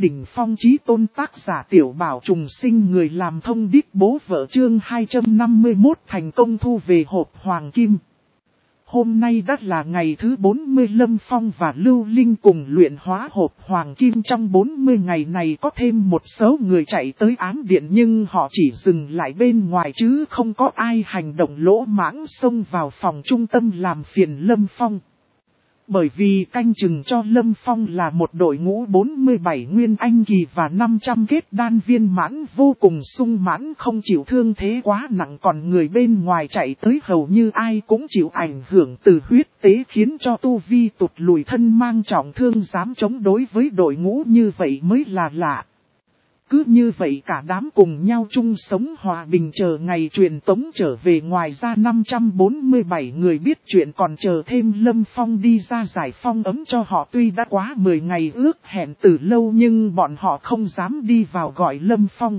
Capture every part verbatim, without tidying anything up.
đỉnh phong chí tôn tác giả Tiểu Bảo trùng sinh người làm thông điệp bố vợ chương hai trăm năm mươi mốt thành công thu về hộp hoàng kim. Hôm nay đã là ngày thứ bốn mươi Lâm Phong và Lưu Linh cùng luyện hóa hộp hoàng kim. Trong bốn mươi ngày này có thêm một số người chạy tới ám điện, nhưng họ chỉ dừng lại bên ngoài chứ không có ai hành động lỗ mãng xông vào phòng trung tâm làm phiền Lâm Phong. Bởi vì canh chừng cho Lâm Phong là một đội ngũ bốn mươi bảy nguyên anh kỳ và năm trăm kết đan viên mãn vô cùng sung mãn, không chịu thương thế quá nặng, còn người bên ngoài chạy tới hầu như ai cũng chịu ảnh hưởng từ huyết tế khiến cho tu vi tụt lùi, thân mang trọng thương dám chống đối với đội ngũ như vậy mới là lạ. Cứ như vậy cả đám cùng nhau chung sống hòa bình chờ ngày truyền tống trở về. Ngoài ra năm trăm bốn mươi bảy người biết chuyện còn chờ thêm Lâm Phong đi ra giải phong ấm cho họ. Tuy đã quá mười ngày ước hẹn từ lâu nhưng bọn họ không dám đi vào gọi Lâm Phong.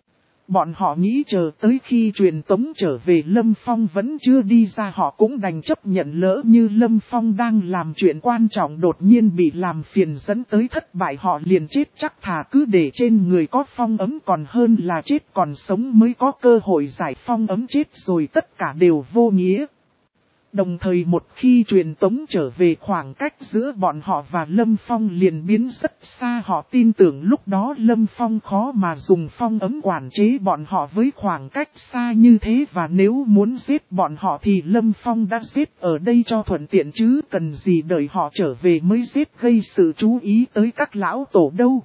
Bọn họ nghĩ chờ tới khi truyền tống trở về Lâm Phong vẫn chưa đi ra, họ cũng đành chấp nhận. Lỡ như Lâm Phong đang làm chuyện quan trọng đột nhiên bị làm phiền dẫn tới thất bại, họ liền chết chắc. Thà cứ để trên người có phong ấm còn hơn là chết còn sống mới có cơ hội giải phong ấm, chết rồi tất cả đều vô nghĩa. Đồng thời một khi truyền tống trở về, khoảng cách giữa bọn họ và Lâm Phong liền biến rất xa. Họ tin tưởng lúc đó Lâm Phong khó mà dùng phong ấm quản chế bọn họ với khoảng cách xa như thế. Và nếu muốn giết bọn họ thì Lâm Phong đã giết ở đây cho thuận tiện, chứ cần gì đợi họ trở về mới giết gây sự chú ý tới các lão tổ đâu.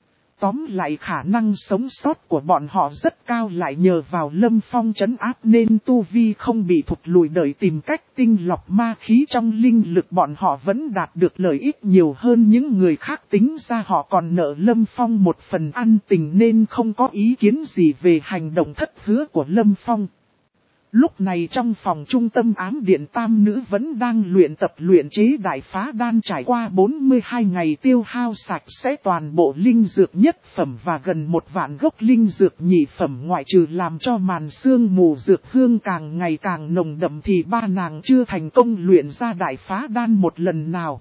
Tóm lại khả năng sống sót của bọn họ rất cao, lại nhờ vào Lâm Phong trấn áp nên tu vi không bị thụt lùi. Đợi tìm cách tinh lọc ma khí trong linh lực, bọn họ vẫn đạt được lợi ích nhiều hơn những người khác. Tính ra họ còn nợ Lâm Phong một phần ăn tình nên không có ý kiến gì về hành động thất hứa của Lâm Phong. Lúc này trong phòng trung tâm ám điện, tam nữ vẫn đang luyện tập luyện chế đại phá đan. Trải qua bốn mươi hai ngày tiêu hao sạch sẽ toàn bộ linh dược nhất phẩm và gần một vạn gốc linh dược nhị phẩm, ngoại trừ làm cho màn sương mù dược hương càng ngày càng nồng đậm thì ba nàng chưa thành công luyện ra đại phá đan một lần nào.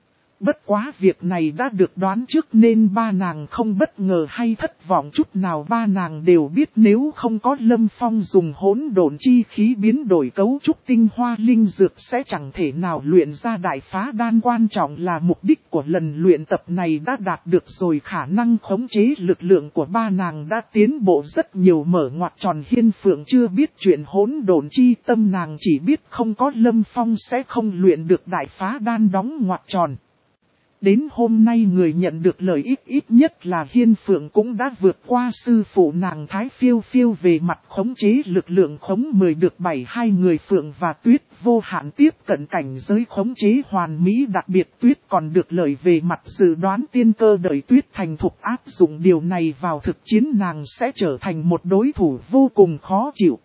Bất quá việc này đã được đoán trước nên ba nàng không bất ngờ hay thất vọng chút nào. Ba nàng đều biết nếu không có Lâm Phong dùng hỗn độn chi khí biến đổi cấu trúc tinh hoa linh dược sẽ chẳng thể nào luyện ra đại phá đan. Quan trọng là mục đích của lần luyện tập này đã đạt được rồi, khả năng khống chế lực lượng của ba nàng đã tiến bộ rất nhiều. Mở ngoặt tròn Hiên Phượng chưa biết chuyện hỗn độn chi tâm, nàng chỉ biết không có Lâm Phong sẽ không luyện được đại phá đan đóng ngoặt tròn. Đến hôm nay người nhận được lợi ích ít nhất là Hiên Phượng cũng đã vượt qua sư phụ nàng Thái Phiêu Phiêu về mặt khống chế lực lượng khống mười được bảy. Hai người Phượng và Tuyết vô hạn tiếp cận cảnh giới khống chế hoàn mỹ, đặc biệt Tuyết còn được lợi về mặt dự đoán tiên cơ. Đợi Tuyết thành thục áp dụng điều này vào thực chiến, nàng sẽ trở thành một đối thủ vô cùng khó chịu.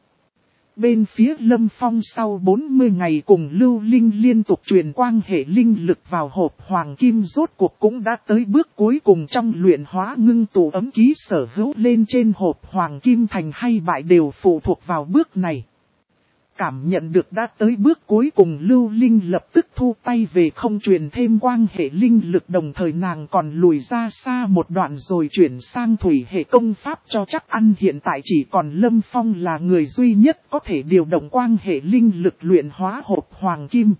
Bên phía Lâm Phong sau bốn mươi ngày cùng Lưu Linh liên tục truyền quang hệ linh lực vào hộp hoàng kim, rốt cuộc cũng đã tới bước cuối cùng trong luyện hóa. Ngưng tụ ấm ký sở hữu lên trên hộp hoàng kim thành hay bại đều phụ thuộc vào bước này. Cảm nhận được đã tới bước cuối cùng, Lưu Linh lập tức thu tay về không truyền thêm quang hệ linh lực, đồng thời nàng còn lùi ra xa một đoạn rồi chuyển sang thủy hệ công pháp cho chắc ăn. Hiện tại chỉ còn Lâm Phong là người duy nhất có thể điều động quang hệ linh lực luyện hóa hộp hoàng kim.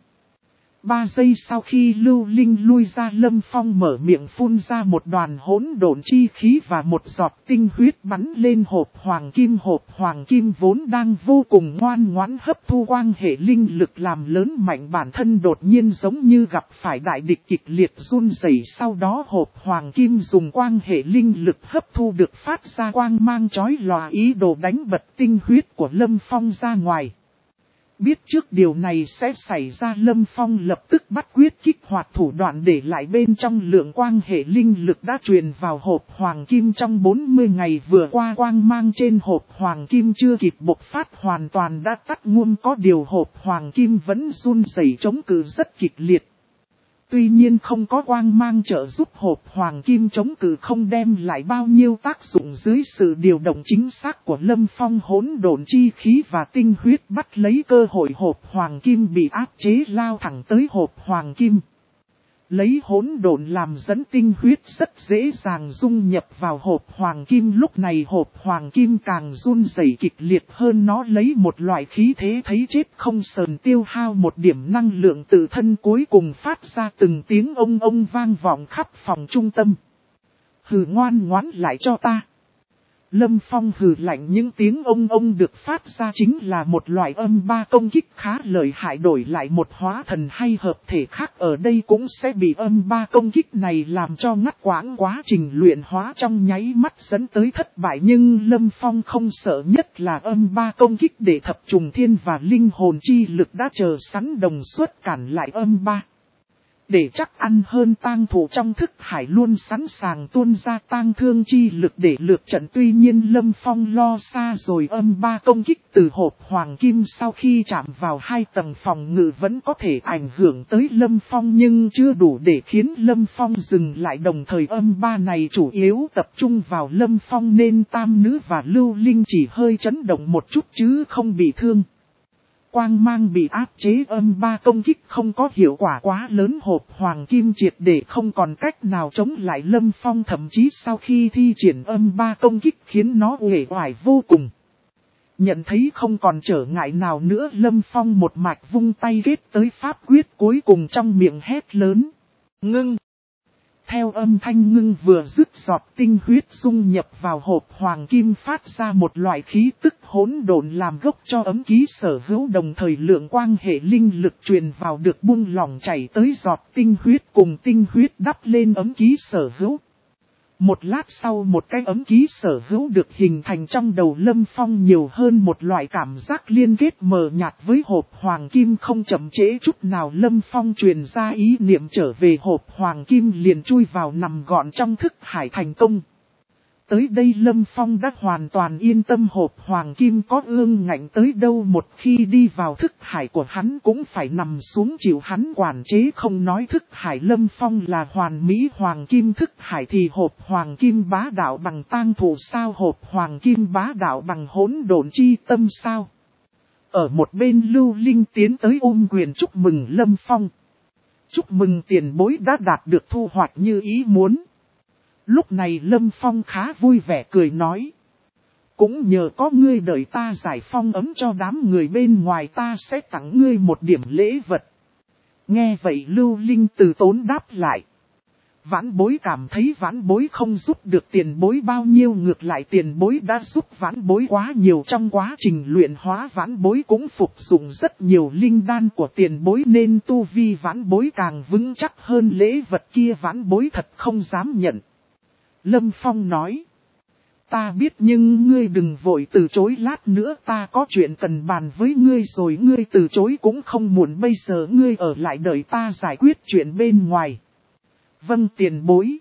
Ba giây sau khi Lưu Linh lui ra, Lâm Phong mở miệng phun ra một đoàn hỗn độn chi khí và một giọt tinh huyết bắn lên hộp hoàng kim. Hộp hoàng kim vốn đang vô cùng ngoan ngoãn hấp thu quang hệ linh lực làm lớn mạnh bản thân, đột nhiên giống như gặp phải đại địch kịch liệt run rẩy. Sau đó hộp hoàng kim dùng quang hệ linh lực hấp thu được phát ra quang mang chói lòa, ý đồ đánh bật tinh huyết của Lâm Phong ra ngoài. Biết trước điều này sẽ xảy ra, Lâm Phong lập tức bắt quyết kích hoạt thủ đoạn để lại bên trong lượng quang hệ linh lực đã truyền vào hộp hoàng kim. Trong bốn mươi ngày vừa qua, quang mang trên hộp hoàng kim chưa kịp bộc phát hoàn toàn đã tắt ngum, có điều hộp hoàng kim vẫn run rẩy chống cự rất kịch liệt. Tuy nhiên không có quang mang trợ giúp, hộp hoàng kim chống cự không đem lại bao nhiêu tác dụng. Dưới sự điều động chính xác của Lâm Phong, hỗn độn chi khí và tinh huyết bắt lấy cơ hội, hộp hoàng kim bị áp chế lao thẳng tới hộp hoàng kim. Lấy hỗn độn làm dẫn tinh huyết rất dễ dàng dung nhập vào hộp hoàng kim, lúc này hộp hoàng kim càng run rẩy kịch liệt hơn, nó lấy một loại khí thế thấy chết không sờn tiêu hao một điểm năng lượng tự thân, cuối cùng phát ra từng tiếng ông ông vang vọng khắp phòng trung tâm. Hừ, ngoan ngoãn lại cho ta. Lâm Phong hừ lạnh, những tiếng ông ông được phát ra chính là một loại âm ba công kích khá lợi hại, đổi lại một hóa thần hay hợp thể khác ở đây cũng sẽ bị âm ba công kích này làm cho ngắt quãng quá trình luyện hóa trong nháy mắt dẫn tới thất bại. Nhưng Lâm Phong không sợ, nhất là âm ba công kích để thập trùng thiên và linh hồn chi lực đã chờ sẵn đồng suất cản lại âm ba. Để chắc ăn hơn, tang thủ trong thức hải luôn sẵn sàng tuôn ra tang thương chi lực để lược trận. Tuy nhiên Lâm Phong lo xa rồi, âm ba công kích từ hộp hoàng kim sau khi chạm vào hai tầng phòng ngự vẫn có thể ảnh hưởng tới Lâm Phong, nhưng chưa đủ để khiến Lâm Phong dừng lại. Đồng thời âm ba này chủ yếu tập trung vào Lâm Phong nên tam nữ và lưu linh chỉ hơi chấn động một chút chứ không bị thương. Quang mang bị áp chế, âm ba công kích không có hiệu quả quá lớn, hộp hoàng kim triệt để không còn cách nào chống lại Lâm Phong, thậm chí sau khi thi triển âm ba công kích khiến nó uể oải vô cùng. Nhận thấy không còn trở ngại nào nữa, Lâm Phong một mạch vung tay kết tới pháp quyết, cuối cùng trong miệng hét lớn: ngưng! Theo âm thanh ngưng vừa dứt, giọt tinh huyết dung nhập vào hộp hoàng kim phát ra một loại khí tức hỗn độn làm gốc cho ấm ký sở hữu, đồng thời lượng quang hệ linh lực truyền vào được buông lỏng chảy tới giọt tinh huyết, cùng tinh huyết đắp lên ấm ký sở hữu. Một lát sau, một cái ấm ký sở hữu được hình thành trong đầu Lâm Phong, nhiều hơn một loại cảm giác liên kết mờ nhạt với hộp hoàng kim. Không chậm trễ chút nào, Lâm Phong truyền ra ý niệm trở về hộp hoàng kim, liền chui vào nằm gọn trong thức hải thành công. Tới đây Lâm Phong đã hoàn toàn yên tâm, hộp hoàng kim có ương ngạnh tới đâu, một khi đi vào thức hải của hắn cũng phải nằm xuống chịu hắn quản chế. Không nói thức hải Lâm Phong là hoàn mỹ hoàng kim thức hải thì hộp hoàng kim bá đạo bằng tang thủ sao, hộp hoàng kim bá đạo bằng hỗn độn chi tâm sao. Ở một bên lưu linh tiến tới ôm quyền chúc mừng Lâm Phong. Chúc mừng tiền bối đã đạt được thu hoạch như ý muốn. Lúc này Lâm Phong khá vui vẻ cười nói: cũng nhờ có ngươi, đợi ta giải phong ấm cho đám người bên ngoài, ta sẽ tặng ngươi một điểm lễ vật. Nghe vậy lưu linh từ tốn đáp lại: vãn bối cảm thấy vãn bối không giúp được tiền bối bao nhiêu, ngược lại tiền bối đã giúp vãn bối quá nhiều. Trong quá trình luyện hóa vãn bối cũng phục dụng rất nhiều linh đan của tiền bối nên tu vi vãn bối càng vững chắc hơn, lễ vật kia vãn bối thật không dám nhận. Lâm Phong nói: ta biết, nhưng ngươi đừng vội từ chối, lát nữa ta có chuyện cần bàn với ngươi rồi, ngươi từ chối cũng không muộn, bây giờ ngươi ở lại đợi ta giải quyết chuyện bên ngoài. Vâng tiền bối.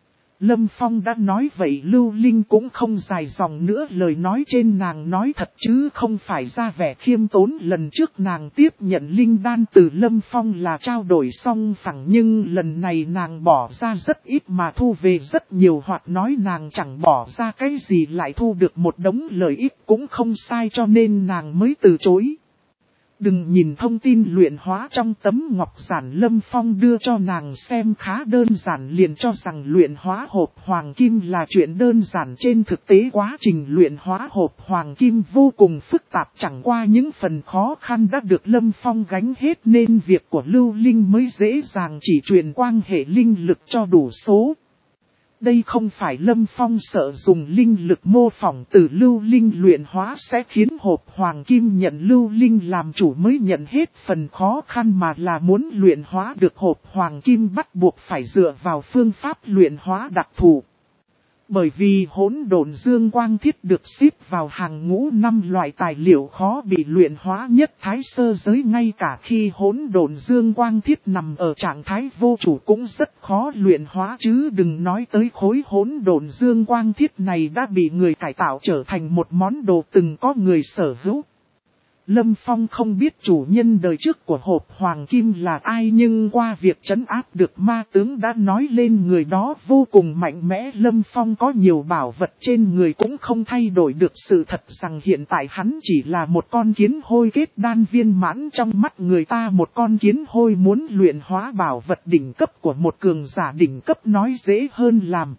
Lâm Phong đã nói vậy, lưu linh cũng không dài dòng nữa, lời nói trên nàng nói thật chứ không phải ra vẻ khiêm tốn. Lần trước nàng tiếp nhận linh đan từ Lâm Phong là trao đổi song phẳng, nhưng lần này nàng bỏ ra rất ít mà thu về rất nhiều, hoặc nói nàng chẳng bỏ ra cái gì lại thu được một đống lợi ích cũng không sai, cho nên nàng mới từ chối. Đừng nhìn thông tin luyện hóa trong tấm ngọc giản Lâm Phong đưa cho nàng xem khá đơn giản liền cho rằng luyện hóa hộp hoàng kim là chuyện đơn giản. Trên thực tế quá trình luyện hóa hộp hoàng kim vô cùng phức tạp, chẳng qua những phần khó khăn đã được Lâm Phong gánh hết nên việc của lưu linh mới dễ dàng, chỉ truyền quang hệ linh lực cho đủ số. Đây không phải Lâm Phong sợ dùng linh lực mô phỏng từ lưu linh luyện hóa sẽ khiến hộp hoàng kim nhận lưu linh làm chủ mới nhận hết phần khó khăn, mà là muốn luyện hóa được hộp hoàng kim bắt buộc phải dựa vào phương pháp luyện hóa đặc thù. Bởi vì hỗn độn dương quang thiết được xếp vào hàng ngũ năm loại tài liệu khó bị luyện hóa nhất thái sơ giới, ngay cả khi hỗn độn dương quang thiết nằm ở trạng thái vô chủ cũng rất khó luyện hóa, chứ đừng nói tới khối hỗn độn dương quang thiết này đã bị người cải tạo trở thành một món đồ từng có người sở hữu. Lâm Phong không biết chủ nhân đời trước của hộp hoàng kim là ai, nhưng qua việc trấn áp được ma tướng đã nói lên người đó vô cùng mạnh mẽ. Lâm Phong có nhiều bảo vật trên người cũng không thay đổi được sự thật rằng hiện tại hắn chỉ là một con kiến hôi kết đan viên mãn. Trong mắt người ta, một con kiến hôi muốn luyện hóa bảo vật đỉnh cấp của một cường giả đỉnh cấp nói dễ hơn làm.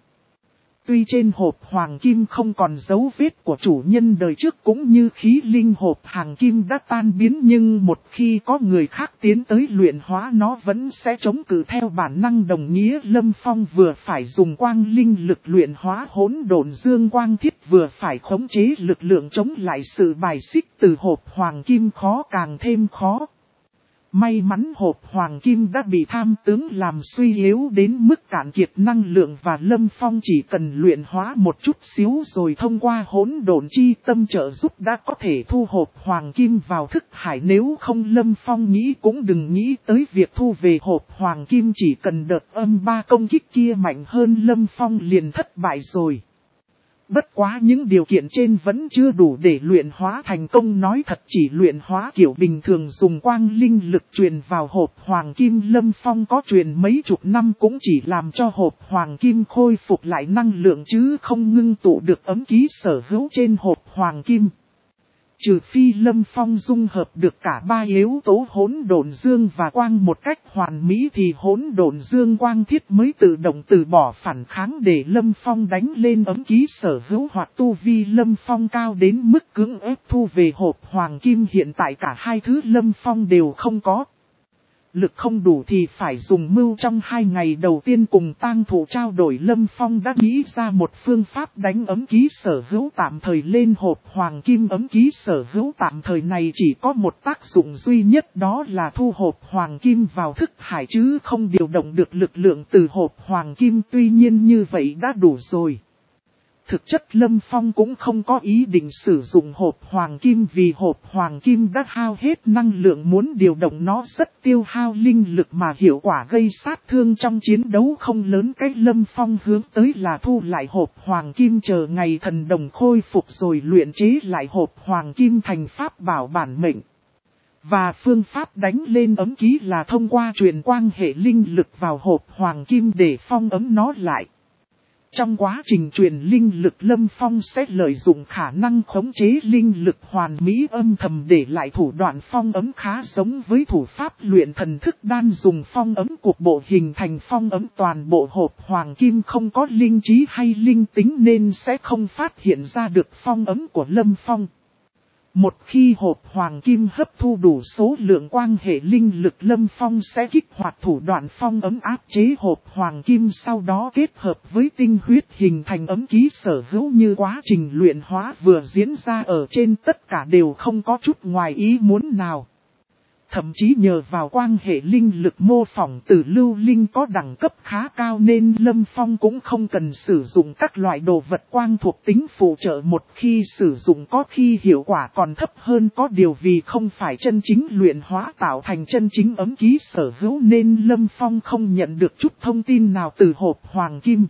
Tuy trên hộp hoàng kim không còn dấu vết của chủ nhân đời trước cũng như khí linh hộp hoàng kim đã tan biến, nhưng một khi có người khác tiến tới luyện hóa nó vẫn sẽ chống cự theo bản năng. Đồng nghĩa Lâm Phong vừa phải dùng quang linh lực luyện hóa hỗn độn dương quang thiết, vừa phải khống chế lực lượng chống lại sự bài xích từ hộp hoàng kim, khó càng thêm khó. May mắn hộp hoàng kim đã bị tham tướng làm suy yếu đến mức cạn kiệt năng lượng, và Lâm Phong chỉ cần luyện hóa một chút xíu rồi thông qua hỗn độn chi tâm trợ giúp đã có thể thu hộp hoàng kim vào thức hải. Nếu không Lâm Phong nghĩ cũng đừng nghĩ tới việc thu về hộp hoàng kim, chỉ cần đợt âm ba công kích kia mạnh hơn Lâm Phong liền thất bại rồi. Bất quá những điều kiện trên vẫn chưa đủ để luyện hóa thành công. Nói thật, chỉ luyện hóa kiểu bình thường dùng quang linh lực truyền vào hộp hoàng kim, Lâm Phong có truyền mấy chục năm cũng chỉ làm cho hộp hoàng kim khôi phục lại năng lượng chứ không ngưng tụ được ấm ký sở hữu trên hộp hoàng kim. Trừ phi Lâm Phong dung hợp được cả ba yếu tố hỗn độn dương và quang một cách hoàn mỹ thì hỗn độn dương quang thiết mới tự động từ bỏ phản kháng để Lâm Phong đánh lên ấm ký sở hữu, hoặc tu vi Lâm Phong cao đến mức cưỡng ép thu về hộp hoàng kim. Hiện tại cả hai thứ Lâm Phong đều không có. Lực không đủ thì phải dùng mưu. Trong hai ngày đầu tiên cùng tang thủ trao đổi, Lâm Phong đã nghĩ ra một phương pháp đánh ấm ký sở hữu tạm thời lên hộp hoàng kim. Ấm ký sở hữu tạm thời này chỉ có một tác dụng duy nhất, đó là thu hộp hoàng kim vào thức hải chứ không điều động được lực lượng từ hộp hoàng kim. Tuy nhiên như vậy đã đủ rồi. Thực chất Lâm Phong cũng không có ý định sử dụng hộp hoàng kim, vì hộp hoàng kim đã hao hết năng lượng, muốn điều động nó rất tiêu hao linh lực mà hiệu quả gây sát thương trong chiến đấu không lớn. Cái Lâm Phong hướng tới là thu lại hộp hoàng kim, chờ ngày thần đồng khôi phục rồi luyện chế lại hộp hoàng kim thành pháp bảo bản mệnh. Và phương pháp đánh lên ấm ký là thông qua truyền quang hệ linh lực vào hộp hoàng kim để phong ấm nó lại. Trong quá trình truyền linh lực, Lâm Phong sẽ lợi dụng khả năng khống chế linh lực hoàn mỹ âm thầm để lại thủ đoạn phong ấm khá giống với thủ pháp luyện thần thức đan, dùng phong ấm cục bộ hình thành phong ấm toàn bộ hộp hoàng kim. Không có linh trí hay linh tính nên sẽ không phát hiện ra được phong ấm của Lâm Phong. Một khi hộp hoàng kim hấp thu đủ số lượng quang hệ linh lực, Lâm Phong sẽ kích hoạt thủ đoạn phong ấm áp chế hộp hoàng kim, sau đó kết hợp với tinh huyết hình thành ấm ký sở hữu. Như quá trình luyện hóa vừa diễn ra ở trên, tất cả đều không có chút ngoài ý muốn nào. Thậm chí nhờ vào quang hệ linh lực mô phỏng từ lưu linh có đẳng cấp khá cao nên Lâm Phong cũng không cần sử dụng các loại đồ vật quang thuộc tính phụ trợ. Một khi sử dụng có khi hiệu quả còn thấp hơn, có điều vì không phải chân chính luyện hóa tạo thành chân chính ấm ký sở hữu nên Lâm Phong không nhận được chút thông tin nào từ hộp hoàng kim.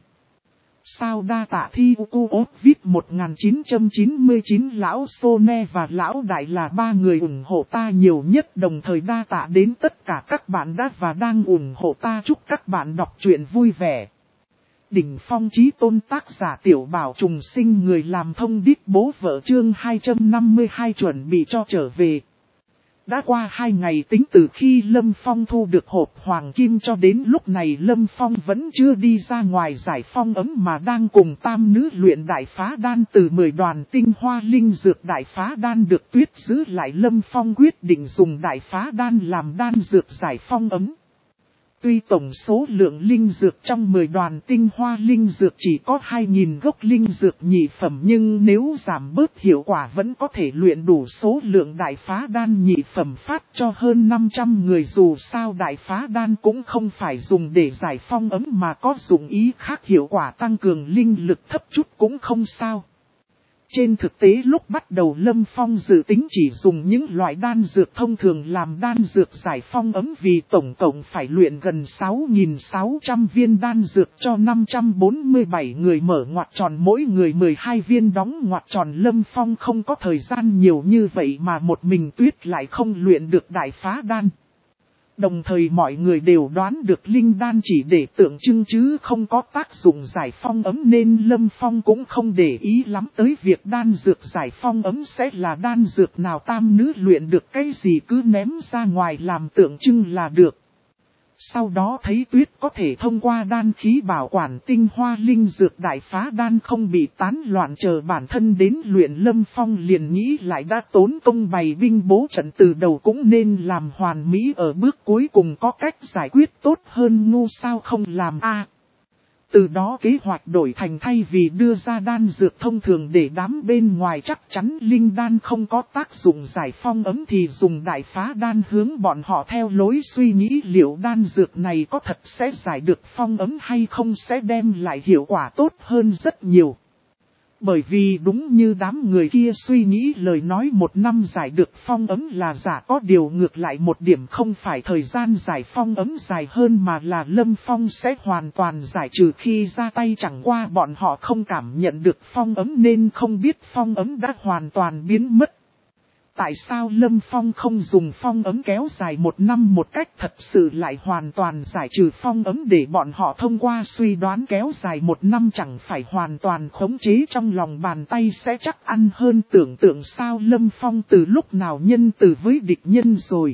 Sao đa tạ thi cu ốt viết một nghìn chín trăm chín mươi chín, lão Sone và lão Đại là ba người ủng hộ ta nhiều nhất, đồng thời đa tạ đến tất cả các bạn đã và đang ủng hộ ta. Chúc các bạn đọc truyện vui vẻ. Đỉnh phong chí tôn, tác giả Tiểu Bảo Trùng Sinh, người làm thông điệp bố vợ, chương hai trăm năm mươi hai, chuẩn bị cho trở về. Đã qua hai ngày tính từ khi Lâm Phong thu được hộp hoàng kim cho đến lúc này, Lâm Phong vẫn chưa đi ra ngoài giải phong ấm mà đang cùng tam nữ luyện đại phá đan. Từ mười đoàn tinh hoa linh dược đại phá đan được Tuyết giữ lại, Lâm Phong quyết định dùng đại phá đan làm đan dược giải phong ấm. Tuy tổng số lượng linh dược trong mười đoàn tinh hoa linh dược chỉ có hai nghìn gốc linh dược nhị phẩm, nhưng nếu giảm bớt hiệu quả vẫn có thể luyện đủ số lượng đại phá đan nhị phẩm phát cho hơn năm trăm người. Dù sao đại phá đan cũng không phải dùng để giải phong ấm mà có dụng ý khác, hiệu quả tăng cường linh lực thấp chút cũng không sao. Trên thực tế lúc bắt đầu Lâm Phong dự tính chỉ dùng những loại đan dược thông thường làm đan dược giải phong ấm vì tổng cộng phải luyện gần sáu nghìn sáu trăm viên đan dược cho năm trăm bốn mươi bảy người mở ngoặc tròn mỗi người mười hai viên đóng ngoặc tròn. Lâm Phong không có thời gian nhiều như vậy mà một mình Tuyết lại không luyện được đại phá đan. Đồng thời mọi người đều đoán được linh đan chỉ để tượng trưng chứ không có tác dụng giải phong ấm nên Lâm Phong cũng không để ý lắm tới việc đan dược giải phong ấm sẽ là đan dược nào, tam nữ luyện được cái gì cứ ném ra ngoài làm tượng trưng là được. Sau đó thấy Tuyết có thể thông qua đan khí bảo quản tinh hoa linh dược đại phá đan không bị tán loạn chờ bản thân đến luyện, Lâm Phong liền nghĩ lại đã tốn công bày binh bố trận từ đầu cũng nên làm hoàn mỹ ở bước cuối cùng, có cách giải quyết tốt hơn ngu sao không làm a. Từ đó kế hoạch đổi thành thay vì đưa ra đan dược thông thường để đám bên ngoài chắc chắn linh đan không có tác dụng giải phong ấm thì dùng đại phá đan hướng bọn họ theo lối suy nghĩ liệu đan dược này có thật sẽ giải được phong ấm hay không, sẽ đem lại hiệu quả tốt hơn rất nhiều. Bởi vì đúng như đám người kia suy nghĩ, lời nói một năm giải được phong ấm là giả, có điều ngược lại một điểm không phải thời gian giải phong ấm dài hơn mà là Lâm Phong sẽ hoàn toàn giải trừ khi ra tay, chẳng qua bọn họ không cảm nhận được phong ấm nên không biết phong ấm đã hoàn toàn biến mất. Tại sao Lâm Phong không dùng phong ấm kéo dài một năm một cách thật sự lại hoàn toàn giải trừ phong ấm để bọn họ thông qua suy đoán kéo dài một năm chẳng phải hoàn toàn khống chế trong lòng bàn tay sẽ chắc ăn hơn tưởng tượng sao? Lâm Phong từ lúc nào nhân từ với địch nhân rồi?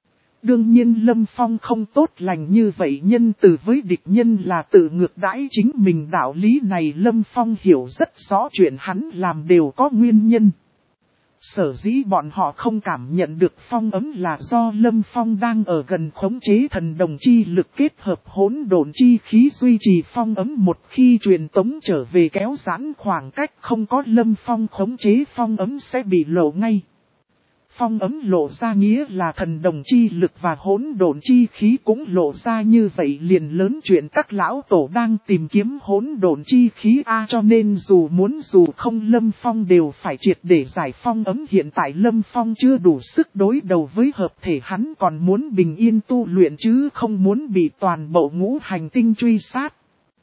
Đương nhiên Lâm Phong không tốt lành như vậy, nhân từ với địch nhân là tự ngược đãi chính mình, đạo lý này Lâm Phong hiểu rất rõ, chuyện hắn làm đều có nguyên nhân. Sở dĩ bọn họ không cảm nhận được phong ấm là do Lâm Phong đang ở gần khống chế thần đồng chi lực kết hợp hỗn độn chi khí duy trì phong ấm, một khi truyền tống trở về kéo giãn khoảng cách, không có Lâm Phong khống chế phong ấm sẽ bị lộ ngay. Phong ấm lộ ra nghĩa là thần đồng chi lực và hỗn độn chi khí cũng lộ ra, như vậy liền lớn chuyện các lão tổ đang tìm kiếm hỗn độn chi khí a, cho nên dù muốn dù không Lâm Phong đều phải triệt để giải phong ấm. Hiện tại Lâm Phong chưa đủ sức đối đầu với hợp thể, hắn còn muốn bình yên tu luyện chứ không muốn bị toàn bộ ngũ hành tinh truy sát.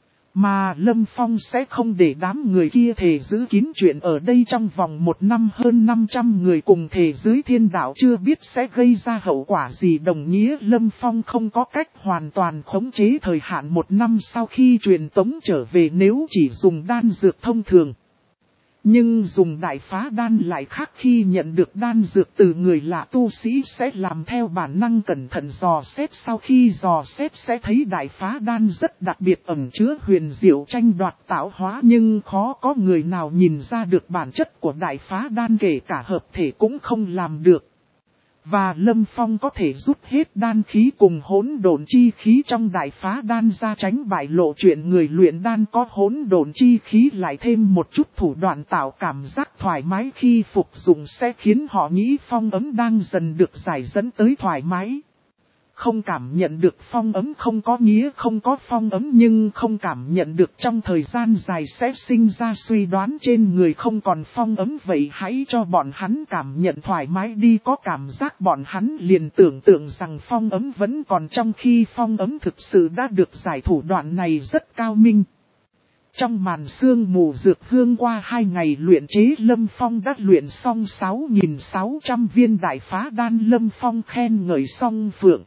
Mà Lâm Phong sẽ không để đám người kia thề giữ kín chuyện ở đây trong vòng một năm, hơn năm trăm người cùng thề dưới thiên đạo chưa biết sẽ gây ra hậu quả gì, đồng nghĩa Lâm Phong không có cách hoàn toàn khống chế thời hạn một năm sau khi truyền tống trở về nếu chỉ dùng đan dược thông thường. Nhưng dùng đại phá đan lại khác, khi nhận được đan dược từ người lạ tu sĩ sẽ làm theo bản năng cẩn thận dò xét, sau khi dò xét sẽ thấy đại phá đan rất đặc biệt, ẩn chứa huyền diệu tranh đoạt tạo hóa, nhưng khó có người nào nhìn ra được bản chất của đại phá đan, kể cả hợp thể cũng không làm được. Và Lâm Phong có thể rút hết đan khí cùng hỗn độn chi khí trong đại phá đan ra, tránh bại lộ chuyện người luyện đan có hỗn độn chi khí, lại thêm một chút thủ đoạn tạo cảm giác thoải mái khi phục dụng sẽ khiến họ nghĩ phong ấm đang dần được giải, dẫn tới thoải mái. Không cảm nhận được phong ấm không có nghĩa không có phong ấm, nhưng không cảm nhận được trong thời gian dài sẽ sinh ra suy đoán trên người không còn phong ấm, vậy hãy cho bọn hắn cảm nhận thoải mái đi, có cảm giác bọn hắn liền tưởng tượng rằng phong ấm vẫn còn trong khi phong ấm thực sự đã được giải. Thủ đoạn này rất cao minh. Trong màn sương mù dược hương, qua hai ngày luyện chế Lâm Phong đã luyện xong sáu nghìn sáu trăm viên đại phá đan. Lâm Phong khen ngợi Song Phượng.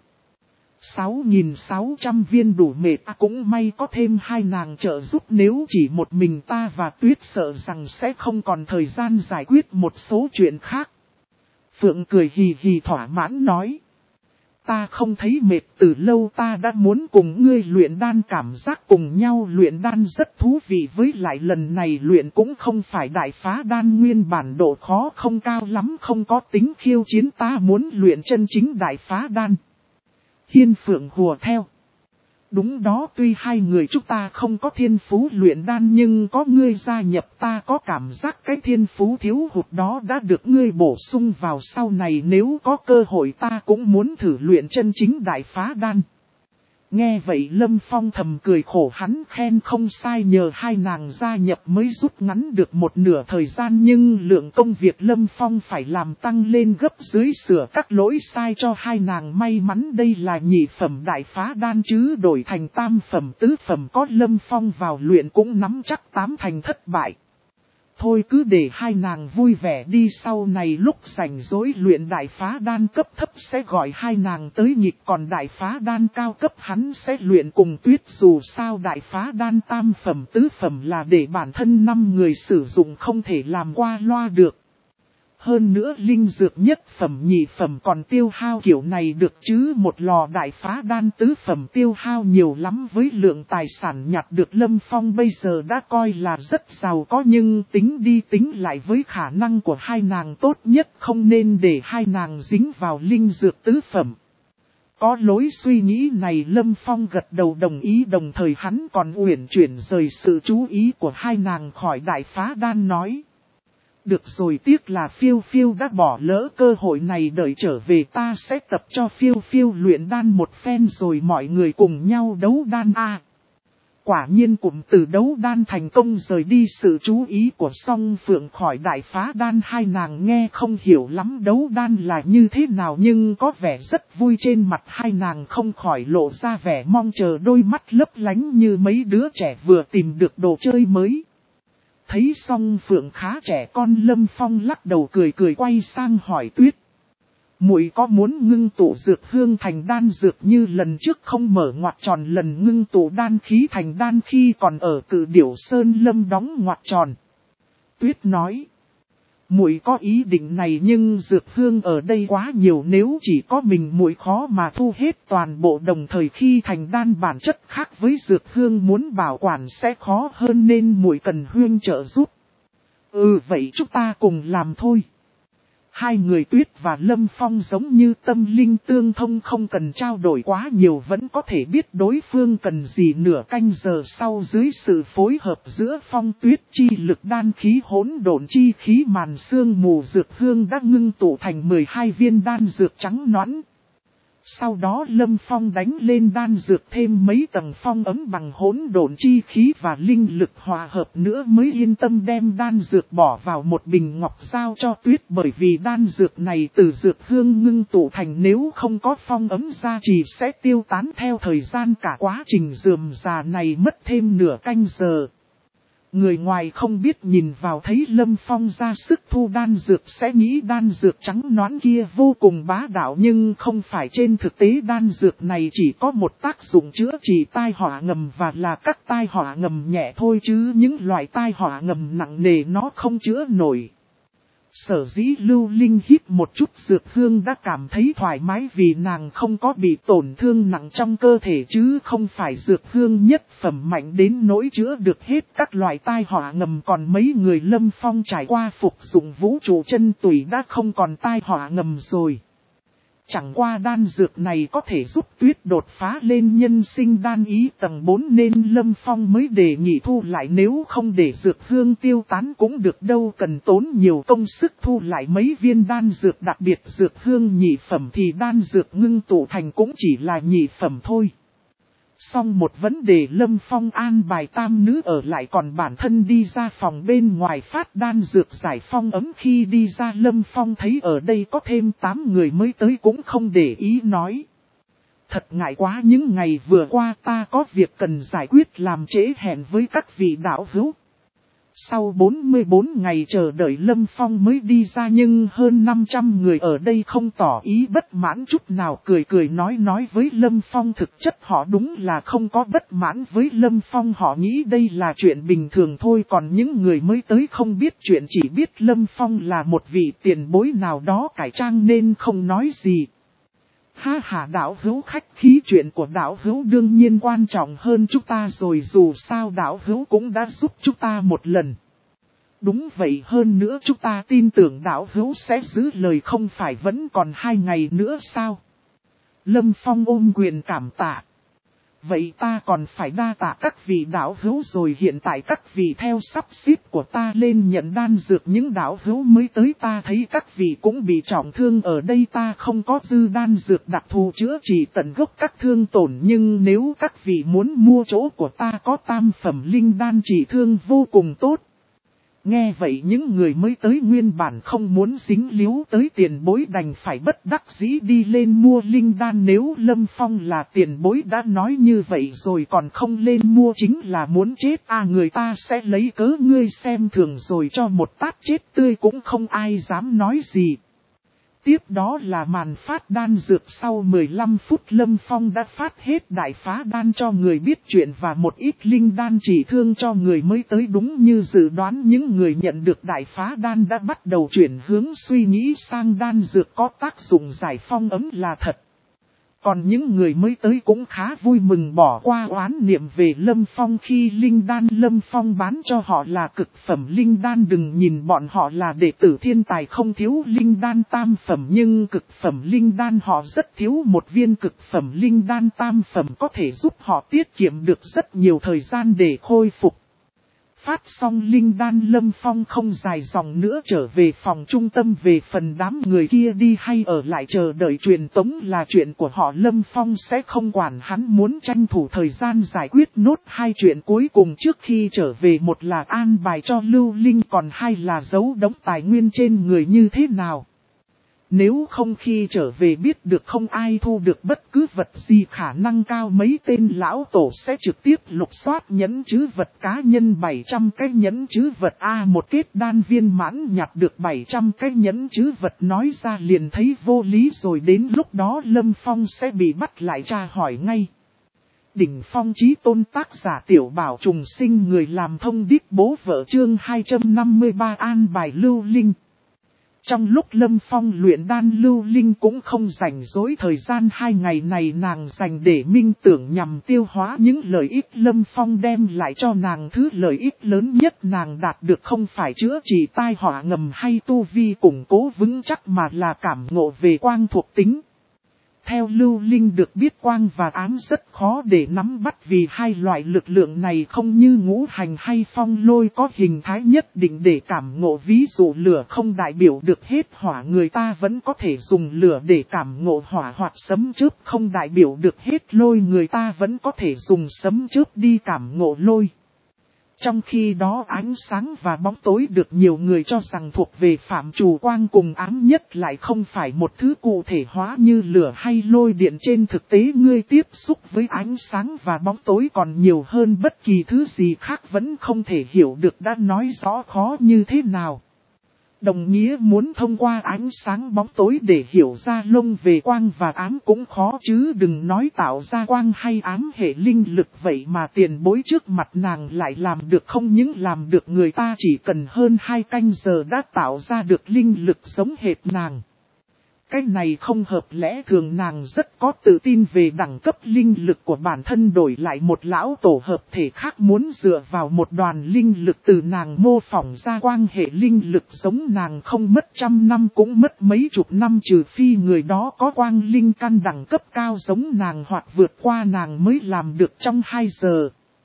sáu nghìn sáu trăm viên đủ mệt à, cũng may có thêm hai nàng trợ giúp, nếu chỉ một mình ta và Tuyết sợ rằng sẽ không còn thời gian giải quyết một số chuyện khác. Phượng cười hì hì thỏa mãn nói. Ta không thấy mệt từ lâu, ta đã muốn cùng ngươi luyện đan, cảm giác cùng nhau luyện đan rất thú vị, với lại lần này luyện cũng không phải đại phá đan nguyên bản, độ khó không cao lắm, không có tính khiêu chiến, ta muốn luyện chân chính đại phá đan. Hiên Phượng hùa theo. Đúng đó, tuy hai người chúng ta không có thiên phú luyện đan nhưng có ngươi gia nhập ta có cảm giác cái thiên phú thiếu hụt đó đã được ngươi bổ sung vào, sau này nếu có cơ hội ta cũng muốn thử luyện chân chính đại phá đan. Nghe vậy Lâm Phong thầm cười khổ, hắn khen không sai, nhờ hai nàng gia nhập mới rút ngắn được một nửa thời gian, nhưng lượng công việc Lâm Phong phải làm tăng lên gấp dưới, sửa các lỗi sai cho hai nàng. May mắn đây là nhị phẩm đại phá đan chứ đổi thành tam phẩm tứ phẩm có Lâm Phong vào luyện cũng nắm chắc tám thành thất bại. Thôi cứ để hai nàng vui vẻ đi, sau này lúc rảnh rỗi luyện đại phá đan cấp thấp sẽ gọi hai nàng tới nhịp, còn đại phá đan cao cấp hắn sẽ luyện cùng Tuyết. Dù sao đại phá đan tam phẩm tứ phẩm là để bản thân năm người sử dụng, không thể làm qua loa được. Hơn nữa linh dược nhất phẩm nhị phẩm còn tiêu hao kiểu này được chứ một lò đại phá đan tứ phẩm tiêu hao nhiều lắm. Với lượng tài sản nhặt được Lâm Phong bây giờ đã coi là rất giàu có, nhưng tính đi tính lại với khả năng của hai nàng tốt nhất không nên để hai nàng dính vào linh dược tứ phẩm. Có lối suy nghĩ này Lâm Phong gật đầu đồng ý, đồng thời hắn còn uyển chuyển rời sự chú ý của hai nàng khỏi đại phá đan, nói. Được rồi, tiếc là Phiêu Phiêu đã bỏ lỡ cơ hội này, đợi trở về ta sẽ tập cho Phiêu Phiêu luyện đan một phen rồi mọi người cùng nhau đấu đan a. À, quả nhiên cụm từ đấu đan thành công rời đi sự chú ý của Song Phượng khỏi đại phá đan. Hai nàng nghe không hiểu lắm đấu đan là như thế nào, nhưng có vẻ rất vui, trên mặt hai nàng không khỏi lộ ra vẻ mong chờ, đôi mắt lấp lánh như mấy đứa trẻ vừa tìm được đồ chơi mới. Thấy Song Phượng khá trẻ con, Lâm Phong lắc đầu cười cười quay sang hỏi Tuyết. Muội có muốn ngưng tụ dược hương thành đan dược như lần trước không? Mở ngoặc tròn, lần ngưng tụ đan khí thành đan khi còn ở Cự Điểu Sơn. Lâm đóng ngoặc tròn. Tuyết nói. Muội có ý định này, nhưng dược hương ở đây quá nhiều, nếu chỉ có mình muội khó mà thu hết toàn bộ, đồng thời khi thành đan bản chất khác với dược hương, muốn bảo quản sẽ khó hơn, nên muội cần Huyên trợ giúp. Ừ, vậy chúng ta cùng làm thôi. Hai người Tuyết và Lâm Phong giống như tâm linh tương thông, không cần trao đổi quá nhiều vẫn có thể biết đối phương cần gì. Nửa canh giờ sau, dưới sự phối hợp giữa Phong Tuyết chi lực đan khí hỗn độn chi khí màn sương mù dược hương đã ngưng tụ thành mười hai viên đan dược trắng nõn. Sau đó Lâm Phong đánh lên đan dược thêm mấy tầng phong ấm bằng hỗn độn chi khí và linh lực hòa hợp nữa, mới yên tâm đem đan dược bỏ vào một bình ngọc giao cho Tuyết, bởi vì đan dược này từ dược hương ngưng tụ thành, nếu không có phong ấm gia trì sẽ tiêu tán theo thời gian. Cả quá trình rườm rà này mất thêm nửa canh giờ. Người ngoài không biết nhìn vào thấy Lâm Phong ra sức thu đan dược sẽ nghĩ đan dược trắng nõn kia vô cùng bá đạo, nhưng không phải. Trên thực tế đan dược này chỉ có một tác dụng chữa trị tai họa ngầm, và là các tai họa ngầm nhẹ thôi, chứ những loại tai họa ngầm nặng nề nó không chữa nổi. Sở dĩ Lưu Linh hít một chút dược hương đã cảm thấy thoải mái, vì nàng không có bị tổn thương nặng trong cơ thể, chứ không phải dược hương nhất phẩm mạnh đến nỗi chữa được hết các loại tai họa ngầm. Còn mấy người Lâm Phong trải qua phục dụng vũ trụ chân tủy đã không còn tai họa ngầm rồi. Chẳng qua đan dược này có thể giúp Tuyết đột phá lên nhân sinh đan ý tầng bốn, nên Lâm Phong mới đề nghị thu lại, nếu không để dược hương tiêu tán cũng được, đâu cần tốn nhiều công sức thu lại mấy viên đan dược. Đặc biệt dược hương nhị phẩm thì đan dược ngưng tụ thành cũng chỉ là nhị phẩm thôi. Xong một vấn đề, Lâm Phong an bài tam nữ ở lại, còn bản thân đi ra phòng bên ngoài phát đan dược giải phong ấm. Khi đi ra Lâm Phong thấy ở đây có thêm tám người mới tới cũng không để ý, nói. Thật ngại quá, những ngày vừa qua ta có việc cần giải quyết làm trễ hẹn với các vị đạo hữu. Sau bốn mươi bốn ngày chờ đợi Lâm Phong mới đi ra, nhưng hơn năm trăm người ở đây không tỏ ý bất mãn chút nào, cười cười nói nói với Lâm Phong. Thực chất họ đúng là không có bất mãn với Lâm Phong, họ nghĩ đây là chuyện bình thường thôi. Còn những người mới tới không biết chuyện, chỉ biết Lâm Phong là một vị tiền bối nào đó cải trang nên không nói gì. Ha ha, đạo hữu khách khí, chuyện của đạo hữu đương nhiên quan trọng hơn chúng ta rồi, dù sao đạo hữu cũng đã giúp chúng ta một lần. Đúng vậy, hơn nữa chúng ta tin tưởng đạo hữu sẽ giữ lời, không phải vẫn còn hai ngày nữa sao? Lâm Phong ôm quyền cảm tạ. Vậy ta còn phải đa tạ các vị đạo hữu rồi, hiện tại các vị theo sắp xếp của ta lên nhận đan dược. Những đạo hữu mới tới ta thấy các vị cũng bị trọng thương, ở đây ta không có dư đan dược đặc thù chữa trị tận gốc các thương tổn, nhưng nếu các vị muốn mua chỗ của ta có tam phẩm linh đan trị thương vô cùng tốt. Nghe vậy những người mới tới nguyên bản không muốn dính líu tới tiền bối đành phải bất đắc dĩ đi lên mua linh đan. Nếu Lâm Phong là tiền bối đã nói như vậy rồi còn không lên mua chính là muốn chết à, người ta sẽ lấy cớ ngươi xem thường rồi cho một tát chết tươi cũng không ai dám nói gì. Tiếp đó là màn phát đan dược. Sau mười lăm phút Lâm Phong đã phát hết đại phá đan cho người biết chuyện và một ít linh đan trị thương cho người mới tới. Đúng như dự đoán, những người nhận được đại phá đan đã bắt đầu chuyển hướng suy nghĩ sang đan dược có tác dụng giải phong ấm là thật. Còn những người mới tới cũng khá vui mừng bỏ qua oán niệm về Lâm Phong khi linh đan Lâm Phong bán cho họ là cực phẩm linh đan. Đừng nhìn bọn họ là đệ tử thiên tài không thiếu linh đan tam phẩm, nhưng cực phẩm linh đan họ rất thiếu. Một viên cực phẩm linh đan tam phẩm có thể giúp họ tiết kiệm được rất nhiều thời gian để khôi phục. Phát xong linh đan Lâm Phong không dài dòng nữa trở về phòng trung tâm. Về phần đám người kia đi hay ở lại chờ đợi truyền tống là chuyện của họ, Lâm Phong sẽ không quản. Hắn muốn tranh thủ thời gian giải quyết nốt hai chuyện cuối cùng trước khi trở về. Một là an bài cho Lưu Linh, còn hai là giấu đống tài nguyên trên người như thế nào. Nếu không khi trở về biết được không ai thu được bất cứ vật gì, khả năng cao mấy tên lão tổ sẽ trực tiếp lục soát nhẫn trữ vật cá nhân bảy trăm cái nhẫn trữ vật. A một kết đan viên mãn nhặt được bảy trăm cái nhẫn trữ vật nói ra liền thấy vô lý rồi, đến lúc đó Lâm Phong sẽ bị bắt lại tra hỏi ngay. Đỉnh phong chí tôn tác giả Tiểu Bảo Trùng Sinh, người làm thông điệp bố vợ, chương hai trăm năm mươi ba an bài Lưu Linh. Trong lúc Lâm Phong luyện đan, Lưu Linh cũng không rảnh rỗi thời gian. Hai ngày này nàng dành để minh tưởng nhằm tiêu hóa những lợi ích Lâm Phong đem lại cho nàng. Thứ lợi ích lớn nhất nàng đạt được không phải chữa trị tai họa ngầm hay tu vi củng cố vững chắc, mà là cảm ngộ về quang thuộc tính. Theo Lưu Linh được biết, quang và ám rất khó để nắm bắt vì hai loại lực lượng này không như ngũ hành hay phong lôi có hình thái nhất định để cảm ngộ. Ví dụ lửa không đại biểu được hết hỏa, người ta vẫn có thể dùng lửa để cảm ngộ hỏa, hoặc sấm chớp không đại biểu được hết lôi, người ta vẫn có thể dùng sấm chớp đi cảm ngộ lôi. Trong khi đó ánh sáng và bóng tối được nhiều người cho rằng thuộc về phạm trù quang cùng ám nhất lại không phải một thứ cụ thể hóa như lửa hay lôi điện. Trên thực tế ngươi tiếp xúc với ánh sáng và bóng tối còn nhiều hơn bất kỳ thứ gì khác, vẫn không thể hiểu được đã nói rõ khó như thế nào. Đồng nghĩa muốn thông qua ánh sáng bóng tối để hiểu ra lông về quang và ám cũng khó, chứ đừng nói tạo ra quang hay ám hệ linh lực. Vậy mà tiền bối trước mặt nàng lại làm được. Không những làm được, người ta chỉ cần hơn hai canh giờ đã tạo ra được linh lực giống hệt nàng. Cái này không hợp lẽ thường. Nàng rất có tự tin về đẳng cấp linh lực của bản thân, đổi lại một lão tổ hợp thể khác muốn dựa vào một đoàn linh lực từ nàng mô phỏng ra quang hệ linh lực giống nàng không mất trăm năm cũng mất mấy chục năm, trừ phi người đó có quang linh căn đẳng cấp cao giống nàng hoặc vượt qua nàng mới làm được trong hai giờ.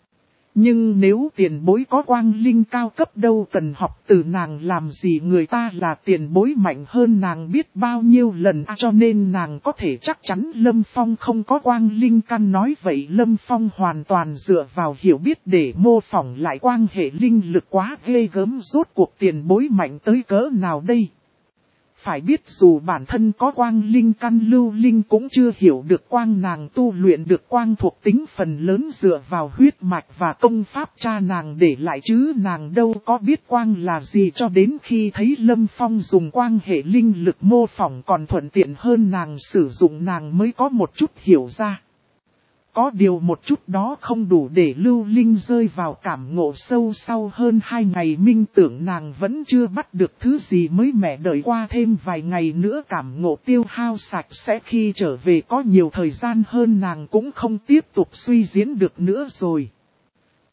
Nhưng nếu tiền bối có quang linh cao cấp đâu cần học từ nàng làm gì, người ta là tiền bối mạnh hơn nàng biết bao nhiêu lần, à, cho nên nàng có thể chắc chắn Lâm Phong không có quang linh căn. Nói vậy Lâm Phong hoàn toàn dựa vào hiểu biết để mô phỏng lại quang hệ linh lực, quá ghê gớm. Rốt cuộc tiền bối mạnh tới cỡ nào đây? Phải biết dù bản thân có quang linh căn, Lưu Linh cũng chưa hiểu được quang. Nàng tu luyện được quang thuộc tính phần lớn dựa vào huyết mạch và công pháp cha nàng để lại, chứ nàng đâu có biết quang là gì. Cho đến khi thấy Lâm Phong dùng quang hệ linh lực mô phỏng còn thuận tiện hơn nàng sử dụng, nàng mới có một chút hiểu ra. Có điều một chút đó không đủ để Lưu Linh rơi vào cảm ngộ sâu. Sau hơn hai ngày minh tưởng nàng vẫn chưa bắt được thứ gì mới mẻ, đợi qua thêm vài ngày nữa cảm ngộ tiêu hao sạch sẽ, khi trở về có nhiều thời gian hơn nàng cũng không tiếp tục suy diễn được nữa rồi.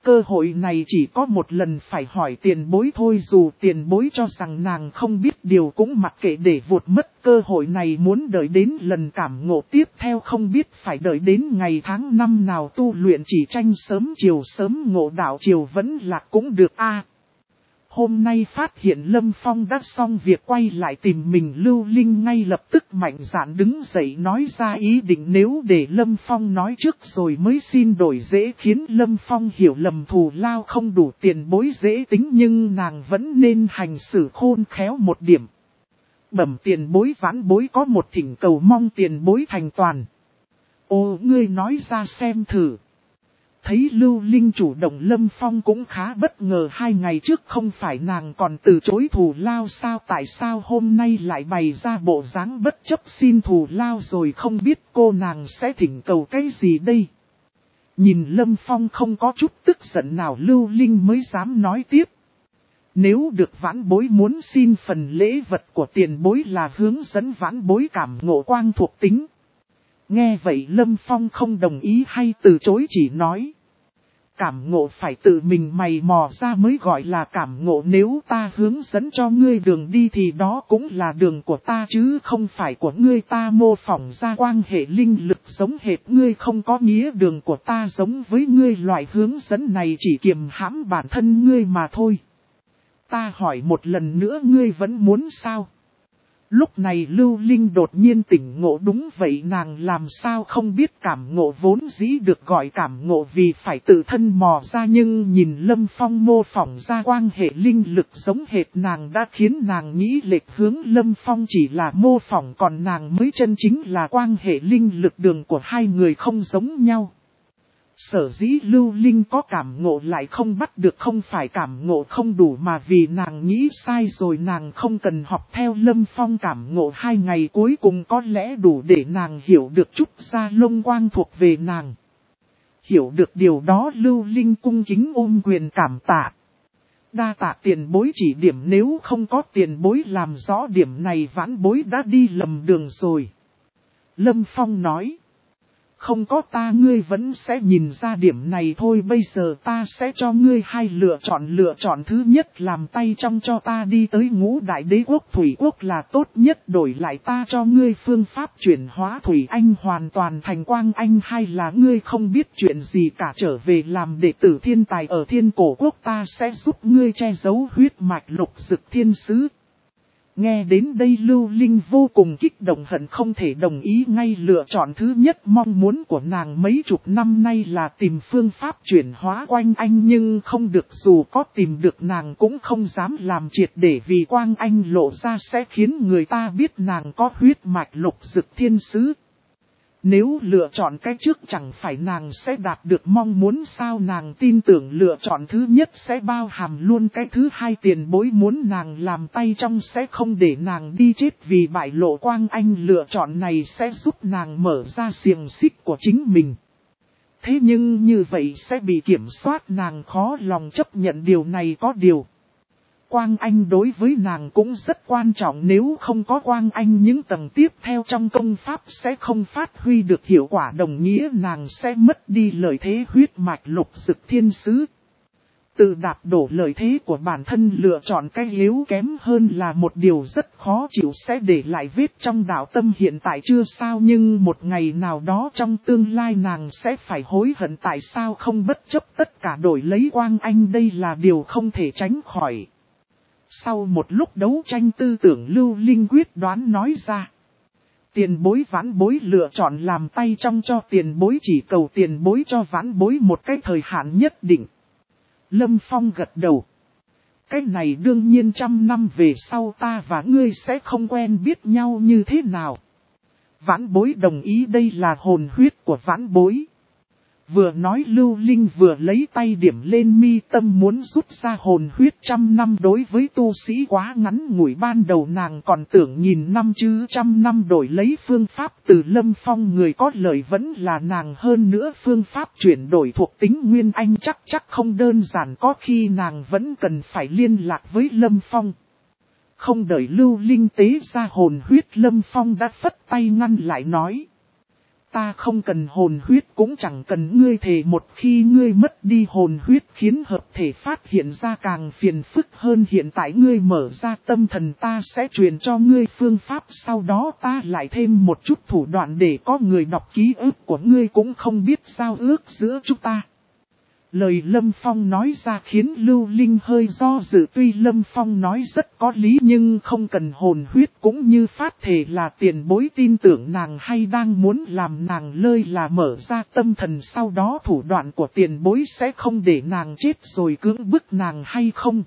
Cơ hội này chỉ có một lần, phải hỏi tiền bối thôi. Dù tiền bối cho rằng nàng không biết điều cũng mặc kệ, để vụt mất cơ hội này. Muốn đợi đến lần cảm ngộ tiếp theo không biết phải đợi đến ngày tháng năm nào. Tu luyện chỉ tranh sớm chiều, sớm ngộ đạo chiều vẫn lạc cũng được a. Hôm nay phát hiện Lâm Phong đã xong việc, quay lại tìm mình. Lưu Linh ngay lập tức mạnh dạn đứng dậy nói ra ý định, nếu để Lâm Phong nói trước rồi mới xin đổi dễ khiến Lâm Phong hiểu lầm thù lao không đủ tiền bối dễ tính, nhưng nàng vẫn nên hành xử khôn khéo một điểm. Bẩm tiền bối, vãn bối có một thỉnh cầu mong tiền bối thành toàn. Ô, ngươi nói ra xem thử. Thấy Lưu Linh chủ động, Lâm Phong cũng khá bất ngờ. Hai ngày trước không phải nàng còn từ chối thù lao sao, tại sao hôm nay lại bày ra bộ dáng bất chấp xin thù lao rồi, không biết cô nàng sẽ thỉnh cầu cái gì đây. Nhìn Lâm Phong không có chút tức giận nào, Lưu Linh mới dám nói tiếp. Nếu được vãn bối muốn xin phần lễ vật của tiền bối là hướng dẫn vãn bối cảm ngộ quang thuộc tính. Nghe vậy Lâm Phong không đồng ý hay từ chối, chỉ nói. Cảm ngộ phải tự mình mày mò ra mới gọi là cảm ngộ, nếu ta hướng dẫn cho ngươi đường đi thì đó cũng là đường của ta chứ không phải của ngươi. Ta mô phỏng ra quang hệ linh lực giống hệt ngươi, không có nghĩa đường của ta giống với ngươi. Loại hướng dẫn này chỉ kiềm hãm bản thân ngươi mà thôi. Ta hỏi một lần nữa, ngươi vẫn muốn sao? Lúc này Lưu Linh đột nhiên tỉnh ngộ, đúng vậy, nàng làm sao không biết cảm ngộ vốn dĩ được gọi cảm ngộ vì phải tự thân mò ra, nhưng nhìn Lâm Phong mô phỏng ra quang hệ linh lực giống hệt nàng đã khiến nàng nghĩ lệch hướng. Lâm Phong chỉ là mô phỏng, còn nàng mới chân chính là quang hệ linh lực, đường của hai người không giống nhau. Sở dĩ Lưu Linh có cảm ngộ lại không bắt được, không phải cảm ngộ không đủ mà vì nàng nghĩ sai rồi. Nàng không cần học theo Lâm Phong cảm ngộ hai ngày cuối cùng có lẽ đủ để nàng hiểu được chút da lông quang thuộc về nàng. Hiểu được điều đó, Lưu Linh cung kính ôm quyền cảm tạ. Đa tạ tiền bối chỉ điểm, nếu không có tiền bối làm rõ điểm này vãn bối đã đi lầm đường rồi. Lâm Phong nói. Không có ta ngươi vẫn sẽ nhìn ra điểm này thôi. Bây giờ ta sẽ cho ngươi hai lựa chọn. Lựa chọn thứ nhất, làm tay trong cho ta đi tới ngũ đại đế quốc thủy quốc là tốt nhất, đổi lại ta cho ngươi phương pháp chuyển hóa thủy anh hoàn toàn thành quang anh. Hay là ngươi không biết chuyện gì cả, trở về làm đệ tử thiên tài ở thiên cổ quốc, ta sẽ giúp ngươi che giấu huyết mạch lục dực thiên sứ. Nghe đến đây Lưu Linh vô cùng kích động, hận không thể đồng ý ngay. Lựa chọn thứ nhất, mong muốn của nàng mấy chục năm nay là tìm phương pháp chuyển hóa quang anh, nhưng không được. Dù có tìm được nàng cũng không dám làm triệt để, vì quang anh lộ ra sẽ khiến người ta biết nàng có huyết mạch lục dực thiên sứ. Nếu lựa chọn cái trước chẳng phải nàng sẽ đạt được mong muốn sao? Nàng tin tưởng lựa chọn thứ nhất sẽ bao hàm luôn cái thứ hai. Tiền bối muốn nàng làm tay trong sẽ không để nàng đi chết vì bại lộ quang anh. Lựa chọn này sẽ giúp nàng mở ra xiềng xích của chính mình. Thế nhưng như vậy sẽ bị kiểm soát, nàng khó lòng chấp nhận điều này. Có điều quang anh đối với nàng cũng rất quan trọng, nếu không có quang anh những tầng tiếp theo trong công pháp sẽ không phát huy được hiệu quả, đồng nghĩa nàng sẽ mất đi lợi thế huyết mạch lục dực thiên sứ. Tự đạp đổ lợi thế của bản thân, lựa chọn cái yếu kém hơn là một điều rất khó chịu, sẽ để lại vết trong đạo tâm hiện tại chưa sao, nhưng một ngày nào đó trong tương lai nàng sẽ phải hối hận tại sao không bất chấp tất cả đổi lấy quang anh, đây là điều không thể tránh khỏi. Sau một lúc đấu tranh tư tưởng, Lưu Linh quyết đoán nói ra. Tiền bối vãn bối lựa chọn làm tay trong cho tiền bối, chỉ cầu tiền bối cho vãn bối một cái thời hạn nhất định. Lâm Phong gật đầu. Cái này đương nhiên, trăm năm về sau ta và ngươi sẽ không quen biết nhau như thế nào. Vãn bối đồng ý, đây là hồn huyết của vãn bối. Vừa nói Lưu Linh vừa lấy tay điểm lên mi tâm, muốn rút ra hồn huyết. Trăm năm đối với tu sĩ quá ngắn ngủi, ban đầu nàng còn tưởng nhìn năm chứ trăm năm đổi lấy phương pháp từ Lâm Phong người có lợi vẫn là nàng, hơn nữa phương pháp chuyển đổi thuộc tính Nguyên Anh chắc chắc không đơn giản, có khi nàng vẫn cần phải liên lạc với Lâm Phong. Không đợi Lưu Linh tế ra hồn huyết, Lâm Phong đã phất tay ngăn lại nói. ta không cần hồn huyết cũng chẳng cần ngươi thề, một khi ngươi mất đi hồn huyết khiến hợp thể phát hiện ra càng phiền phức hơn. Hiện tại ngươi mở ra tâm thần, ta sẽ truyền cho ngươi phương pháp, sau đó ta lại thêm một chút thủ đoạn để có người đọc ký ức của ngươi cũng không biết giao ước giữa chúng ta. Lời Lâm Phong nói ra khiến Lưu Linh hơi do dự, tuy Lâm Phong nói rất có lý nhưng không cần hồn huyết cũng như phát thể là tiền bối tin tưởng nàng hay đang muốn làm nàng lơi là mở ra tâm thần, sau đó thủ đoạn của tiền bối sẽ không để nàng chết rồi cưỡng bức nàng hay không.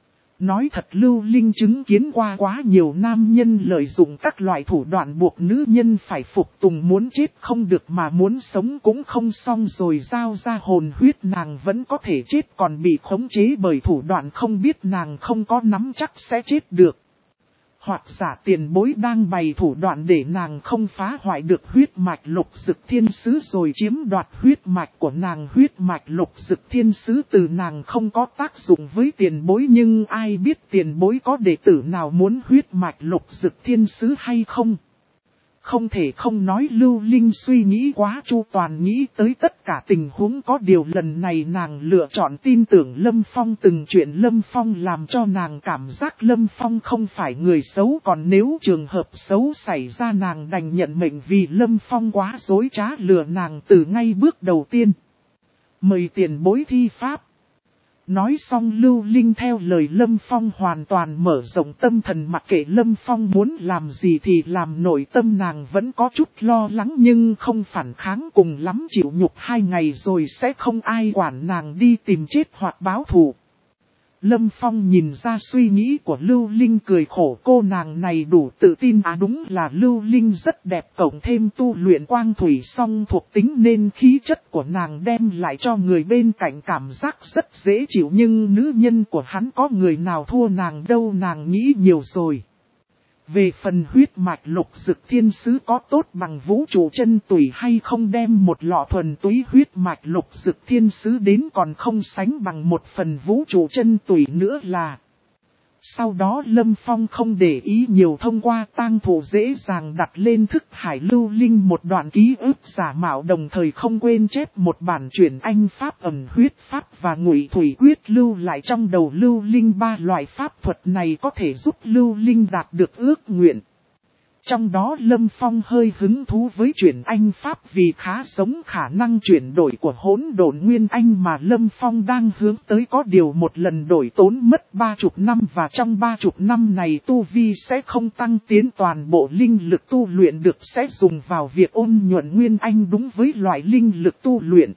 Nói thật Lưu Linh chứng kiến qua quá nhiều nam nhân lợi dụng các loại thủ đoạn buộc nữ nhân phải phục tùng, muốn chết không được mà muốn sống cũng không xong, rồi giao ra hồn huyết nàng vẫn có thể chết, còn bị khống chế bởi thủ đoạn không biết nàng không có nắm chắc sẽ chết được. Hoặc giả tiền bối đang bày thủ đoạn để nàng không phá hoại được huyết mạch lục dực thiên sứ rồi chiếm đoạt huyết mạch của nàng. Huyết mạch lục dực thiên sứ từ nàng không có tác dụng với tiền bối, nhưng ai biết tiền bối có đệ tử nào muốn huyết mạch lục dực thiên sứ hay không. Không thể không nói Lưu Linh suy nghĩ quá chu toàn, nghĩ tới tất cả tình huống, có điều lần này nàng lựa chọn tin tưởng Lâm Phong. Từng chuyện Lâm Phong làm cho nàng cảm giác Lâm Phong không phải người xấu, còn nếu trường hợp xấu xảy ra nàng đành nhận mệnh vì Lâm Phong quá dối trá lừa nàng từ ngay bước đầu tiên. Mời tiền bối thi pháp. Nói xong Lưu Linh theo lời Lâm Phong hoàn toàn mở rộng tâm thần, mặc kệ Lâm Phong muốn làm gì thì làm. Nội tâm nàng vẫn có chút lo lắng nhưng không phản kháng, cùng lắm chịu nhục hai ngày rồi sẽ không ai quản nàng đi tìm chết hoặc báo thù. Lâm Phong nhìn ra suy nghĩ của Lưu Linh cười khổ, cô nàng này đủ tự tin à. Đúng là Lưu Linh rất đẹp, cộng thêm tu luyện quang thủy song thuộc tính nên khí chất của nàng đem lại cho người bên cạnh cảm giác rất dễ chịu, nhưng nữ nhân của hắn có người nào thua nàng đâu, nàng nghĩ nhiều rồi. Về phần huyết mạch lục dực thiên sứ có tốt bằng vũ trụ chân tủy hay không, đem một lọ thuần túy huyết mạch lục dực thiên sứ đến còn không sánh bằng một phần vũ trụ chân tủy nữa là. Sau đó Lâm Phong không để ý nhiều, thông qua tang thủ dễ dàng đặt lên thức hải Lưu Linh một đoạn ký ức giả mạo, đồng thời không quên chép một bản chuyển anh pháp ẩn huyết pháp và ngụy thủy quyết lưu lại trong đầu Lưu Linh. Ba loại pháp thuật này có thể giúp Lưu Linh đạt được ước nguyện. Trong đó Lâm Phong hơi hứng thú với chuyển anh pháp vì khá giống khả năng chuyển đổi của hỗn độn nguyên anh mà Lâm Phong đang hướng tới, có điều một lần đổi tốn mất ba chục năm và trong ba chục năm này tu vi sẽ không tăng tiến, toàn bộ linh lực tu luyện được sẽ dùng vào việc ôn nhuận nguyên anh đúng với loại linh lực tu luyện.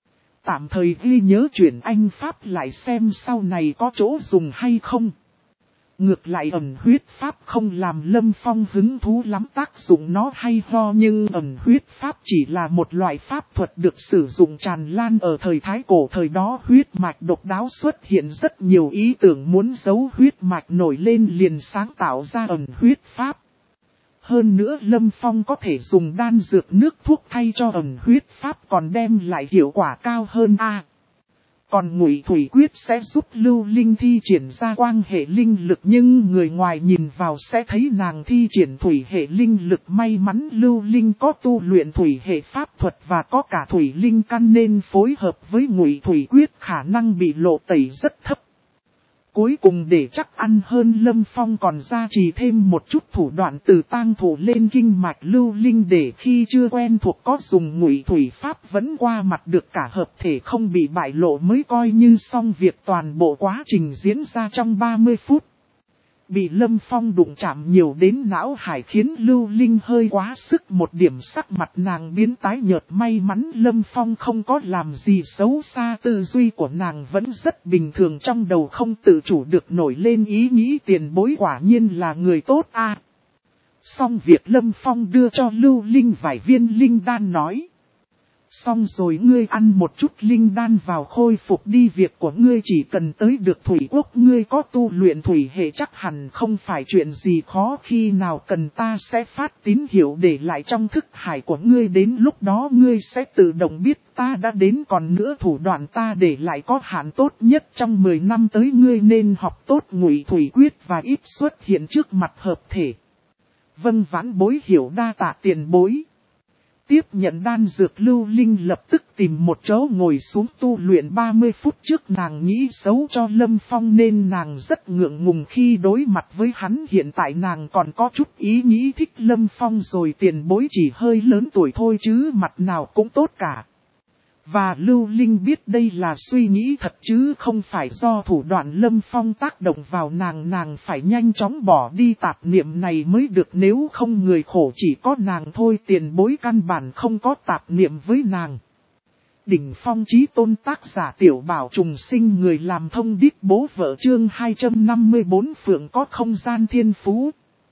Tạm thời ghi nhớ chuyển anh pháp lại xem sau này có chỗ dùng hay không. Ngược lại ẩn huyết pháp không làm Lâm Phong hứng thú lắm, tác dụng nó hay ho nhưng ẩn huyết pháp chỉ là một loại pháp thuật được sử dụng tràn lan ở thời Thái Cổ. Thời đó huyết mạch độc đáo xuất hiện rất nhiều ý tưởng muốn giấu huyết mạch nổi lên, liền sáng tạo ra ẩn huyết pháp. Hơn nữa Lâm Phong có thể dùng đan dược nước thuốc thay cho ẩn huyết pháp còn đem lại hiệu quả cao hơn a. À, còn ngụy thủy quyết sẽ giúp Lưu Linh thi triển ra quang hệ linh lực, nhưng người ngoài nhìn vào sẽ thấy nàng thi triển thủy hệ linh lực. May mắn Lưu Linh có tu luyện thủy hệ pháp thuật và có cả thủy linh căn nên phối hợp với ngụy thủy quyết khả năng bị lộ tẩy rất thấp. Cuối cùng để chắc ăn hơn, Lâm Phong còn gia trì thêm một chút thủ đoạn từ tang thủ lên kinh mạch Lưu Linh để khi chưa quen thuộc có dùng ngụy thủy pháp vẫn qua mặt được cả hợp thể không bị bại lộ mới coi như xong việc. Toàn bộ quá trình diễn ra trong ba mươi phút. Bị Lâm Phong đụng chạm nhiều đến não hải khiến Lưu Linh hơi quá sức, một điểm sắc mặt nàng biến tái nhợt. May mắn Lâm Phong không có làm gì xấu xa, tư duy của nàng vẫn rất bình thường, trong đầu không tự chủ được nổi lên ý nghĩ tiền bối quả nhiên là người tốt a. À, xong việc Lâm Phong đưa cho Lưu Linh vài viên linh đan nói. Xong rồi ngươi ăn một chút linh đan vào khôi phục đi, việc của ngươi chỉ cần tới được thủy quốc, ngươi có tu luyện thủy hệ chắc hẳn không phải chuyện gì khó, khi nào cần ta sẽ phát tín hiệu để lại trong thức hải của ngươi, đến lúc đó ngươi sẽ tự động biết ta đã đến. Còn nữa thủ đoạn ta để lại có hạn, tốt nhất trong mười năm tới ngươi nên học tốt ngụy thủy quyết và ít xuất hiện trước mặt hợp thể. Vâng, vãn bối hiểu, đa tạ tiền bối. Tiếp nhận đan dược Lưu Linh lập tức tìm một chỗ ngồi xuống tu luyện ba mươi phút trước nàng nghĩ xấu cho Lâm Phong nên nàng rất ngượng ngùng khi đối mặt với hắn. Hiện tại nàng còn có chút ý nghĩ thích Lâm Phong rồi, tiền bối chỉ hơi lớn tuổi thôi chứ mặt nào cũng tốt cả. Và Lưu Linh biết đây là suy nghĩ thật chứ không phải do thủ đoạn Lâm Phong tác động vào nàng. Nàng phải nhanh chóng bỏ đi tạp niệm này mới được, nếu không người khổ chỉ có nàng thôi. Tiền bối căn bản không có tạp niệm với nàng. Đỉnh phong chí tôn tác giả Tiểu Bảo trùng sinh, người làm thông điệp bố vợ, chương hai trăm năm mươi bốn Phượng có không gian thiên phú.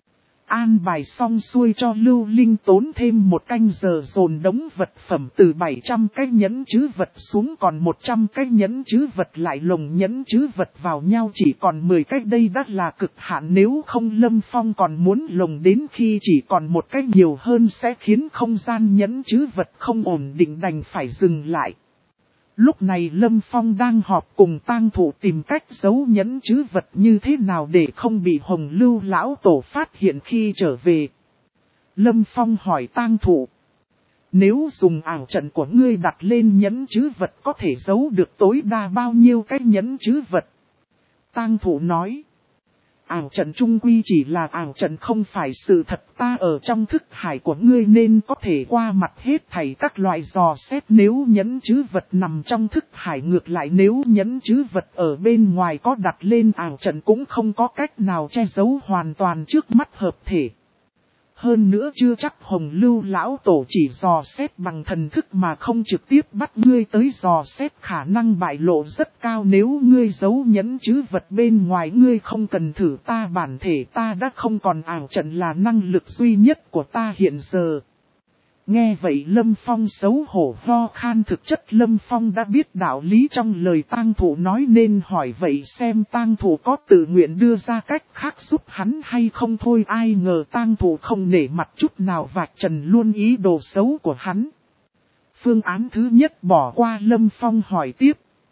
An bài xong xuôi cho Lưu Linh tốn thêm một canh giờ dồn đống vật phẩm từ bảy trăm cái nhẫn trữ vật xuống còn một trăm cái nhẫn trữ vật, lại lồng nhẫn trữ vật vào nhau chỉ còn mười cái. Đây đã là cực hạn, nếu không Lâm Phong còn muốn lồng đến khi chỉ còn một cái nhiều hơn sẽ khiến không gian nhẫn trữ vật không ổn định, đành phải dừng lại. Lúc này Lâm Phong đang họp cùng tang thủ tìm cách giấu nhẫn trữ vật như thế nào để không bị Hồng Lưu lão tổ phát hiện khi trở về. Lâm Phong hỏi tang thủ: nếu dùng ảo trận của ngươi đặt lên nhẫn trữ vật có thể giấu được tối đa bao nhiêu cái nhẫn trữ vật? Tang thủ nói: ảo trận trung quy chỉ là ảo trận, không phải sự thật. Ta ở trong thức hải của ngươi nên có thể qua mặt hết thảy các loại dò xét nếu nhẫn trữ vật nằm trong thức hải. Ngược lại nếu nhẫn trữ vật ở bên ngoài có đặt lên ảo trận cũng không có cách nào che giấu hoàn toàn trước mắt hợp thể. Hơn nữa chưa chắc Hồng Lưu lão tổ chỉ dò xét bằng thần thức mà không trực tiếp bắt ngươi tới dò xét, khả năng bại lộ rất cao. Nếu ngươi giấu nhẫn trữ vật bên ngoài ngươi không cần thử, ta bản thể ta đã không còn ảo trận là năng lực duy nhất của ta hiện giờ. Nghe vậy Lâm Phong xấu hổ ho khan, thực chất Lâm Phong đã biết đạo lý trong lời tang thủ nói nên hỏi vậy xem tang thủ có tự nguyện đưa ra cách khác giúp hắn hay không thôi. Ai ngờ tang thủ không nể mặt chút nào vạch trần luôn ý đồ xấu của hắn. Phương án thứ nhất bỏ qua, Lâm Phong hỏi tiếp: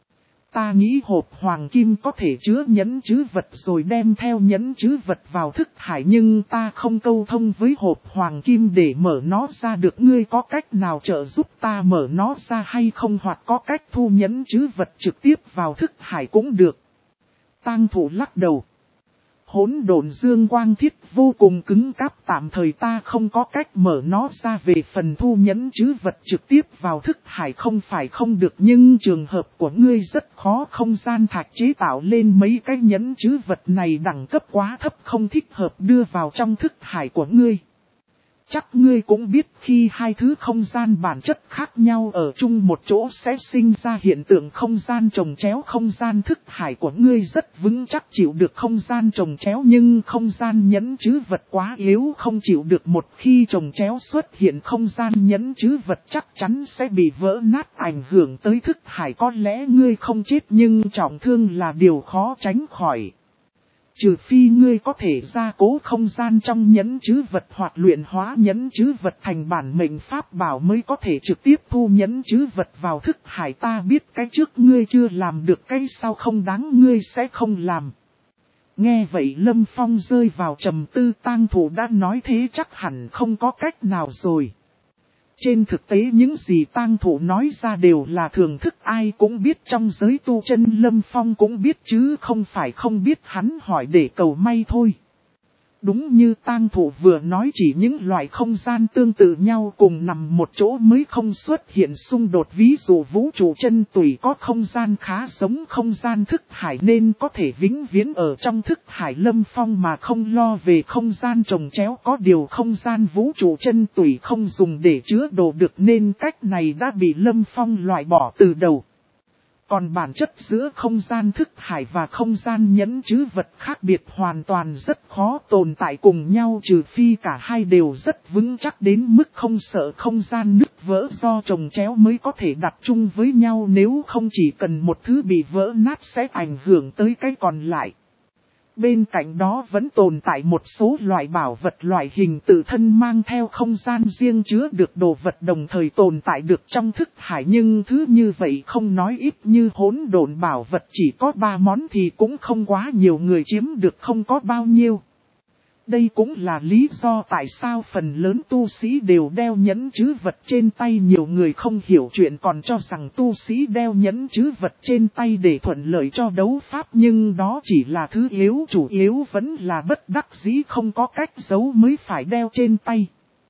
ta nghĩ hộp hoàng kim có thể chứa nhẫn trữ vật rồi đem theo nhẫn trữ vật vào thức hải, nhưng ta không câu thông với hộp hoàng kim để mở nó ra được. Ngươi có cách nào trợ giúp ta mở nó ra hay không, hoặc có cách thu nhẫn trữ vật trực tiếp vào thức hải cũng được. Tang thủ lắc đầu: hỗn độn dương quang thiết vô cùng cứng cáp, tạm thời ta không có cách mở nó ra. Về phần thu nhẫn trữ vật trực tiếp vào thức hải không phải không được, nhưng trường hợp của ngươi rất khó. Không gian thạch chế tạo lên mấy cái nhẫn trữ vật này đẳng cấp quá thấp, không thích hợp đưa vào trong thức hải của ngươi. Chắc ngươi cũng biết khi hai thứ không gian bản chất khác nhau ở chung một chỗ sẽ sinh ra hiện tượng không gian chồng chéo. Không gian thức hải của ngươi rất vững chắc chịu được không gian chồng chéo, nhưng không gian nhẫn trữ vật quá yếu không chịu được. Một khi chồng chéo xuất hiện không gian nhẫn trữ vật chắc chắn sẽ bị vỡ nát, ảnh hưởng tới thức hải. Có lẽ ngươi không chết nhưng trọng thương là điều khó tránh khỏi. Trừ phi ngươi có thể gia cố không gian trong nhẫn trữ vật hoặc luyện hóa nhẫn trữ vật thành bản mệnh pháp bảo mới có thể trực tiếp thu nhẫn trữ vật vào thức hải. Ta biết cái trước ngươi chưa làm được, cái sau không đáng ngươi sẽ không làm. Nghe vậy Lâm Phong rơi vào trầm tư, tang thủ đã nói thế chắc hẳn không có cách nào rồi. Trên thực tế những gì tang thủ nói ra đều là thường thức, ai cũng biết trong giới tu chân. Lâm Phong cũng biết chứ không phải không biết, hắn hỏi để cầu may thôi. Đúng như tang thủ vừa nói, chỉ những loại không gian tương tự nhau cùng nằm một chỗ mới không xuất hiện xung đột. Ví dụ vũ trụ chân tùy có không gian khá giống không gian thức hải nên có thể vĩnh viễn ở trong thức hải Lâm Phong mà không lo về không gian chồng chéo. Có điều không gian vũ trụ chân tùy không dùng để chứa đồ được nên cách này đã bị Lâm Phong loại bỏ từ đầu. Còn bản chất giữa không gian thức hải và không gian nhẫn trữ vật khác biệt hoàn toàn, rất khó tồn tại cùng nhau, trừ phi cả hai đều rất vững chắc đến mức không sợ không gian nứt vỡ do chồng chéo mới có thể đặt chung với nhau. Nếu không chỉ cần một thứ bị vỡ nát sẽ ảnh hưởng tới cái còn lại. Bên cạnh đó vẫn tồn tại một số loại bảo vật loại hình tự thân mang theo không gian riêng chứa được đồ vật đồng thời tồn tại được trong thức hải, nhưng thứ như vậy không nói ít như hỗn độn bảo vật chỉ có ba món thì cũng không quá nhiều người chiếm được, không có bao nhiêu. Đây cũng là lý do tại sao phần lớn tu sĩ đều đeo nhẫn trữ vật trên tay. Nhiều người không hiểu chuyện còn cho rằng tu sĩ đeo nhẫn trữ vật trên tay để thuận lợi cho đấu pháp, nhưng đó chỉ là thứ yếu, chủ yếu vẫn là bất đắc dĩ không có cách giấu mới phải đeo trên tay.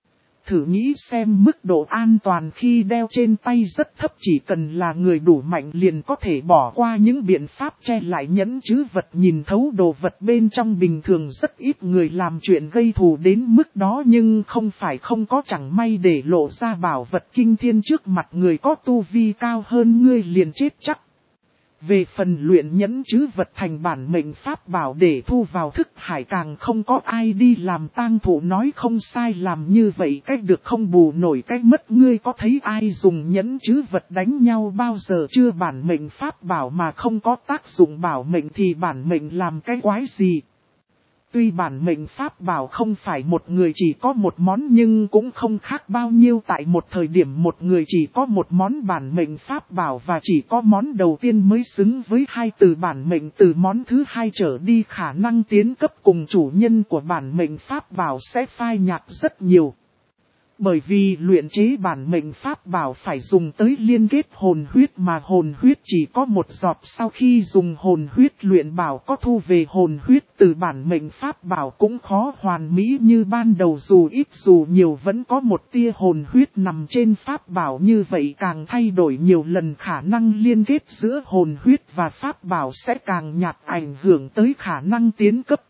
Thử nghĩ xem mức độ an toàn khi đeo trên tay rất thấp, chỉ cần là người đủ mạnh liền có thể bỏ qua những biện pháp che lại nhẫn trữ vật, nhìn thấu đồ vật bên trong. Bình thường rất ít người làm chuyện gây thù đến mức đó, nhưng không phải không có, chẳng may để lộ ra bảo vật kinh thiên trước mặt người có tu vi cao hơn ngươi liền chết chắc. Về phần luyện nhẫn trữ vật thành bản mệnh pháp bảo để thu vào thức hải, càng không có ai đi làm. Tang Thụ nói không sai, làm như vậy cách được không bù nổi cách mất. Ngươi có thấy ai dùng nhẫn trữ vật đánh nhau bao giờ chưa? Bản mệnh pháp bảo mà không có tác dụng bảo mệnh thì bản mệnh làm cái quái gì? Tuy bản mệnh pháp bảo không phải một người chỉ có một món, nhưng cũng không khác bao nhiêu. Tại một thời điểm một người chỉ có một món bản mệnh pháp bảo và chỉ có món đầu tiên mới xứng với hai từ bản mệnh. Từ món thứ hai trở đi, khả năng tiến cấp cùng chủ nhân của bản mệnh pháp bảo sẽ phai nhạt rất nhiều. Bởi vì luyện chế bản mệnh pháp bảo phải dùng tới liên kết hồn huyết, mà hồn huyết chỉ có một giọt. Sau khi dùng hồn huyết luyện bảo có thu về hồn huyết từ bản mệnh pháp bảo cũng khó hoàn mỹ như ban đầu, dù ít dù nhiều vẫn có một tia hồn huyết nằm trên pháp bảo. Như vậy càng thay đổi nhiều lần, khả năng liên kết giữa hồn huyết và pháp bảo sẽ càng nhạt, ảnh hưởng tới khả năng tiến cấp.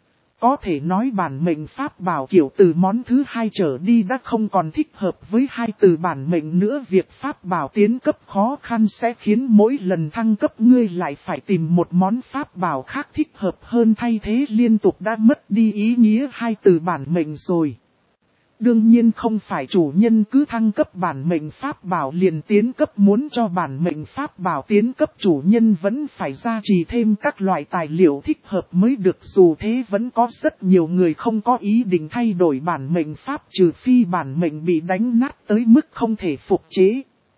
Có thể nói bản mệnh pháp bảo kiểu từ món thứ hai trở đi đã không còn thích hợp với hai từ bản mệnh nữa. Việc pháp bảo tiến cấp khó khăn sẽ khiến mỗi lần thăng cấp ngươi lại phải tìm một món pháp bảo khác thích hợp hơn thay thế liên tục, đã mất đi ý nghĩa hai từ bản mệnh rồi. Đương nhiên không phải chủ nhân cứ thăng cấp bản mệnh pháp bảo liền tiến cấp, muốn cho bản mệnh pháp bảo tiến cấp chủ nhân vẫn phải gia trì thêm các loại tài liệu thích hợp mới được. Dù thế vẫn có rất nhiều người không có ý định thay đổi bản mệnh pháp, trừ phi bản mệnh bị đánh nát tới mức không thể phục chế.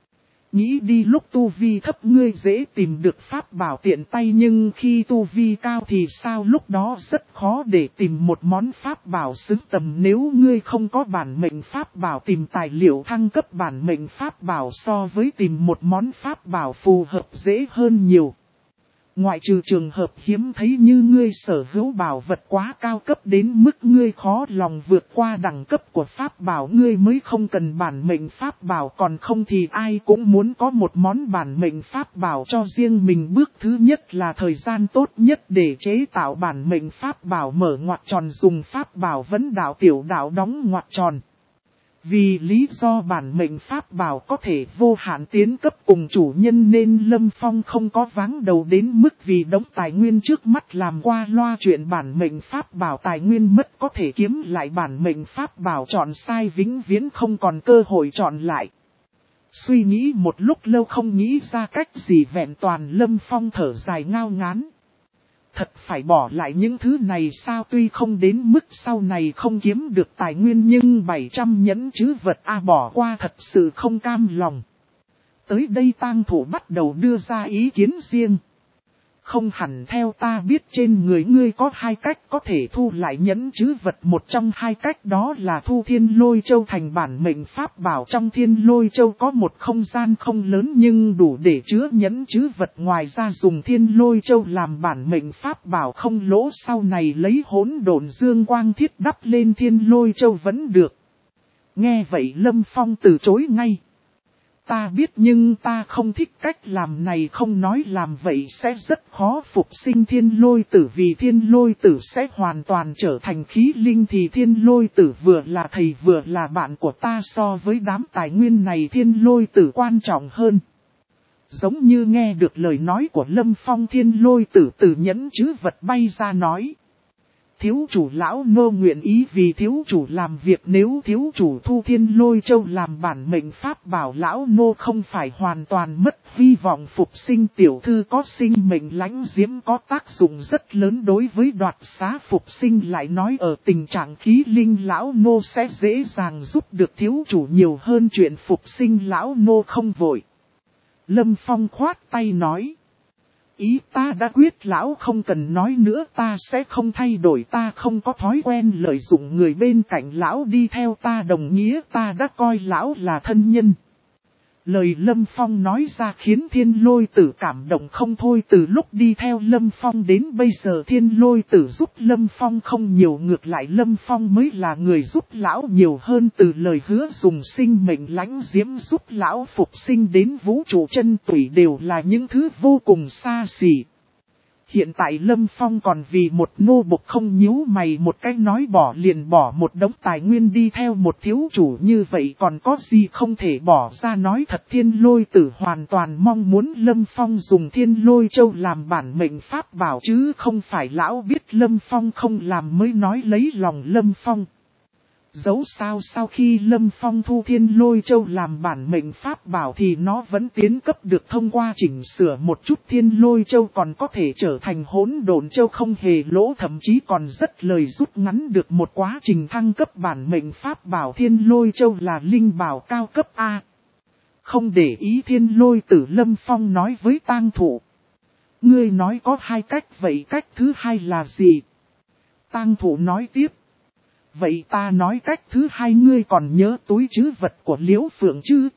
Nghĩ đi, lúc tu vi thấp ngươi dễ tìm được pháp bảo tiện tay, nhưng khi tu vi cao thì sao? Lúc đó rất khó để tìm một món pháp bảo xứng tầm. Nếu ngươi không có bản mệnh pháp bảo, tìm tài liệu thăng cấp bản mệnh pháp bảo so với tìm một món pháp bảo phù hợp dễ hơn nhiều. Ngoại trừ trường hợp hiếm thấy như ngươi sở hữu bảo vật quá cao cấp đến mức ngươi khó lòng vượt qua đẳng cấp của pháp bảo, ngươi mới không cần bản mệnh pháp bảo. Còn không thì ai cũng muốn có một món bản mệnh pháp bảo cho riêng mình. Bước thứ nhất là thời gian tốt nhất để chế tạo bản mệnh pháp bảo. Mở ngoặc tròn, dùng pháp bảo vấn đạo tiểu đạo đóng ngoặc tròn. Vì lý do bản mệnh pháp bảo có thể vô hạn tiến cấp cùng chủ nhân nên Lâm Phong không có váng đầu đến mức vì đống tài nguyên trước mắt làm qua loa chuyện bản mệnh pháp bảo tài nguyên mất có thể kiếm lại. Bản mệnh pháp bảo chọn sai vĩnh viễn không còn cơ hội chọn lại. Suy nghĩ một lúc lâu không nghĩ ra cách gì vẹn toàn, Lâm Phong thở dài ngao ngán. Thật phải bỏ lại những thứ này sao? Tuy không đến mức sau này không kiếm được tài nguyên, nhưng bảy trăm nhẫn trữ vật a à, bỏ qua thật sự không cam lòng. Tới đây Tang Thụ bắt đầu đưa ra ý kiến riêng. Không hẳn, theo ta biết trên người ngươi có hai cách có thể thu lại nhẫn trữ vật. Một trong hai cách đó là thu Thiên Lôi Châu thành bản mệnh pháp bảo. Trong Thiên Lôi Châu có một không gian không lớn nhưng đủ để chứa nhẫn trữ vật. Ngoài ra dùng Thiên Lôi Châu làm bản mệnh pháp bảo không lỗ, sau này lấy hỗn độn dương quang thiết đắp lên Thiên Lôi Châu vẫn được. Nghe vậy Lâm Phong từ chối ngay. Ta biết, nhưng ta không thích cách làm này, không nói làm vậy sẽ rất khó phục sinh thiên lôi tử. Vì thiên lôi tử sẽ hoàn toàn trở thành khí linh, thì thiên lôi tử vừa là thầy vừa là bạn của ta. So với đám tài nguyên này thiên lôi tử quan trọng hơn. Giống như nghe được lời nói của Lâm Phong, thiên lôi tử từ nhẫn trữ vật bay ra nói. Thiếu chủ, lão nô nguyện ý vì thiếu chủ làm việc. Nếu thiếu chủ thu Thiên Lôi Châu làm bản mệnh pháp bảo, lão nô không phải hoàn toàn mất hy vọng phục sinh. Tiểu thư có sinh mệnh lãnh diễm có tác dụng rất lớn đối với đoạt xá phục sinh. Lại nói ở tình trạng khí linh, lão nô sẽ dễ dàng giúp được thiếu chủ nhiều hơn chuyện phục sinh. Lão nô không vội. Lâm Phong khoát tay nói. Ý ta đã quyết lão không cần nói nữa, ta sẽ không thay đổi, ta không có thói quen lợi dụng người bên cạnh lão đi theo ta, đồng nghĩa ta đã coi lão là thân nhân. Lời Lâm Phong nói ra khiến Thiên Lôi Tử cảm động không thôi, từ lúc đi theo Lâm Phong đến bây giờ Thiên Lôi Tử giúp Lâm Phong không nhiều, ngược lại Lâm Phong mới là người giúp lão nhiều hơn, từ lời hứa dùng sinh mệnh lãnh diễm giúp lão phục sinh đến vũ trụ chân tủy đều là những thứ vô cùng xa xỉ. Hiện tại Lâm Phong còn vì một nô bộc không nhíu mày một cách nói bỏ liền bỏ một đống tài nguyên đi theo một thiếu chủ, như vậy còn có gì không thể bỏ ra. Nói thật Thiên Lôi Tử hoàn toàn mong muốn Lâm Phong dùng Thiên Lôi Châu làm bản mệnh pháp bảo, chứ không phải lão biết Lâm Phong không làm mới nói lấy lòng Lâm Phong. Dẫu sao sau khi Lâm Phong thu Thiên Lôi Châu làm bản mệnh pháp bảo thì nó vẫn tiến cấp được, thông qua chỉnh sửa một chút Thiên Lôi Châu còn có thể trở thành Hỗn Độn Châu không hề lỗ, thậm chí còn rất lời rút ngắn được một quá trình thăng cấp bản mệnh pháp bảo. Thiên Lôi Châu là linh bảo cao cấp A. Không để ý Thiên Lôi Tử, Lâm Phong nói với Tang Thụ. Ngươi nói có hai cách, vậy cách thứ hai là gì? Tang Thụ nói tiếp. Vậy ta nói cách thứ hai, ngươi còn nhớ túi trữ vật của Liễu Phượng chứ?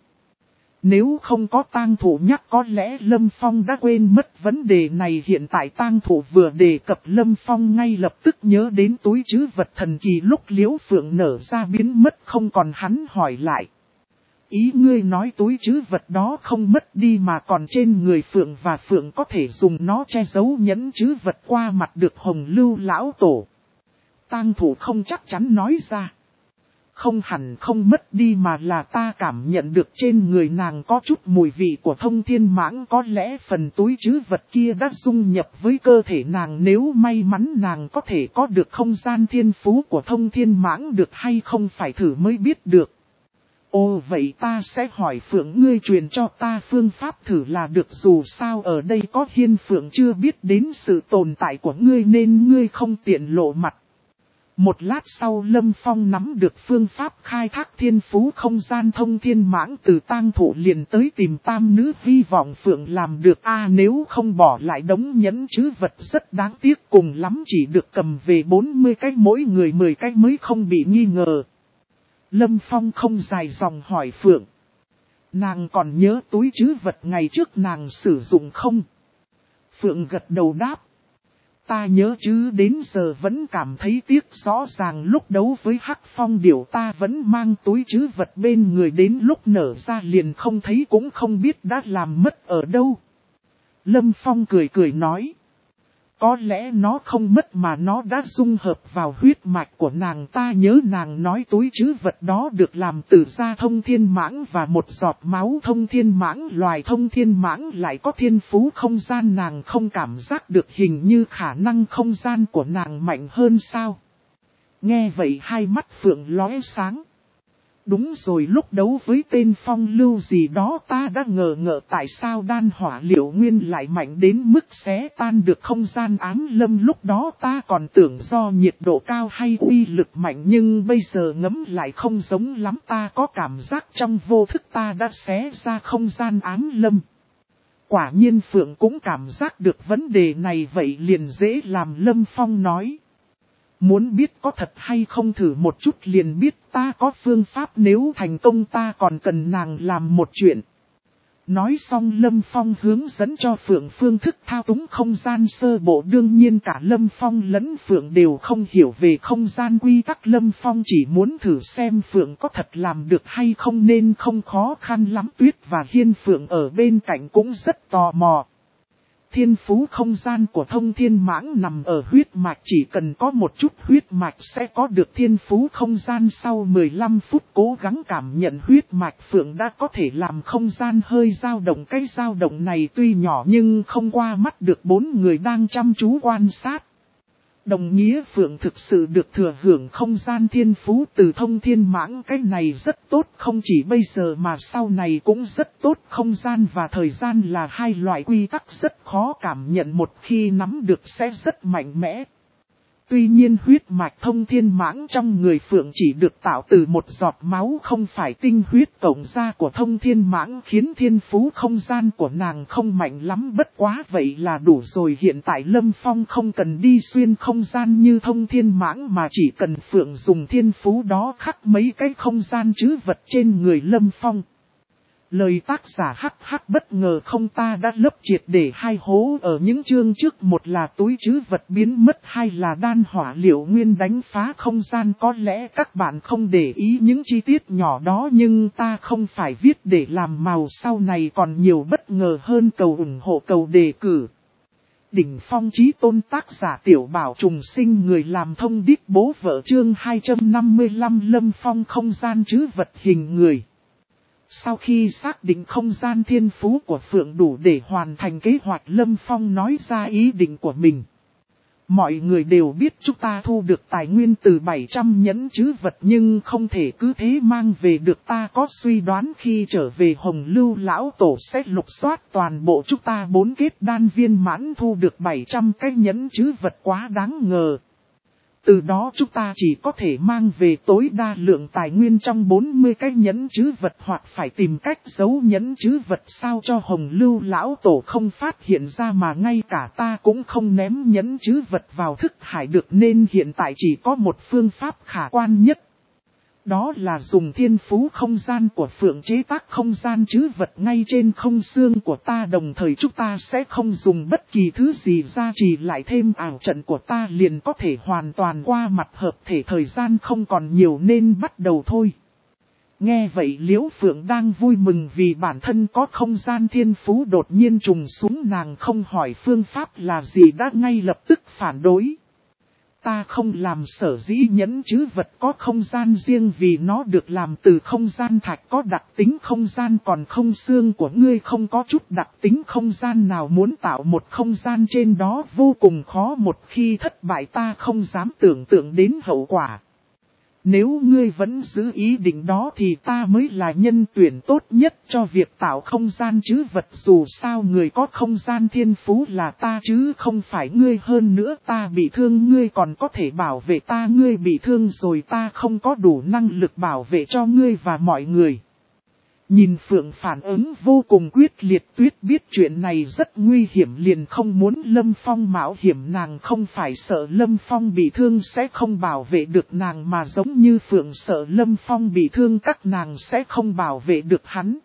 Nếu không có Tang Thụ nhắc có lẽ Lâm Phong đã quên mất vấn đề này. Hiện tại Tang Thụ vừa đề cập Lâm Phong ngay lập tức nhớ đến túi trữ vật thần kỳ lúc Liễu Phượng nở ra biến mất không còn, hắn hỏi lại. Ý ngươi nói túi trữ vật đó không mất đi mà còn trên người Phượng, và Phượng có thể dùng nó che giấu nhẫn trữ vật qua mặt được Hồng Lưu lão tổ? Tang Thụ không chắc chắn nói ra. Không hẳn không mất đi, mà là ta cảm nhận được trên người nàng có chút mùi vị của Thông Thiên Mãng, có lẽ phần túi trữ vật kia đã dung nhập với cơ thể nàng. Nếu may mắn nàng có thể có được không gian thiên phú của Thông Thiên Mãng, được hay không phải thử mới biết được. Ồ, vậy ta sẽ hỏi Phượng, ngươi truyền cho ta phương pháp thử là được, dù sao ở đây có Hiên Phượng chưa biết đến sự tồn tại của ngươi nên ngươi không tiện lộ mặt. Một lát sau Lâm Phong nắm được phương pháp khai thác thiên phú không gian Thông Thiên Mãng từ Tang Thụ liền tới tìm tam nữ, hy vọng Phượng làm được a nếu không bỏ lại đống nhẫn trữ vật rất đáng tiếc, cùng lắm chỉ được cầm về bốn mươi cái, mỗi người mười cái mới không bị nghi ngờ. Lâm Phong không dài dòng hỏi Phượng. Nàng còn nhớ túi trữ vật ngày trước nàng sử dụng không? Phượng gật đầu đáp. Ta nhớ chứ, đến giờ vẫn cảm thấy tiếc, rõ ràng lúc đấu với Hắc Phong Điểu ta vẫn mang túi trữ vật bên người, đến lúc nở ra liền không thấy, cũng không biết đã làm mất ở đâu. Lâm Phong cười cười nói. Có lẽ nó không mất mà nó đã dung hợp vào huyết mạch của nàng. Ta nhớ nàng nói túi trữ vật đó được làm từ da Thông Thiên Mãng và một giọt máu Thông Thiên Mãng. Loài Thông Thiên Mãng lại có thiên phú không gian, nàng không cảm giác được, hình như khả năng không gian của nàng mạnh hơn sao? Nghe vậy hai mắt Phượng lóe sáng. Đúng rồi, lúc đấu với tên Phong Lưu gì đó ta đã ngờ ngợ tại sao đan hỏa liệu nguyên lại mạnh đến mức xé tan được không gian ám lâm. Lúc đó ta còn tưởng do nhiệt độ cao hay uy lực mạnh, nhưng bây giờ ngẫm lại không giống lắm, ta có cảm giác trong vô thức ta đã xé ra không gian ám lâm. Quả nhiên Phượng cũng cảm giác được vấn đề này, vậy liền dễ làm. Lâm Phong nói. Muốn biết có thật hay không thử một chút liền biết, ta có phương pháp, nếu thành công ta còn cần nàng làm một chuyện. Nói xong Lâm Phong hướng dẫn cho Phượng phương thức thao túng không gian sơ bộ. Đương nhiên cả Lâm Phong lẫn Phượng đều không hiểu về không gian quy tắc, Lâm Phong chỉ muốn thử xem Phượng có thật làm được hay không nên không khó khăn lắm. Tuyết và Hiên Phượng ở bên cạnh cũng rất tò mò. Thiên phú không gian của Thông Thiên Mãng nằm ở huyết mạch, chỉ cần có một chút huyết mạch sẽ có được thiên phú không gian. Sau mười lăm phút cố gắng cảm nhận huyết mạch, Phượng đã có thể làm không gian hơi dao động. Cái dao động này tuy nhỏ nhưng không qua mắt được bốn người đang chăm chú quan sát. Đồng nghĩa Phượng thực sự được thừa hưởng không gian thiên phú từ Thông Thiên Mãng. Cái này rất tốt, không chỉ bây giờ mà sau này cũng rất tốt. Không gian và thời gian là hai loại quy tắc rất khó cảm nhận, một khi nắm được sẽ rất mạnh mẽ. Tuy nhiên huyết mạch thông thiên mãng trong người Phượng chỉ được tạo từ một giọt máu không phải tinh huyết cộng ra của thông thiên mãng, khiến thiên phú không gian của nàng không mạnh lắm, bất quá vậy là đủ rồi. Hiện tại Lâm Phong không cần đi xuyên không gian như thông thiên mãng mà chỉ cần Phượng dùng thiên phú đó khắc mấy cái không gian trữ vật trên người Lâm Phong. Lời tác giả hắc hắc bất ngờ không, ta đã lấp triệt để hai hố ở những chương trước, một là túi trữ vật biến mất, hai là đan hỏa liệu nguyên đánh phá không gian. Có lẽ các bạn không để ý những chi tiết nhỏ đó nhưng ta không phải viết để làm màu, sau này còn nhiều bất ngờ hơn. Cầu ủng hộ, cầu đề cử. Đỉnh phong chí tôn tác giả Tiểu Bảo trùng sinh, người làm thông đích bố vợ, chương hai trăm năm mươi lăm Lâm Phong không gian trữ vật hình người. Sau khi xác định không gian thiên phú của Phượng đủ để hoàn thành kế hoạch, Lâm Phong nói ra ý định của mình. Mọi người đều biết chúng ta thu được tài nguyên từ bảy trăm nhẫn trữ vật nhưng không thể cứ thế mang về được. Ta có suy đoán khi trở về Hồng Lưu Lão Tổ sẽ lục soát toàn bộ chúng ta bốn kết đan viên mãn, thu được bảy trăm cái nhẫn trữ vật quá đáng ngờ. Từ đó chúng ta chỉ có thể mang về tối đa lượng tài nguyên trong bốn mươi cái nhẫn trữ vật, hoặc phải tìm cách giấu nhẫn trữ vật sao cho Hồng Lưu Lão Tổ không phát hiện ra, mà ngay cả ta cũng không ném nhẫn trữ vật vào thức hải được, nên hiện tại chỉ có một phương pháp khả quan nhất. Đó là dùng thiên phú không gian của Phượng chế tác không gian trữ vật ngay trên không xương của ta, đồng thời chúng ta sẽ không dùng bất kỳ thứ gì gia trì lại, thêm ảo trận của ta liền có thể hoàn toàn qua mặt hợp thể. Thời gian không còn nhiều nên bắt đầu thôi. Nghe vậy Liễu Phượng đang vui mừng vì bản thân có không gian thiên phú đột nhiên trùng xuống, nàng không hỏi phương pháp là gì đã ngay lập tức phản đối. Ta không làm, sở dĩ nhẫn trữ vật có không gian riêng vì nó được làm từ không gian thạch có đặc tính không gian, còn không xương của ngươi không có chút đặc tính không gian nào, muốn tạo một không gian trên đó vô cùng khó, một khi thất bại ta không dám tưởng tượng đến hậu quả. Nếu ngươi vẫn giữ ý định đó thì ta mới là nhân tuyển tốt nhất cho việc tạo không gian trữ vật, dù sao người có không gian thiên phú là ta chứ không phải ngươi, hơn nữa ta bị thương ngươi còn có thể bảo vệ ta, ngươi bị thương rồi ta không có đủ năng lực bảo vệ cho ngươi và mọi người. Nhìn Phượng phản ứng vô cùng quyết liệt, Tuyết biết chuyện này rất nguy hiểm liền không muốn Lâm Phong mạo hiểm, nàng không phải sợ Lâm Phong bị thương sẽ không bảo vệ được nàng, mà giống như Phượng sợ Lâm Phong bị thương các nàng sẽ không bảo vệ được hắn.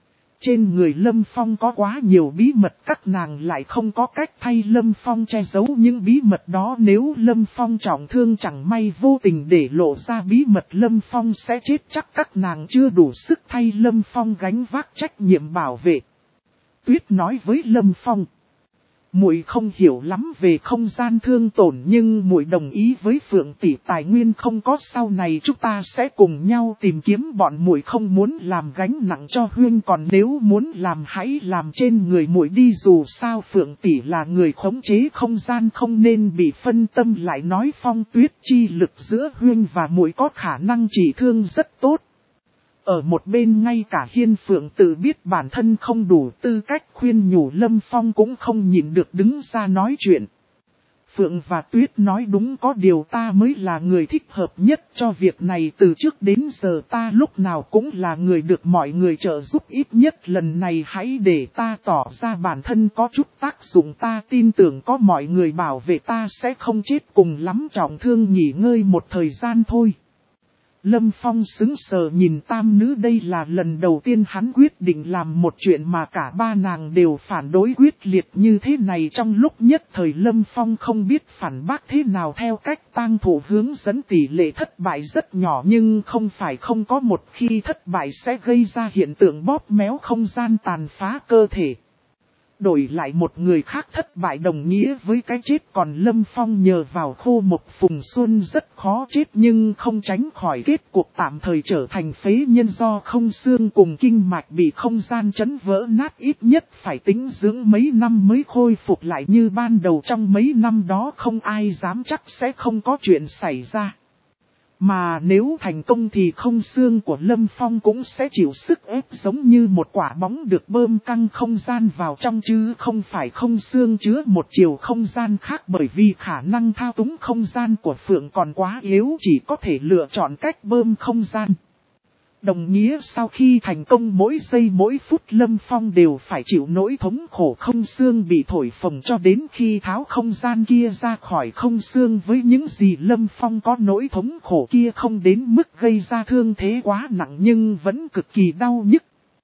Trên người Lâm Phong có quá nhiều bí mật, các nàng lại không có cách thay Lâm Phong che giấu những bí mật đó. Nếu Lâm Phong trọng thương chẳng may vô tình để lộ ra bí mật, Lâm Phong sẽ chết chắc, các nàng chưa đủ sức thay Lâm Phong gánh vác trách nhiệm bảo vệ. Tuyết nói với Lâm Phong. Muội không hiểu lắm về không gian thương tổn nhưng muội đồng ý với Phượng tỷ, tài nguyên không có, sau này chúng ta sẽ cùng nhau tìm kiếm, bọn muội không muốn làm gánh nặng cho Huyên, còn nếu muốn làm hãy làm trên người muội đi, dù sao Phượng tỷ là người khống chế không gian không nên bị phân tâm. Lại nói phong tuyết chi lực giữa Huyên và muội có khả năng trị thương rất tốt. Ở một bên ngay cả Hiên Phượng tự biết bản thân không đủ tư cách khuyên nhủ Lâm Phong cũng không nhịn được đứng ra nói chuyện. Phượng và Tuyết nói đúng, có điều ta mới là người thích hợp nhất cho việc này, từ trước đến giờ ta lúc nào cũng là người được mọi người trợ giúp, ít nhất lần này hãy để ta tỏ ra bản thân có chút tác dụng, ta tin tưởng có mọi người bảo vệ ta sẽ không chết, cùng lắm trọng thương nghỉ ngơi một thời gian thôi. Lâm Phong sững sờ nhìn tam nữ, đây là lần đầu tiên hắn quyết định làm một chuyện mà cả ba nàng đều phản đối quyết liệt như thế này. Trong lúc nhất thời Lâm Phong không biết phản bác thế nào, theo cách tang thủ hướng dẫn tỷ lệ thất bại rất nhỏ nhưng không phải không có, một khi thất bại sẽ gây ra hiện tượng bóp méo không gian tàn phá cơ thể. Đổi lại một người khác thất bại đồng nghĩa với cái chết, còn Lâm Phong nhờ vào khô một phùng xuân rất khó chết nhưng không tránh khỏi kết cuộc tạm thời trở thành phế nhân do không xương cùng kinh mạch bị không gian chấn vỡ nát, ít nhất phải tính dưỡng mấy năm mới khôi phục lại như ban đầu. Trong mấy năm đó không ai dám chắc sẽ không có chuyện xảy ra. Mà nếu thành công thì không xương của Lâm Phong cũng sẽ chịu sức ép giống như một quả bóng được bơm căng không gian vào trong, chứ không phải không xương chứa một chiều không gian khác, bởi vì khả năng thao túng không gian của Phượng còn quá yếu, chỉ có thể lựa chọn cách bơm không gian. Đồng nghĩa sau khi thành công mỗi giây mỗi phút Lâm Phong đều phải chịu nỗi thống khổ không xương bị thổi phồng cho đến khi tháo không gian kia ra khỏi không xương. Với những gì Lâm Phong có, nỗi thống khổ kia không đến mức gây ra thương thế quá nặng nhưng vẫn cực kỳ đau nhức.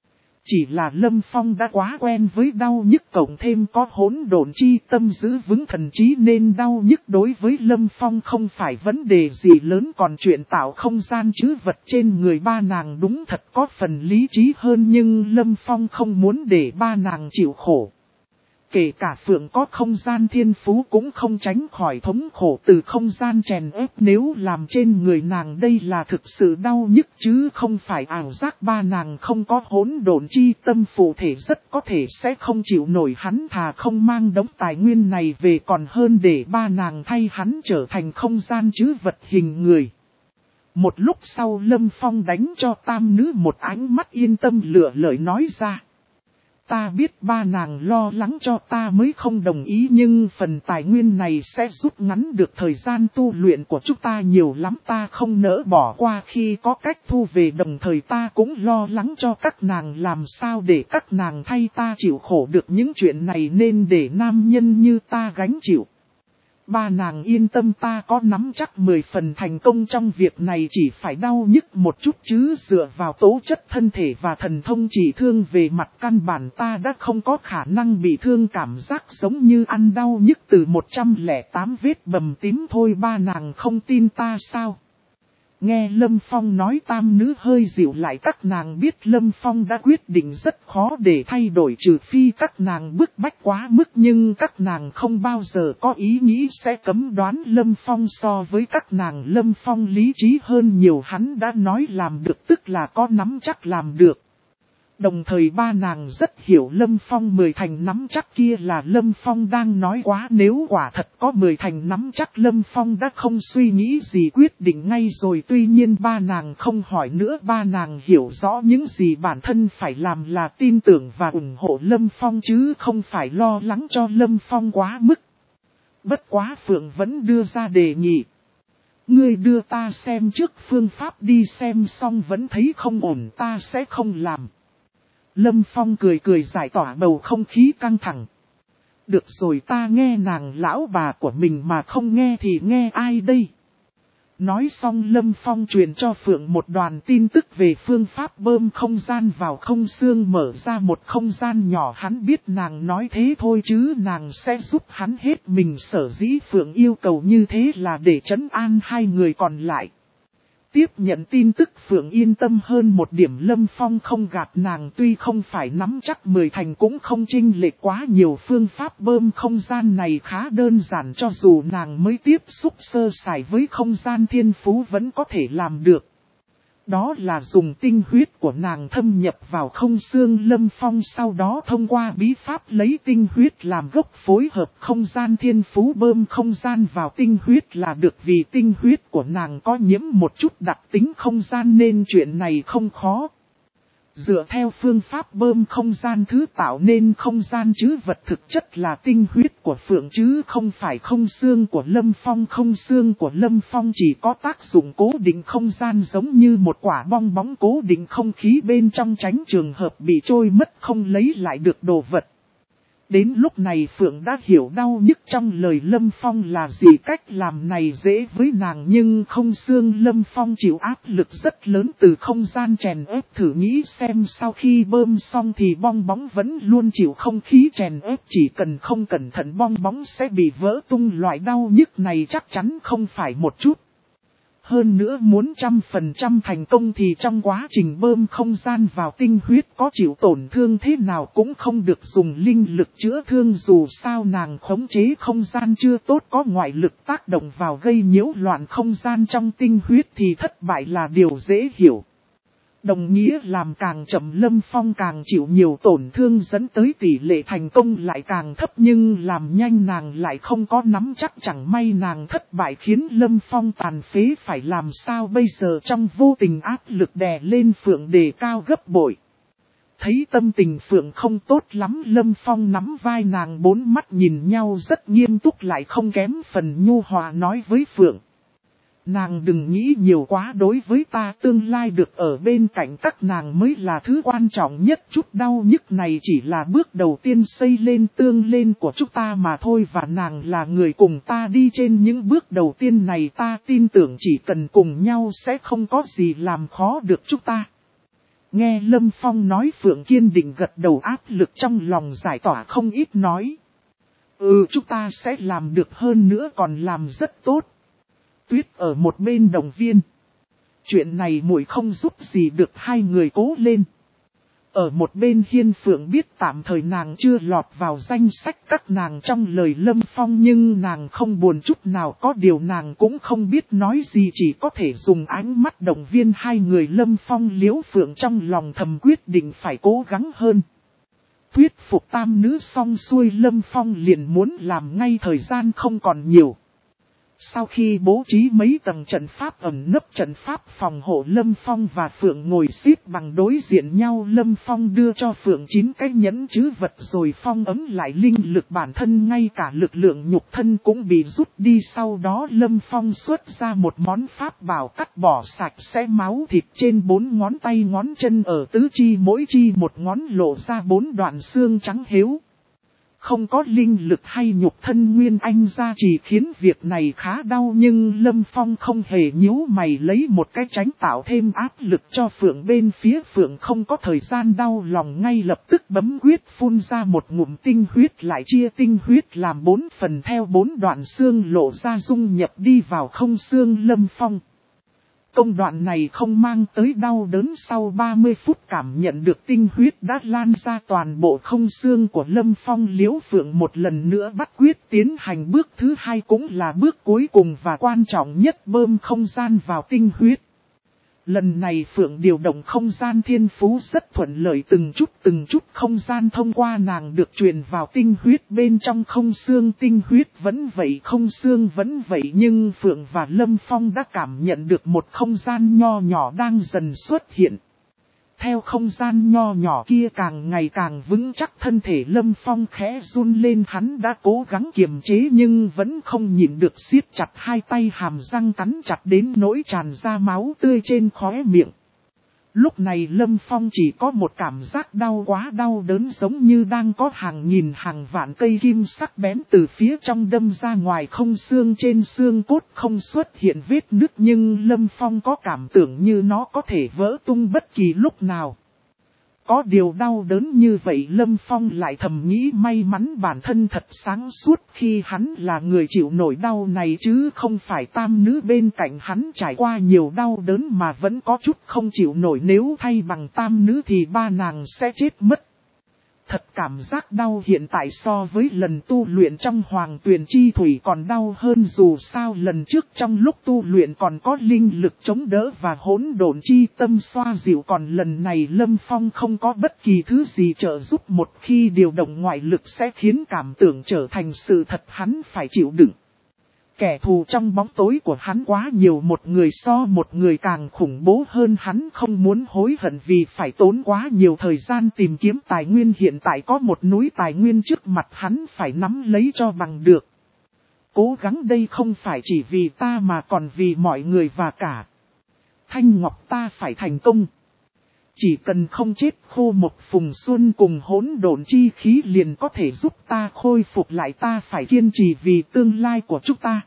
Chỉ là Lâm Phong đã quá quen với đau nhức, cộng thêm có hỗn độn chi tâm giữ vững thần trí nên đau nhức đối với Lâm Phong không phải vấn đề gì lớn. Còn chuyện tạo không gian trữ vật trên người ba nàng đúng thật có phần lý trí hơn, nhưng Lâm Phong không muốn để ba nàng chịu khổ. Kể cả Phượng có không gian thiên phú cũng không tránh khỏi thống khổ từ không gian chèn ép, nếu làm trên người nàng đây là thực sự đau nhức chứ không phải ảo giác. Ba nàng không có hỗn độn chi tâm phụ thể rất có thể sẽ không chịu nổi, hắn thà không mang đống tài nguyên này về còn hơn để ba nàng thay hắn trở thành không gian trữ vật hình người. Một lúc sau Lâm Phong đánh cho tam nữ một ánh mắt yên tâm lựa lời nói ra. Ta biết ba nàng lo lắng cho ta mới không đồng ý, nhưng phần tài nguyên này sẽ rút ngắn được thời gian tu luyện của chúng ta nhiều lắm, ta không nỡ bỏ qua khi có cách thu về. Đồng thời ta cũng lo lắng cho các nàng, làm sao để các nàng thay ta chịu khổ được, những chuyện này nên để nam nhân như ta gánh chịu. Ba nàng yên tâm, ta có nắm chắc mười phần thành công trong việc này, chỉ phải đau nhức một chút chứ dựa vào tố chất thân thể và thần thông trị thương về mặt căn bản ta đã không có khả năng bị thương, cảm giác giống như ăn đau nhức từ một trăm lẻ tám vết bầm tím thôi. Ba nàng không tin ta sao? Nghe Lâm Phong nói tam nữ hơi dịu lại, các nàng biết Lâm Phong đã quyết định rất khó để thay đổi trừ phi các nàng bức bách quá mức, nhưng các nàng không bao giờ có ý nghĩ sẽ cấm đoán Lâm Phong. So với các nàng Lâm Phong lý trí hơn nhiều, hắn đã nói làm được tức là có nắm chắc làm được. Đồng thời ba nàng rất hiểu Lâm Phong mười thành nắm chắc kia là Lâm Phong đang nói quá, nếu quả thật có mười thành nắm chắc Lâm Phong đã không suy nghĩ gì quyết định ngay rồi. Tuy nhiên ba nàng không hỏi nữa, ba nàng hiểu rõ những gì bản thân phải làm là tin tưởng và ủng hộ Lâm Phong chứ không phải lo lắng cho Lâm Phong quá mức. Bất quá Phượng vẫn đưa ra đề nghị. Ngươi đưa ta xem trước phương pháp đi, xem xong vẫn thấy không ổn ta sẽ không làm. Lâm Phong cười cười giải tỏa bầu không khí căng thẳng. Được rồi, ta nghe nàng lão bà của mình mà không nghe thì nghe ai đây? Nói xong Lâm Phong truyền cho Phượng một đoàn tin tức về phương pháp bơm không gian vào không xương, mở ra một không gian nhỏ. Hắn biết nàng nói thế thôi chứ nàng sẽ giúp hắn hết mình, sở dĩ Phượng yêu cầu như thế là để trấn an hai người còn lại. Tiếp nhận tin tức Phượng yên tâm hơn một điểm, Lâm Phong không gạt nàng, tuy không phải nắm chắc mười thành cũng không chênh lệch quá nhiều. Phương pháp bơm không gian này khá đơn giản, cho dù nàng mới tiếp xúc sơ sài với không gian thiên phú vẫn có thể làm được. Đó là dùng tinh huyết của nàng thâm nhập vào không xương. Lâm Phong sau đó thông qua bí pháp lấy tinh huyết làm gốc phối hợp không gian thiên phú bơm không gian vào tinh huyết là được. Vì tinh huyết của nàng có nhiễm một chút đặc tính không gian nên chuyện này không khó. Dựa theo phương pháp bơm không gian thứ tạo nên không gian trữ vật thực chất là tinh huyết của Phượng chứ không phải không xương của Lâm Phong. Không xương của Lâm Phong chỉ có tác dụng cố định không gian, giống như một quả bong bóng cố định không khí bên trong, tránh trường hợp bị trôi mất không lấy lại được đồ vật. Đến lúc này Phượng đã hiểu đau nhức trong lời Lâm Phong là gì, cách làm này dễ với nàng nhưng không xương Lâm Phong chịu áp lực rất lớn từ không gian chèn ép. Thử nghĩ xem sau khi bơm xong thì bong bóng vẫn luôn chịu không khí chèn ép, chỉ cần không cẩn thận bong bóng sẽ bị vỡ tung. Loại đau nhức này chắc chắn không phải một chút. Hơn nữa muốn trăm phần trăm thành công thì trong quá trình bơm không gian vào tinh huyết có chịu tổn thương thế nào cũng không được dùng linh lực chữa thương, dù sao nàng khống chế không gian chưa tốt, có ngoại lực tác động vào gây nhiễu loạn không gian trong tinh huyết thì thất bại là điều dễ hiểu. Đồng nghĩa làm càng chậm Lâm Phong càng chịu nhiều tổn thương dẫn tới tỷ lệ thành công lại càng thấp, nhưng làm nhanh nàng lại không có nắm chắc, chẳng may nàng thất bại khiến Lâm Phong tàn phế, phải làm sao bây giờ. Trong vô tình áp lực đè lên Phượng đề cao gấp bội. Thấy tâm tình Phượng không tốt lắm, Lâm Phong nắm vai nàng, bốn mắt nhìn nhau rất nghiêm túc lại không kém phần nhu hòa nói với Phượng. Nàng đừng nghĩ nhiều quá, đối với ta tương lai được ở bên cạnh các nàng mới là thứ quan trọng nhất. Chút đau nhức này chỉ là bước đầu tiên xây lên tương lên của chúng ta mà thôi, và nàng là người cùng ta đi trên những bước đầu tiên này. Ta tin tưởng chỉ cần cùng nhau sẽ không có gì làm khó được chúng ta. Nghe Lâm Phong nói, Phượng kiên định gật đầu, áp lực trong lòng giải tỏa không ít, nói. Ừ, chúng ta sẽ làm được, hơn nữa còn làm rất tốt. Tuyết ở một bên động viên. Chuyện này muội không giúp gì được, hai người cố lên. Ở một bên Hiên Phượng biết tạm thời nàng chưa lọt vào danh sách các nàng trong lời Lâm Phong, nhưng nàng không buồn chút nào, có điều nàng cũng không biết nói gì, chỉ có thể dùng ánh mắt động viên hai người. Lâm Phong liếu Phượng trong lòng thầm quyết định phải cố gắng hơn. Thuyết phục tam nữ xong xuôi, Lâm Phong liền muốn làm ngay, thời gian không còn nhiều. Sau khi bố trí mấy tầng trận pháp ẩn nấp trận pháp phòng hộ, Lâm Phong và Phượng ngồi xếp bằng đối diện nhau. Lâm Phong đưa cho Phượng chín cái nhẫn trữ vật rồi phong ấm lại linh lực bản thân, ngay cả lực lượng nhục thân cũng bị rút đi. Sau đó Lâm Phong xuất ra một món pháp bảo cắt bỏ sạch sẽ máu thịt trên bốn ngón tay ngón chân, ở tứ chi mỗi chi một ngón lộ ra bốn đoạn xương trắng héo. Không có linh lực hay nhục thân nguyên anh ra chỉ khiến việc này khá đau, nhưng Lâm Phong không hề nhíu mày, lấy một cái tránh tạo thêm áp lực cho Phượng. Bên phía Phượng không có thời gian đau lòng, ngay lập tức bấm quyết phun ra một ngụm tinh huyết, lại chia tinh huyết làm bốn phần theo bốn đoạn xương lộ ra dung nhập đi vào không xương Lâm Phong. Công đoạn này không mang tới đau đớn, sau ba mươi phút cảm nhận được tinh huyết đã lan ra toàn bộ không xương của Lâm Phong. Liễu Phượng một lần nữa bắt quyết tiến hành bước thứ hai, cũng là bước cuối cùng và quan trọng nhất, bơm không gian vào tinh huyết. Lần này Phượng điều động không gian thiên phú rất thuận lợi, từng chút từng chút không gian thông qua nàng được truyền vào tinh huyết bên trong không xương. Tinh huyết vẫn vậy, không xương vẫn vậy, nhưng Phượng và Lâm Phong đã cảm nhận được một không gian nho nhỏ đang dần xuất hiện. Theo không gian nho nhỏ kia càng ngày càng vững chắc, thân thể Lâm Phong khẽ run lên, hắn đã cố gắng kiềm chế nhưng vẫn không nhịn được siết chặt hai tay, hàm răng cắn chặt đến nỗi tràn ra máu tươi trên khóe miệng. Lúc này Lâm Phong chỉ có một cảm giác đau quá đau đớn, giống như đang có hàng nghìn hàng vạn cây kim sắc bén từ phía trong đâm ra ngoài. Không xương trên xương cốt không xuất hiện vết nứt, nhưng Lâm Phong có cảm tưởng như nó có thể vỡ tung bất kỳ lúc nào. Có điều đau đớn như vậy Lâm Phong lại thầm nghĩ may mắn bản thân thật sáng suốt khi hắn là người chịu nổi đau này, chứ không phải tam nữ bên cạnh hắn trải qua nhiều đau đớn mà vẫn có chút không chịu nổi, nếu thay bằng tam nữ thì ba nàng sẽ chết mất. Thật cảm giác đau hiện tại so với lần tu luyện trong Hoàng Tuyền Chi Thủy còn đau hơn, dù sao lần trước trong lúc tu luyện còn có linh lực chống đỡ và hỗn độn chi tâm xoa dịu, còn lần này Lâm Phong không có bất kỳ thứ gì trợ giúp, một khi điều động ngoại lực sẽ khiến cảm tưởng trở thành sự thật hắn phải chịu đựng. Kẻ thù trong bóng tối của hắn quá nhiều, một người so một người càng khủng bố hơn, hắn không muốn hối hận vì phải tốn quá nhiều thời gian tìm kiếm tài nguyên. Hiện tại có một núi tài nguyên trước mặt hắn phải nắm lấy cho bằng được. Cố gắng đây không phải chỉ vì ta mà còn vì mọi người và cả Thanh Ngọc ta phải thành công. Chỉ cần không chết, Khô Mộc Phùng Xuân cùng hỗn độn chi khí liền có thể giúp ta khôi phục lại, ta phải kiên trì vì tương lai của chúng ta.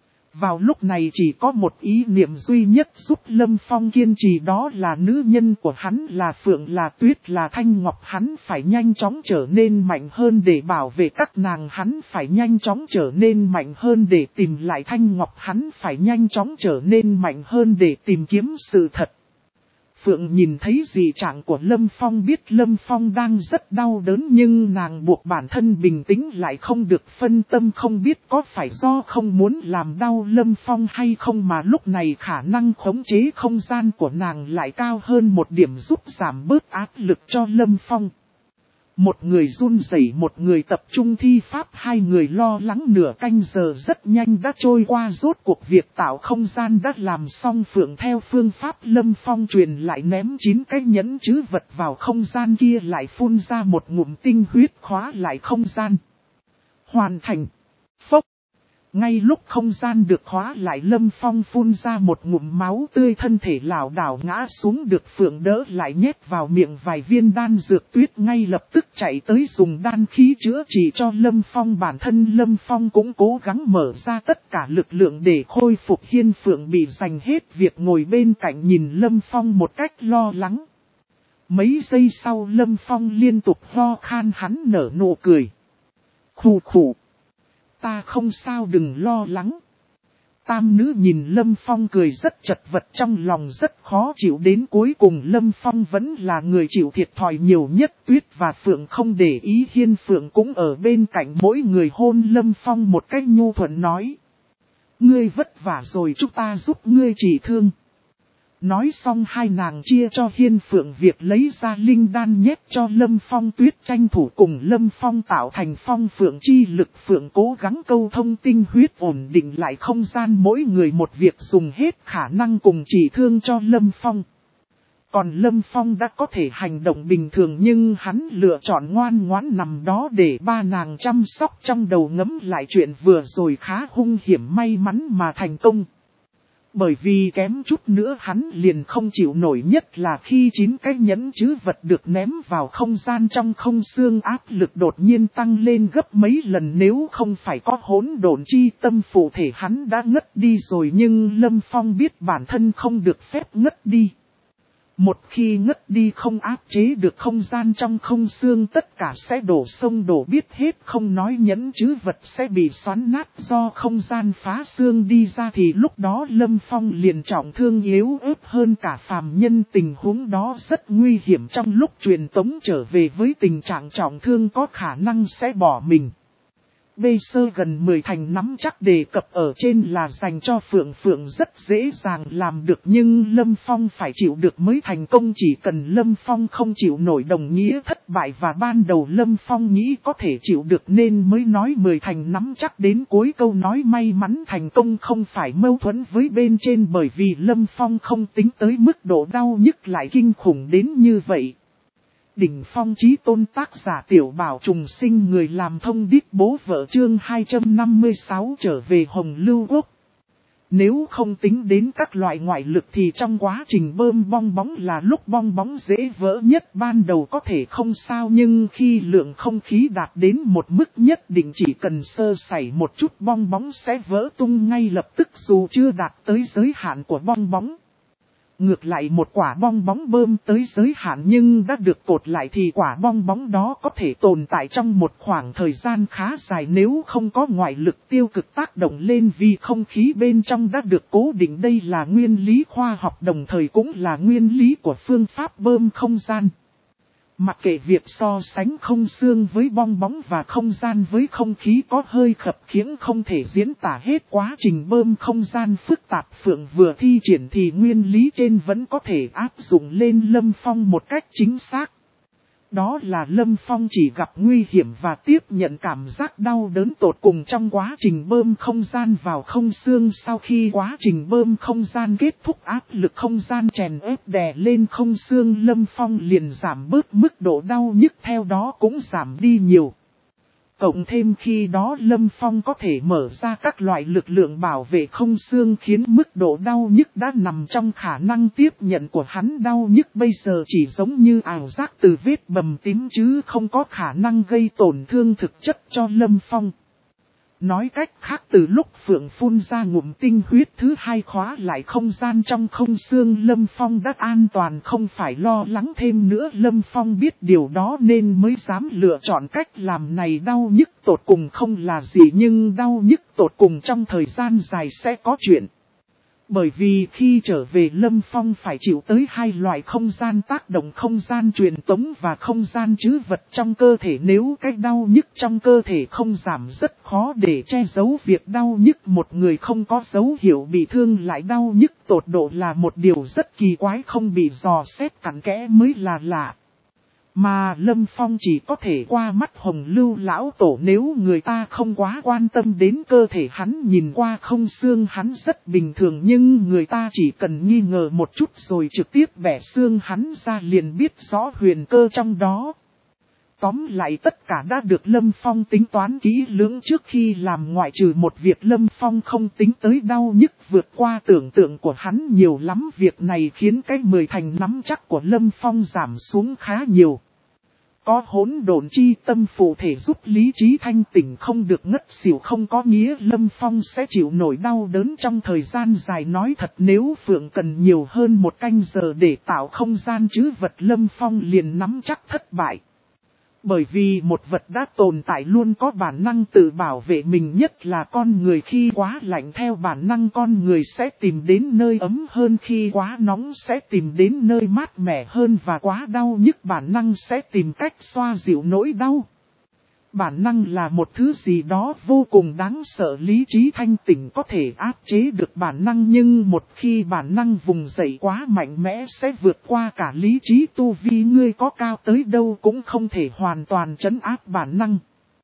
Vào lúc này chỉ có một ý niệm duy nhất giúp Lâm Phong kiên trì, đó là nữ nhân của hắn, là Phượng, là Tuyết, là Thanh Ngọc. Hắn phải nhanh chóng trở nên mạnh hơn để bảo vệ các nàng, hắn phải nhanh chóng trở nên mạnh hơn để tìm lại Thanh Ngọc, hắn phải nhanh chóng trở nên mạnh hơn để tìm kiếm sự thật. Phượng nhìn thấy dị trạng của Lâm Phong biết Lâm Phong đang rất đau đớn nhưng nàng buộc bản thân bình tĩnh lại không được phân tâm, không biết có phải do không muốn làm đau Lâm Phong hay không mà lúc này khả năng khống chế không gian của nàng lại cao hơn một điểm giúp giảm bớt áp lực cho Lâm Phong. Một người run rẩy, một người tập trung thi pháp, hai người lo lắng nửa canh giờ rất nhanh đã trôi qua, rốt cuộc việc tạo không gian đã làm xong. Phượng theo phương pháp Lâm Phong truyền lại ném chín cái nhẫn chữ vật vào không gian kia, lại phun ra một ngụm tinh huyết khóa lại không gian. Hoàn thành. Phốc. Ngay lúc không gian được khóa lại, Lâm Phong phun ra một ngụm máu tươi, thân thể lảo đảo ngã xuống, được Phượng đỡ lại nhét vào miệng vài viên đan dược. Tuyết ngay lập tức chạy tới dùng đan khí chữa trị cho Lâm Phong. Bản thân Lâm Phong cũng cố gắng mở ra tất cả lực lượng để khôi phục. Hiên Phượng bị dành hết việc ngồi bên cạnh nhìn Lâm Phong một cách lo lắng. Mấy giây sau Lâm Phong liên tục ho khan, hắn nở nụ cười. Khù khù. Ta không sao, đừng lo lắng. Tam nữ nhìn Lâm Phong cười rất chật vật, trong lòng rất khó chịu. Đến cuối cùng Lâm Phong vẫn là người chịu thiệt thòi nhiều nhất. Tuyết và Phượng không để ý, Hiên Phượng cũng ở bên cạnh, mỗi người hôn Lâm Phong một cách nhu thuận nói. Ngươi vất vả rồi, chúng ta giúp ngươi trị thương. Nói xong hai nàng chia cho Hiên Phượng việc lấy ra linh đan nhét cho Lâm Phong. Tuyết tranh thủ cùng Lâm Phong tạo thành phong phượng chi lực. Phượng cố gắng câu thông tinh huyết ổn định lại không gian, mỗi người một việc dùng hết khả năng cùng chỉ thương cho Lâm Phong. Còn Lâm Phong đã có thể hành động bình thường nhưng hắn lựa chọn ngoan ngoãn nằm đó để ba nàng chăm sóc, trong đầu ngẫm lại chuyện vừa rồi khá hung hiểm, may mắn mà thành công. Bởi vì kém chút nữa hắn liền không chịu nổi, nhất là khi chín cái nhẫn chữ vật được ném vào không gian trong không xương, áp lực đột nhiên tăng lên gấp mấy lần. Nếu không phải có hỗn độn chi tâm phụ thể hắn đã ngất đi rồi, nhưng Lâm Phong biết bản thân không được phép ngất đi. Một khi ngất đi không áp chế được không gian trong không xương, tất cả sẽ đổ sông đổ biết hết, không nói nhẫn chữ vật sẽ bị xoắn nát. Do không gian phá xương đi ra thì lúc đó Lâm Phong liền trọng thương yếu ớt hơn cả phàm nhân, tình huống đó rất nguy hiểm. Trong lúc truyền tống trở về với tình trạng trọng thương có khả năng sẽ bỏ mình. Bê sơ gần mười thành nắm chắc đề cập ở trên là dành cho Phượng. Phượng rất dễ dàng làm được nhưng Lâm Phong phải chịu được mới thành công. Chỉ cần Lâm Phong không chịu nổi đồng nghĩa thất bại, và ban đầu Lâm Phong nghĩ có thể chịu được nên mới nói mười thành nắm chắc. Đến cuối câu nói may mắn thành công không phải mâu thuẫn với bên trên, bởi vì Lâm Phong không tính tới mức độ đau nhức lại kinh khủng đến như vậy. Đỉnh phong chí tôn, tác giả Tiểu Bảo Trùng Sinh, người làm thông điệp bố vợ, chương hai trăm năm mươi sáu trở về Hồng Lưu Quốc. Nếu không tính đến các loại ngoại lực thì trong quá trình bơm bong bóng là lúc bong bóng dễ vỡ nhất. Ban đầu có thể không sao nhưng khi lượng không khí đạt đến một mức nhất định, chỉ cần sơ sẩy một chút bong bóng sẽ vỡ tung ngay lập tức dù chưa đạt tới giới hạn của bong bóng. Ngược lại một quả bong bóng bơm tới giới hạn nhưng đã được cột lại thì quả bong bóng đó có thể tồn tại trong một khoảng thời gian khá dài nếu không có ngoại lực tiêu cực tác động lên, vì không khí bên trong đã được cố định. Đây là nguyên lý khoa học đồng thời cũng là nguyên lý của phương pháp bơm không gian. Mặc kệ việc so sánh không xương với bong bóng và không gian với không khí có hơi khập khiễng không thể diễn tả hết quá trình bơm không gian phức tạp. Phượng vừa thi triển thì nguyên lý trên vẫn có thể áp dụng lên Lâm Phong một cách chính xác. Đó là Lâm Phong chỉ gặp nguy hiểm và tiếp nhận cảm giác đau đớn tột cùng trong quá trình bơm không gian vào không xương. Sau khi quá trình bơm không gian kết thúc, áp lực không gian chèn ép đè lên không xương, Lâm Phong liền giảm bớt mức độ đau nhức, theo đó cũng giảm đi nhiều. Cộng thêm khi đó Lâm Phong có thể mở ra các loại lực lượng bảo vệ không xương khiến mức độ đau nhức đã nằm trong khả năng tiếp nhận của hắn. Đau nhức bây giờ chỉ giống như ảo giác từ vết bầm tím chứ không có khả năng gây tổn thương thực chất cho Lâm Phong. Nói cách khác, từ lúc Phượng phun ra ngụm tinh huyết thứ hai khóa lại không gian trong không xương, Lâm Phong đã an toàn, không phải lo lắng thêm nữa. Lâm Phong biết điều đó nên mới dám lựa chọn cách làm này. Đau nhức tột cùng không là gì nhưng đau nhức tột cùng trong thời gian dài sẽ có chuyện. Bởi vì khi trở về Lâm Phong phải chịu tới hai loại không gian tác động, không gian truyền tống và không gian trữ vật trong cơ thể. Nếu cái đau nhức trong cơ thể không giảm, rất khó để che giấu việc đau nhức. Một người không có dấu hiệu bị thương lại đau nhức tột độ là một điều rất kỳ quái, không bị dò xét cặn kẽ mới là lạ. Mà Lâm Phong chỉ có thể qua mắt Hồng Lưu lão tổ, nếu người ta không quá quan tâm đến cơ thể hắn, nhìn qua không xương hắn rất bình thường, nhưng người ta chỉ cần nghi ngờ một chút rồi trực tiếp bẻ xương hắn ra liền biết rõ huyền cơ trong đó. Tóm lại tất cả đã được Lâm Phong tính toán kỹ lưỡng trước khi làm, ngoại trừ một việc Lâm Phong không tính tới đau nhức vượt qua tưởng tượng của hắn nhiều lắm. Việc này khiến cái mười thành nắm chắc của Lâm Phong giảm xuống khá nhiều. Có hỗn độn chi tâm phụ thể giúp lý trí thanh tỉnh, không được ngất xỉu không có nghĩa Lâm Phong sẽ chịu nổi đau đớn trong thời gian dài. Nói thật, nếu Phượng cần nhiều hơn một canh giờ để tạo không gian trữ vật, Lâm Phong liền nắm chắc thất bại. Bởi vì một vật đã tồn tại luôn có bản năng tự bảo vệ mình, nhất là con người. Khi quá lạnh theo bản năng con người sẽ tìm đến nơi ấm hơn, khi quá nóng sẽ tìm đến nơi mát mẻ hơn, và quá đau nhức bản năng sẽ tìm cách xoa dịu nỗi đau. Bản năng là một thứ gì đó vô cùng đáng sợ, lý trí thanh tỉnh có thể áp chế được bản năng, nhưng một khi bản năng vùng dậy quá mạnh mẽ sẽ vượt qua cả lý trí. Tu vi ngươi có cao tới đâu cũng không thể hoàn toàn trấn áp bản năng.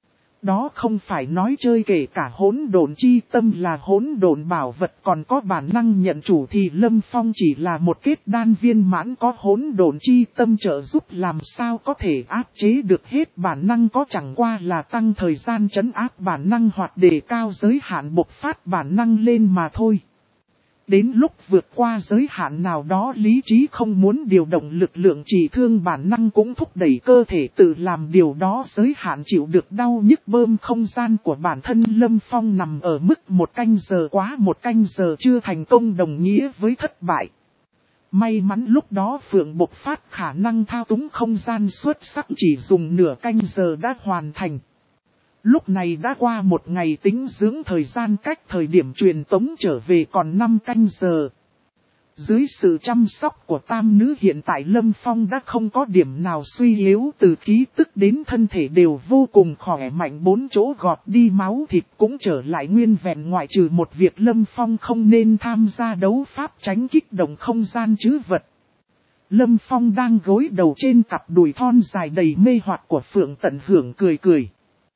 Đó không phải nói chơi, kể cả hỗn độn chi tâm là hỗn độn bảo vật còn có bản năng nhận chủ thì Lâm Phong chỉ là một kết đan viên mãn, có hỗn độn chi tâm trợ giúp làm sao có thể áp chế được hết bản năng, có chẳng qua là tăng thời gian trấn áp bản năng hoặc đề cao giới hạn bộc phát bản năng lên mà thôi. Đến lúc vượt qua giới hạn nào đó, lý trí không muốn điều động lực lượng chỉ thương bản năng cũng thúc đẩy cơ thể tự làm điều đó, giới hạn chịu được đau nhức bơm không gian của bản thân. Lâm Phong nằm ở mức một canh giờ, quá một canh giờ chưa thành công đồng nghĩa với thất bại. May mắn lúc đó Phượng bộc phát khả năng thao túng không gian xuất sắc, chỉ dùng nửa canh giờ đã hoàn thành. Lúc này đã qua một ngày tính dưỡng thời gian, cách thời điểm truyền tống trở về còn năm canh giờ. Dưới sự chăm sóc của tam nữ hiện tại Lâm Phong đã không có điểm nào suy yếu, từ ký tức đến thân thể đều vô cùng khỏe mạnh, bốn chỗ gọt đi máu thịt cũng trở lại nguyên vẹn, ngoại trừ một việc Lâm Phong không nên tham gia đấu pháp tránh kích động không gian trữ vật. Lâm Phong đang gối đầu trên cặp đùi thon dài đầy mê hoặc của Phượng tận hưởng cười cười.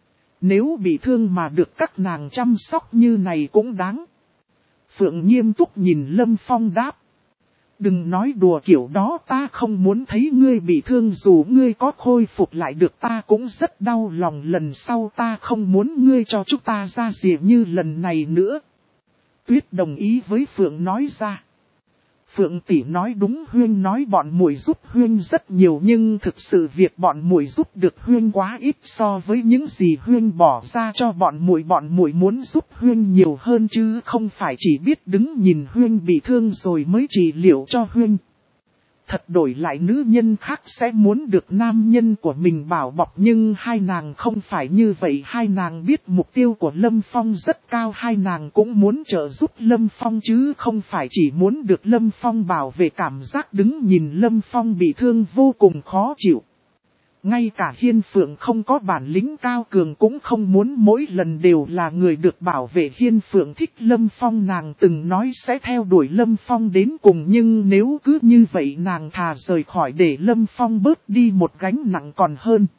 Nếu bị thương mà được các nàng chăm sóc như này cũng đáng. Phượng nghiêm túc nhìn Lâm Phong đáp. Đừng nói đùa kiểu đó, ta không muốn thấy ngươi bị thương, dù ngươi có khôi phục lại được ta cũng rất đau lòng, lần sau ta không muốn ngươi cho chúng ta ra rìa như lần này nữa. Tuyết đồng ý với Phượng nói ra. Phượng tỷ nói đúng, Huyên nói bọn muội giúp Huyên rất nhiều, nhưng thực sự việc bọn muội giúp được Huyên quá ít so với những gì Huyên bỏ ra cho bọn muội. Bọn muội muốn giúp Huyên nhiều hơn chứ không phải chỉ biết đứng nhìn Huyên bị thương rồi mới trị liệu cho Huyên. Thật đổi lại nữ nhân khác sẽ muốn được nam nhân của mình bảo bọc, nhưng hai nàng không phải như vậy. Hai nàng biết mục tiêu của Lâm Phong rất cao, hai nàng cũng muốn trợ giúp Lâm Phong chứ không phải chỉ muốn được Lâm Phong bảo vệ. Cảm giác đứng nhìn Lâm Phong bị thương vô cùng khó chịu. Ngay cả Hiên Phượng không có bản lĩnh cao cường cũng không muốn mỗi lần đều là người được bảo vệ. Hiên Phượng thích Lâm Phong, nàng từng nói sẽ theo đuổi Lâm Phong đến cùng, nhưng nếu cứ như vậy nàng thà rời khỏi để Lâm Phong bớt đi một gánh nặng còn hơn.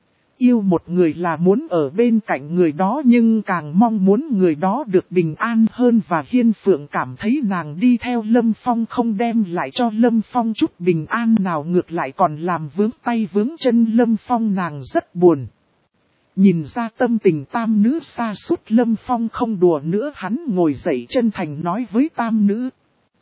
Yêu một người là muốn ở bên cạnh người đó, nhưng càng mong muốn người đó được bình an hơn, và Hiên Phượng cảm thấy nàng đi theo Lâm Phong không đem lại cho Lâm Phong chút bình an nào, ngược lại còn làm vướng tay vướng chân Lâm Phong, nàng rất buồn. Nhìn ra tâm tình tam nữ sa sút, Lâm Phong không đùa nữa, hắn ngồi dậy chân thành nói với tam nữ.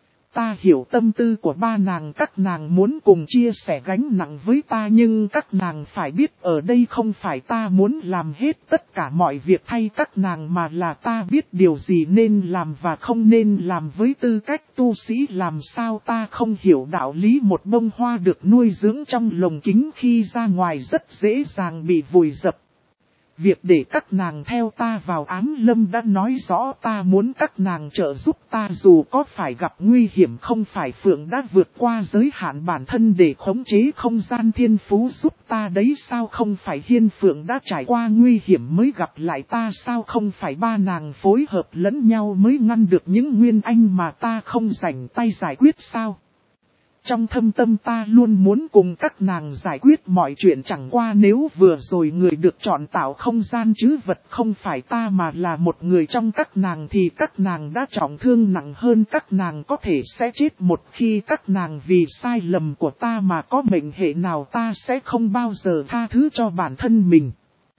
Ta hiểu tâm tư của ba nàng, các nàng muốn cùng chia sẻ gánh nặng với ta, nhưng các nàng phải biết ở đây không phải ta muốn làm hết tất cả mọi việc thay các nàng, mà là ta biết điều gì nên làm và không nên làm. Với tư cách tu sĩ làm sao ta không hiểu đạo lý một bông hoa được nuôi dưỡng trong lồng kính khi ra ngoài rất dễ dàng bị vùi dập. Việc để các nàng theo ta vào ám lâm đã nói rõ ta muốn các nàng trợ giúp ta, dù có phải gặp nguy hiểm. Không phải Phượng đã vượt qua giới hạn bản thân để khống chế không gian thiên phú giúp ta đấy sao? Không phải Hiên Phượng đã trải qua nguy hiểm mới gặp lại ta sao? Không phải ba nàng phối hợp lẫn nhau mới ngăn được những nguyên anh mà ta không rảnh tay giải quyết sao? Trong thâm tâm ta luôn muốn cùng các nàng giải quyết mọi chuyện, chẳng qua nếu vừa rồi người được chọn tạo không gian chứ vật không phải ta mà là một người trong các nàng thì các nàng đã trọng thương nặng hơn, các nàng có thể sẽ chết một khi các nàng vì sai lầm của ta mà có mệnh hệ nào ta sẽ không bao giờ tha thứ cho bản thân mình.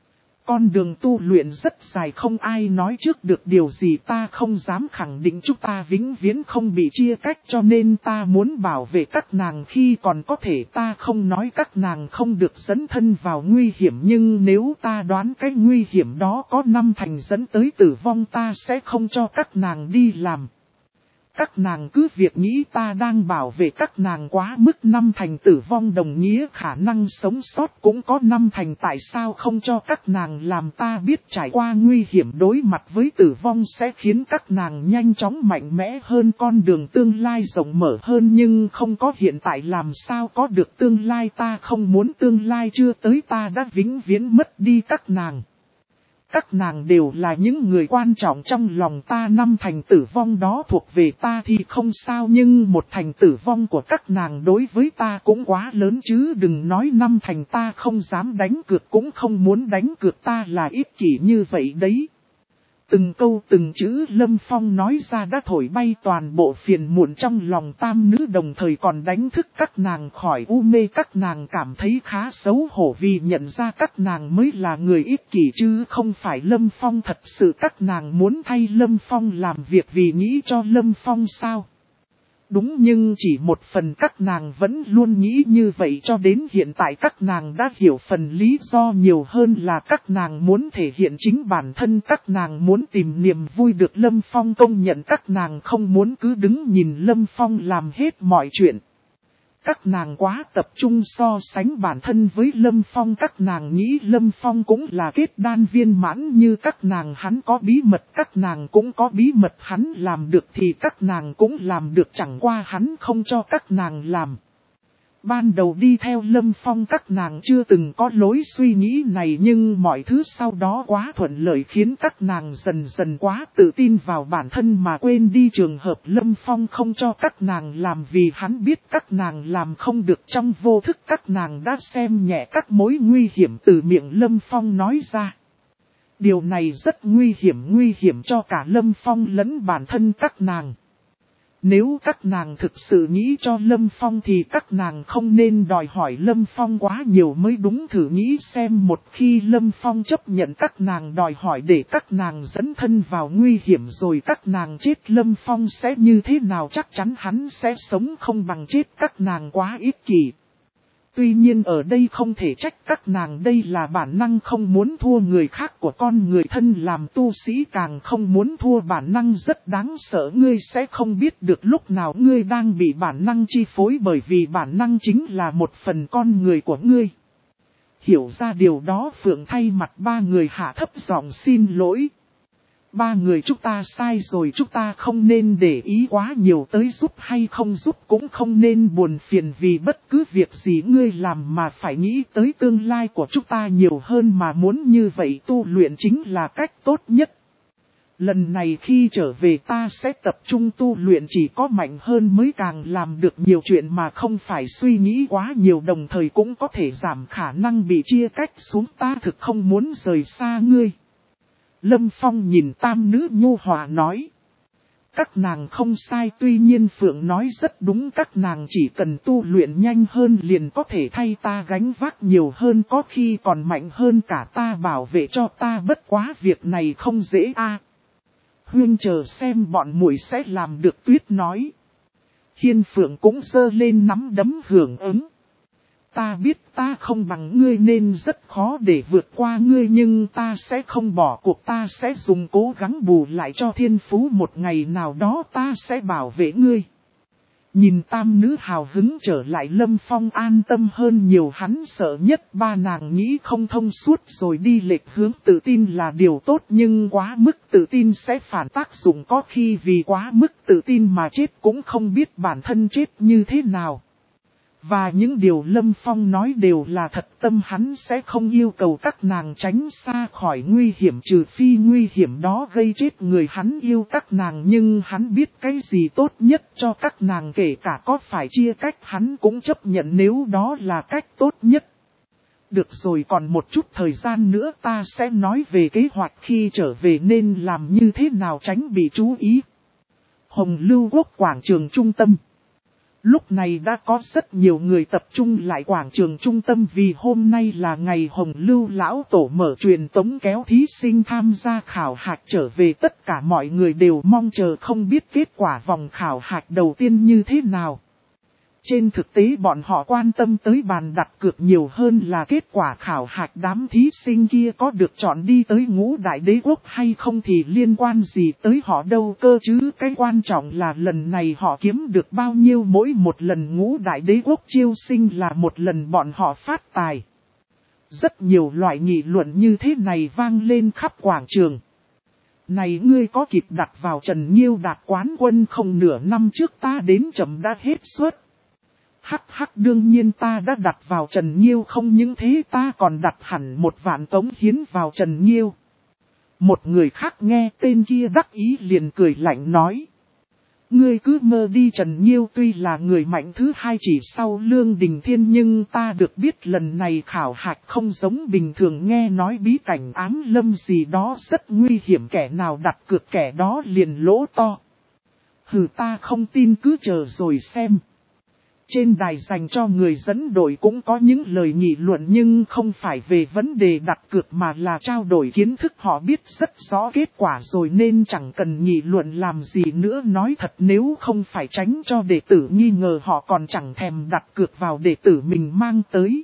Con đường tu luyện rất dài, không ai nói trước được điều gì, ta không dám khẳng định chúng ta vĩnh viễn không bị chia cách, cho nên ta muốn bảo vệ các nàng khi còn có thể. Ta không nói các nàng không được dấn thân vào nguy hiểm, nhưng nếu ta đoán cái nguy hiểm đó có năm thành dẫn tới tử vong ta sẽ không cho các nàng đi làm. Các nàng cứ việc nghĩ ta đang bảo vệ các nàng quá mức, năm thành tử vong đồng nghĩa khả năng sống sót cũng có năm thành, tại sao không cho các nàng làm? Ta biết trải qua nguy hiểm đối mặt với tử vong sẽ khiến các nàng nhanh chóng mạnh mẽ hơn, con đường tương lai rộng mở hơn, nhưng không có hiện tại làm sao có được tương lai? Ta không muốn tương lai chưa tới, ta đã vĩnh viễn mất đi các nàng. Các nàng đều là những người quan trọng trong lòng ta, năm thành tử vong đó thuộc về ta thì không sao, nhưng một thành tử vong của các nàng đối với ta cũng quá lớn chứ, đừng nói năm thành, ta không dám đánh cược cũng không muốn đánh cược, ta là ích kỷ như vậy đấy. Từng câu từng chữ Lâm Phong nói ra đã thổi bay toàn bộ phiền muộn trong lòng tam nữ, đồng thời còn đánh thức các nàng khỏi u mê. Các nàng cảm thấy khá xấu hổ vì nhận ra các nàng mới là người ích kỷ chứ không phải Lâm Phong. Thật sự các nàng muốn thay Lâm Phong làm việc vì nghĩ cho Lâm Phong sao? Đúng, nhưng chỉ một phần các nàng vẫn luôn nghĩ như vậy, cho đến hiện tại các nàng đã hiểu phần lý do nhiều hơn là các nàng muốn thể hiện chính bản thân, các nàng muốn tìm niềm vui được Lâm Phong công nhận, các nàng không muốn cứ đứng nhìn Lâm Phong làm hết mọi chuyện. Các nàng quá tập trung so sánh bản thân với Lâm Phong, các nàng nghĩ Lâm Phong cũng là kết đan viên mãn như các nàng, hắn có bí mật các nàng cũng có bí mật, hắn làm được thì các nàng cũng làm được, chẳng qua hắn không cho các nàng làm. Ban đầu đi theo Lâm Phong các nàng chưa từng có lối suy nghĩ này, nhưng mọi thứ sau đó quá thuận lợi khiến các nàng dần dần quá tự tin vào bản thân mà quên đi trường hợp Lâm Phong không cho các nàng làm vì hắn biết các nàng làm không được. Trong vô thức các nàng đã xem nhẹ các mối nguy hiểm từ miệng Lâm Phong nói ra. Điều này rất nguy hiểm, nguy hiểm cho cả Lâm Phong lẫn bản thân các nàng. Nếu các nàng thực sự nghĩ cho Lâm Phong thì các nàng không nên đòi hỏi Lâm Phong quá nhiều mới đúng. Thử nghĩ xem, một khi Lâm Phong chấp nhận các nàng đòi hỏi để các nàng dẫn thân vào nguy hiểm rồi các nàng chết, Lâm Phong sẽ như thế nào? Chắc chắn hắn sẽ sống không bằng chết, các nàng quá ích kỷ. Tuy nhiên ở đây không thể trách các nàng, đây là bản năng không muốn thua người khác của con người, thân làm tu sĩ càng không muốn thua, bản năng rất đáng sợ, ngươi sẽ không biết được lúc nào ngươi đang bị bản năng chi phối, bởi vì bản năng chính là một phần con người của ngươi. Hiểu ra điều đó, Phượng thay mặt ba người hạ thấp giọng xin lỗi. Ba người chúng ta sai rồi, chúng ta không nên để ý quá nhiều tới giúp hay không giúp, cũng không nên buồn phiền vì bất cứ việc gì ngươi làm mà phải nghĩ tới tương lai của chúng ta nhiều hơn, mà muốn như vậy tu luyện chính là cách tốt nhất. Lần này khi trở về ta sẽ tập trung tu luyện, chỉ có mạnh hơn mới càng làm được nhiều chuyện mà không phải suy nghĩ quá nhiều, đồng thời cũng có thể giảm khả năng bị chia cách xuống, ta thực không muốn rời xa ngươi. Lâm Phong nhìn tam nữ nhu hòa nói. Các nàng không sai, tuy nhiên Phượng nói rất đúng, các nàng chỉ cần tu luyện nhanh hơn liền có thể thay ta gánh vác nhiều hơn, có khi còn mạnh hơn cả ta, bảo vệ cho ta, bất quá việc này không dễ a. À, Huyên chờ xem bọn muội sẽ làm được, Tuyết nói. Hiên Phượng cũng giơ lên nắm đấm hưởng ứng. Ta biết ta không bằng ngươi nên rất khó để vượt qua ngươi, nhưng ta sẽ không bỏ cuộc, ta sẽ dùng cố gắng bù lại cho thiên phú, một ngày nào đó ta sẽ bảo vệ ngươi. Nhìn tam nữ hào hứng trở lại Lâm Phong an tâm hơn nhiều, hắn sợ nhất ba nàng nghĩ không thông suốt rồi đi lệch hướng. Tự tin là điều tốt nhưng quá mức tự tin sẽ phản tác dụng, có khi vì quá mức tự tin mà chết cũng không biết bản thân chết như thế nào. Và những điều Lâm Phong nói đều là thật tâm, hắn sẽ không yêu cầu các nàng tránh xa khỏi nguy hiểm trừ phi nguy hiểm đó gây chết người hắn yêu các nàng. Nhưng hắn biết cái gì tốt nhất cho các nàng, kể cả có phải chia cách hắn cũng chấp nhận nếu đó là cách tốt nhất. Được rồi, còn một chút thời gian nữa ta sẽ nói về kế hoạch khi trở về nên làm như thế nào tránh bị chú ý. Hồng Lưu Quốc quảng trường trung tâm. Lúc này đã có rất nhiều người tập trung lại quảng trường trung tâm vì hôm nay là ngày Hồng Lưu Lão Tổ mở truyền tống kéo thí sinh tham gia khảo hạch trở về. Tất cả mọi người đều mong chờ không biết kết quả vòng khảo hạch đầu tiên như thế nào. Trên thực tế bọn họ quan tâm tới bàn đặt cược nhiều hơn là kết quả khảo hạch đám thí sinh kia có được chọn đi tới ngũ đại đế quốc hay không thì liên quan gì tới họ đâu cơ chứ. Cái quan trọng là lần này họ kiếm được bao nhiêu, mỗi một lần ngũ đại đế quốc chiêu sinh là một lần bọn họ phát tài. Rất nhiều loại nghị luận như thế này vang lên khắp quảng trường. Này ngươi có kịp đặt vào Trần Nhiêu đạt quán quân không, nửa năm trước ta đến chậm đã hết suất. Hắc hắc, đương nhiên ta đã đặt vào Trần Nhiêu, không những thế ta còn đặt hẳn một vạn tống hiến vào Trần Nhiêu. Một người khác nghe tên kia đắc ý liền cười lạnh nói. Ngươi cứ mơ đi, Trần Nhiêu tuy là người mạnh thứ hai chỉ sau Lương Đình Thiên nhưng ta được biết lần này khảo hạch không giống bình thường, nghe nói bí cảnh ám lâm gì đó rất nguy hiểm, kẻ nào đặt cược kẻ đó liền lỗ to. Hừ, ta không tin, cứ chờ rồi xem. Trên đài dành cho người dẫn đội cũng có những lời nghị luận nhưng không phải về vấn đề đặt cược mà là trao đổi kiến thức, họ biết rất rõ kết quả rồi nên chẳng cần nghị luận làm gì nữa. Nói thật, nếu không phải tránh cho đệ tử nghi ngờ họ còn chẳng thèm đặt cược vào đệ tử mình mang tới.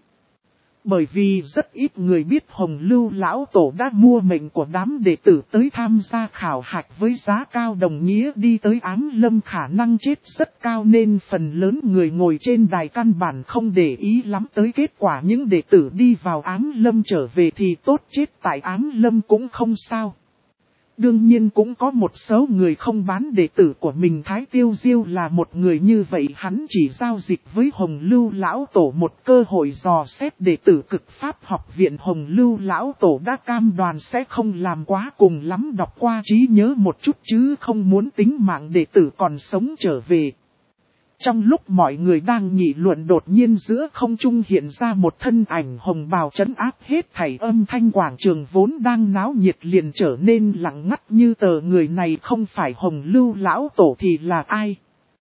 Bởi vì rất ít người biết Hồng Lưu Lão Tổ đã mua mệnh của đám đệ tử tới tham gia khảo hạch với giá cao, đồng nghĩa đi tới ám lâm khả năng chết rất cao nên phần lớn người ngồi trên đài căn bản không để ý lắm tới kết quả. Những đệ tử đi vào ám lâm trở về thì tốt, chết tại ám lâm cũng không sao. Đương nhiên cũng có một số người không bán đệ tử của mình, Thái Tiêu Diêu là một người như vậy. Hắn chỉ giao dịch với Hồng Lưu Lão Tổ một cơ hội dò xét đệ tử Cực Pháp học viện. Hồng Lưu Lão Tổ đã cam đoan sẽ không làm quá, cùng lắm đọc qua trí nhớ một chút chứ không muốn tính mạng đệ tử còn sống trở về. Trong lúc mọi người đang nghị luận, đột nhiên giữa không trung hiện ra một thân ảnh hồng bào trấn áp hết thảy, âm thanh quảng trường vốn đang náo nhiệt liền trở nên lặng ngắt như tờ. Người này không phải Hồng Lưu Lão Tổ thì là ai?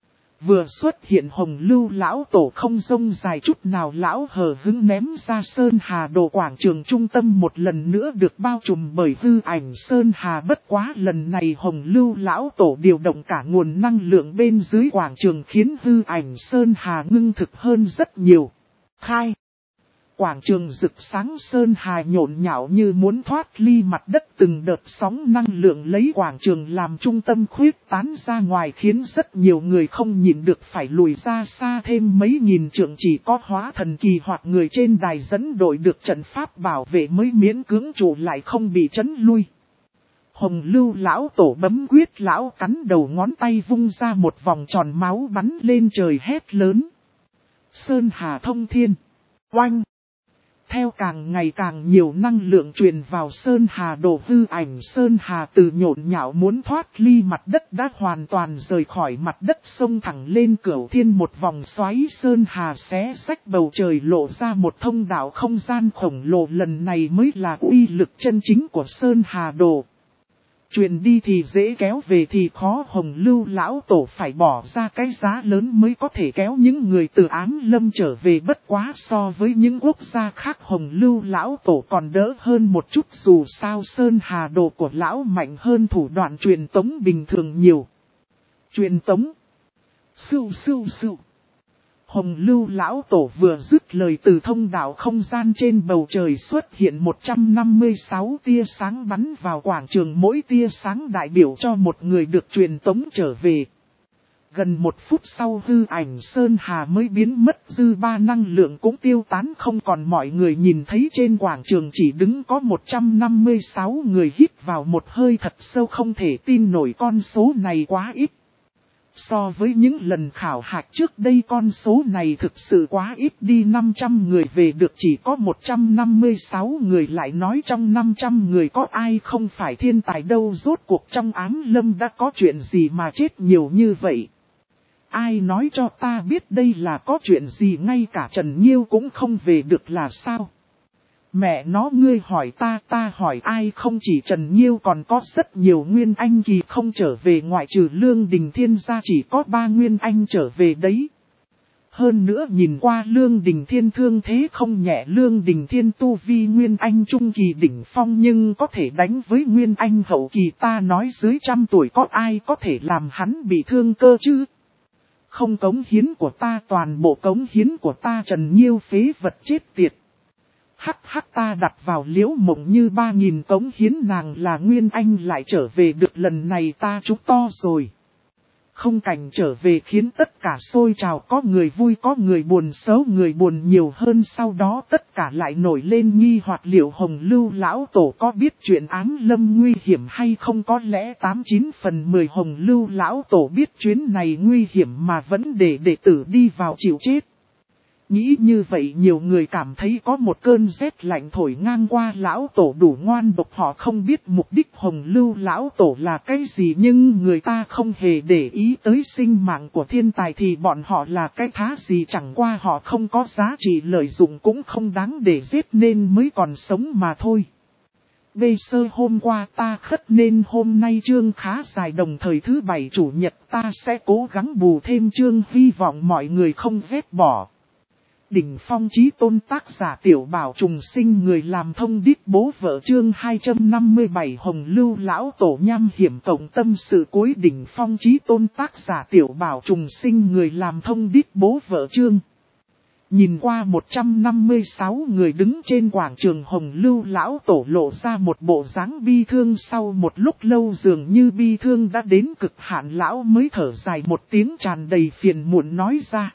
Vừa xuất hiện Hồng Lưu Lão Tổ không rông dài chút nào, lão hờ hứng ném ra Sơn Hà Đồ. Quảng trường trung tâm một lần nữa được bao trùm bởi hư ảnh Sơn Hà. Bất quá lần này Hồng Lưu Lão Tổ điều động cả nguồn năng lượng bên dưới quảng trường khiến hư ảnh Sơn Hà ngưng thực hơn rất nhiều. Khai! Quảng trường rực sáng, Sơn Hà nhộn nhạo như muốn thoát ly mặt đất, từng đợt sóng năng lượng lấy quảng trường làm trung tâm khuyết tán ra ngoài khiến rất nhiều người không nhìn được phải lùi ra xa thêm mấy nghìn trượng. Chỉ có hóa thần kỳ hoặc người trên đài dẫn đội được trận pháp bảo vệ mới miễn cưỡng trụ lại không bị chấn lui. Hồng Lưu Lão Tổ bấm quyết, lão cắn đầu ngón tay vung ra một vòng tròn máu bắn lên trời hét lớn. Sơn Hà thông thiên. Oanh! Theo càng ngày càng nhiều năng lượng truyền vào Sơn Hà Đồ, hư ảnh Sơn Hà từ nhộn nhạo muốn thoát ly mặt đất đã hoàn toàn rời khỏi mặt đất, xông thẳng lên cửu thiên, một vòng xoáy Sơn Hà xé rách bầu trời lộ ra một thông đạo không gian khổng lồ. Lần này mới là uy lực chân chính của Sơn Hà Đồ. Truyền đi thì dễ, kéo về thì khó. Hồng Lưu Lão Tổ phải bỏ ra cái giá lớn mới có thể kéo những người từ ám lâm trở về. Bất quá so với những quốc gia khác, Hồng Lưu Lão Tổ còn đỡ hơn một chút, dù sao Sơn Hà Đồ của lão mạnh hơn thủ đoạn truyền tống bình thường nhiều. Truyền tống. Sưu sưu sưu. Hồng Lưu Lão Tổ vừa dứt lời, từ thông đạo không gian trên bầu trời xuất hiện một trăm năm mươi sáu tia sáng bắn vào quảng trường, mỗi tia sáng đại biểu cho một người được truyền tống trở về. Gần một phút sau hư ảnh Sơn Hà mới biến mất, dư ba năng lượng cũng tiêu tán không còn. Mọi người nhìn thấy trên quảng trường chỉ đứng có một trăm năm mươi sáu người, hít vào một hơi thật sâu, không thể tin nổi con số này quá ít. So với những lần khảo hạch trước đây con số này thực sự quá ít đi. Năm trăm người về được chỉ có một trăm năm mươi sáu người, lại nói trong năm trăm người có ai không phải thiên tài đâu. Rốt cuộc trong ám lâm đã có chuyện gì mà chết nhiều như vậy? Ai nói cho ta biết đây là có chuyện gì, ngay cả Trần Nhiêu cũng không về được là sao? Mẹ nó, ngươi hỏi ta, ta hỏi ai? Không chỉ Trần Nhiêu còn có rất nhiều Nguyên Anh kỳ không trở về, ngoại trừ Lương Đình Thiên ra chỉ có ba Nguyên Anh trở về đấy. Hơn nữa nhìn qua Lương Đình Thiên thương thế không nhẹ, Lương Đình Thiên tu vi Nguyên Anh trung kỳ đỉnh phong nhưng có thể đánh với Nguyên Anh hậu kỳ, ta nói dưới trăm tuổi có ai có thể làm hắn bị thương cơ chứ? Không cống hiến của ta, toàn bộ cống hiến của ta. Trần Nhiêu phế vật chết tiệt. Hắc hắc, ta đặt vào Liễu Mộng Như ba nghìn cống hiến, nàng là Nguyên Anh lại trở về được, lần này ta trúng to rồi. Không cảnh trở về khiến tất cả sôi trào, có người vui có người buồn, xấu người buồn nhiều hơn. Sau đó tất cả lại nổi lên nghi hoặc liệu Hồng Lưu lão tổ có biết chuyện ám lâm nguy hiểm hay không. Có lẽ tám chín phần mười Hồng Lưu lão tổ biết chuyến này nguy hiểm mà vẫn để đệ tử đi vào chịu chết. Nghĩ như vậy nhiều người cảm thấy có một cơn rét lạnh thổi ngang qua. Lão tổ đủ ngoan độc, họ không biết mục đích Hồng Lưu lão tổ là cái gì, nhưng người ta không hề để ý tới sinh mạng của thiên tài thì bọn họ là cái thá gì. Chẳng qua họ không có giá trị lợi dụng, cũng không đáng để giết nên mới còn sống mà thôi. Bê sơ hôm qua ta khất nên hôm nay chương khá dài, đồng thời thứ bảy chủ nhật ta sẽ cố gắng bù thêm chương, hy vọng mọi người không ghét bỏ. Đỉnh phong chí tôn, tác giả Tiểu Bảo Trùng Sinh, người làm thông điệp bố vợ, chương hai trăm năm mươi bảy Hồng Lưu lão tổ nham hiểm cộng tâm sự cuối. Đỉnh phong chí tôn, tác giả Tiểu Bảo Trùng Sinh, người làm thông điệp bố vợ chương. Nhìn qua một trăm năm mươi sáu người đứng trên quảng trường, Hồng Lưu lão tổ lộ ra một bộ dáng bi thương. Sau một lúc lâu dường như bi thương đã đến cực hạn, lão mới thở dài một tiếng tràn đầy phiền muộn nói ra.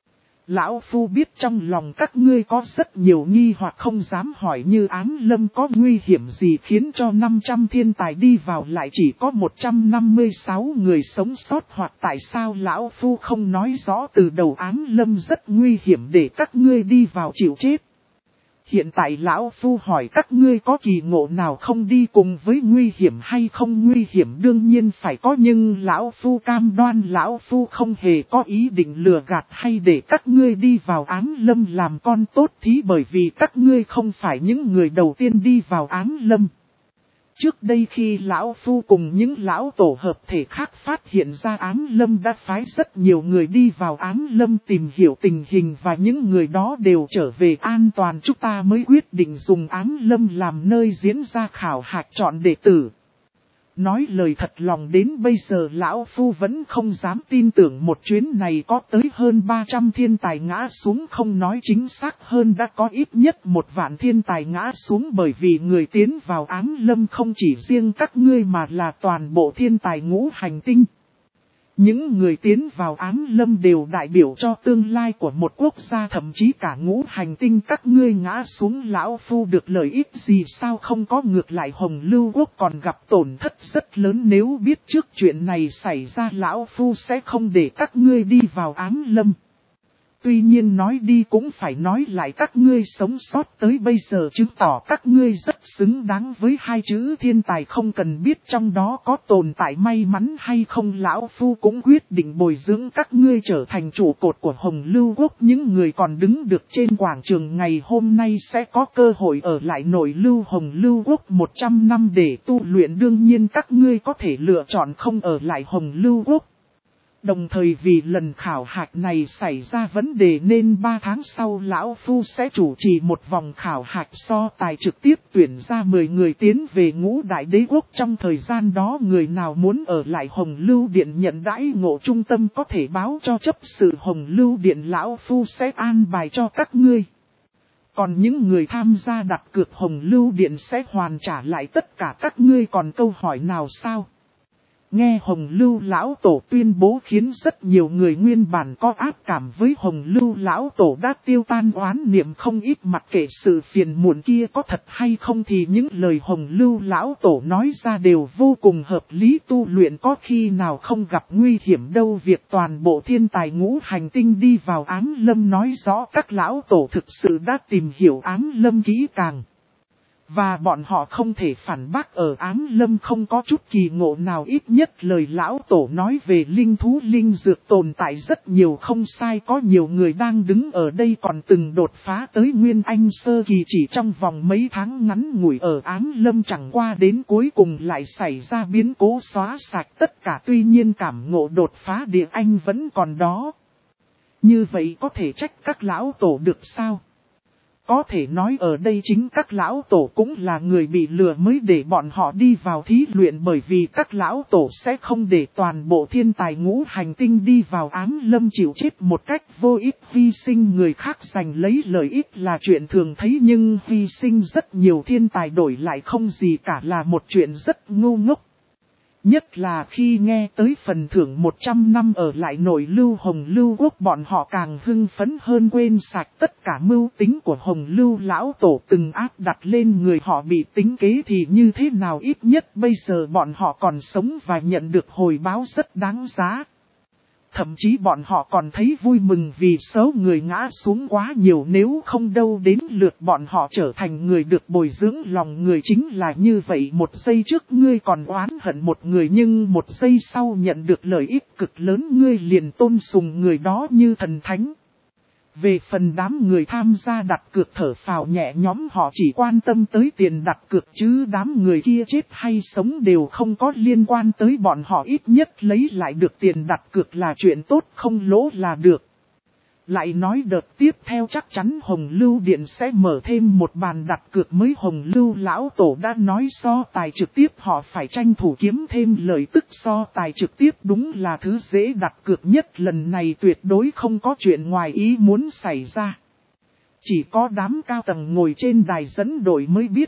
Lão Phu biết trong lòng các ngươi có rất nhiều nghi hoặc không dám hỏi, như ám lâm có nguy hiểm gì khiến cho năm trăm thiên tài đi vào lại chỉ có một trăm năm mươi sáu người sống sót, hoặc tại sao Lão Phu không nói rõ từ đầu ám lâm rất nguy hiểm để các ngươi đi vào chịu chết. Hiện tại Lão Phu hỏi các ngươi có kỳ ngộ nào không đi cùng với nguy hiểm hay không? Nguy hiểm đương nhiên phải có, nhưng Lão Phu cam đoan Lão Phu không hề có ý định lừa gạt hay để các ngươi đi vào ám lâm làm con tốt thí, bởi vì các ngươi không phải những người đầu tiên đi vào ám lâm. Trước đây khi Lão Phu cùng những lão tổ hợp thể khác phát hiện ra ám lâm đã phái rất nhiều người đi vào ám lâm tìm hiểu tình hình, và những người đó đều trở về an toàn. Chúng ta mới quyết định dùng ám lâm làm nơi diễn ra khảo hạch chọn đệ tử. Nói lời thật lòng, đến bây giờ Lão Phu vẫn không dám tin tưởng một chuyến này có tới hơn ba trăm thiên tài ngã xuống, không nói chính xác hơn đã có ít nhất một vạn thiên tài ngã xuống, bởi vì người tiến vào ám lâm không chỉ riêng các ngươi mà là toàn bộ thiên tài ngũ hành tinh. Những người tiến vào ám lâm đều đại biểu cho tương lai của một quốc gia, thậm chí cả ngũ hành tinh. Các ngươi ngã xuống Lão Phu được lợi ích gì sao? Không có, ngược lại Hồng Lưu Quốc còn gặp tổn thất rất lớn. Nếu biết trước chuyện này xảy ra, Lão Phu sẽ không để các ngươi đi vào ám lâm. Tuy nhiên nói đi cũng phải nói lại, các ngươi sống sót tới bây giờ chứng tỏ các ngươi rất xứng đáng với hai chữ thiên tài, không cần biết trong đó có tồn tại may mắn hay không. Lão Phu cũng quyết định bồi dưỡng các ngươi trở thành trụ cột của Hồng Lưu Quốc. Những người còn đứng được trên quảng trường ngày hôm nay sẽ có cơ hội ở lại nội lưu Hồng Lưu Quốc một trăm năm để tu luyện. Đương nhiên các ngươi có thể lựa chọn không ở lại Hồng Lưu Quốc. Đồng thời vì lần khảo hạch này xảy ra vấn đề nên ba tháng sau Lão Phu sẽ chủ trì một vòng khảo hạch so tài, trực tiếp tuyển ra mười người tiến về Ngũ Đại Đế Quốc. Trong thời gian đó người nào muốn ở lại Hồng Lưu Điện nhận đãi ngộ trung tâm có thể báo cho chấp sự Hồng Lưu Điện, Lão Phu sẽ an bài cho các ngươi. Còn những người tham gia đặt cược Hồng Lưu Điện sẽ hoàn trả lại tất cả các ngươi. Còn câu hỏi nào sao? Nghe Hồng Lưu Lão Tổ tuyên bố khiến rất nhiều người nguyên bản có ác cảm với Hồng Lưu Lão Tổ đã tiêu tan oán niệm không ít, mặc kệ sự phiền muộn kia có thật hay không thì những lời Hồng Lưu Lão Tổ nói ra đều vô cùng hợp lý. Tu luyện có khi nào không gặp nguy hiểm đâu. Việc toàn bộ thiên tài ngũ hành tinh đi vào Ám Lâm nói rõ các Lão Tổ thực sự đã tìm hiểu Ám Lâm kỹ càng. Và bọn họ không thể phản bác ở Ám Lâm không có chút kỳ ngộ nào. Ít nhất lời Lão Tổ nói về linh thú linh dược tồn tại rất nhiều không sai. Có nhiều người đang đứng ở đây còn từng đột phá tới Nguyên Anh Sơ Kỳ chỉ trong vòng mấy tháng ngắn ngủi ở Ám Lâm, chẳng qua đến cuối cùng lại xảy ra biến cố xóa sạch tất cả. Tuy nhiên cảm ngộ đột phá địa anh vẫn còn đó. Như vậy có thể trách các Lão Tổ được sao? Có thể nói ở đây chính các Lão Tổ cũng là người bị lừa mới để bọn họ đi vào thí luyện, bởi vì các Lão Tổ sẽ không để toàn bộ thiên tài ngũ hành tinh đi vào Ám Lâm chịu chết một cách vô ích. Hy sinh người khác giành lấy lợi ích là chuyện thường thấy, nhưng hy sinh rất nhiều thiên tài đổi lại không gì cả là một chuyện rất ngu ngốc. Nhất là khi nghe tới phần thưởng một trăm năm ở lại nội lưu Hồng Lưu Quốc, bọn họ càng hưng phấn hơn, quên sạch tất cả mưu tính của Hồng Lưu Lão Tổ từng áp đặt lên người họ bị tính kế thì như thế nào. Ít nhất bây giờ bọn họ còn sống và nhận được hồi báo rất đáng giá. Thậm chí bọn họ còn thấy vui mừng vì số người ngã xuống quá nhiều, nếu không đâu đến lượt bọn họ trở thành người được bồi dưỡng. Lòng người chính là như vậy, một giây trước ngươi còn oán hận một người, nhưng một giây sau nhận được lợi ích cực lớn ngươi liền tôn sùng người đó như thần thánh. Về phần đám người tham gia đặt cược thở phào nhẹ nhõm, họ chỉ quan tâm tới tiền đặt cược chứ đám người kia chết hay sống đều không có liên quan tới bọn họ. Ít nhất lấy lại được tiền đặt cược là chuyện tốt, không lỗ là được. Lại nói đợt tiếp theo chắc chắn Hồng Lưu Điện sẽ mở thêm một bàn đặt cược mới. Hồng Lưu Lão Tổ đã nói so tài trực tiếp họ phải tranh thủ kiếm thêm lợi tức. So tài trực tiếp đúng là thứ dễ đặt cược nhất, lần này tuyệt đối không có chuyện ngoài ý muốn xảy ra. Chỉ có đám cao tầng ngồi trên đài dẫn đội mới biết.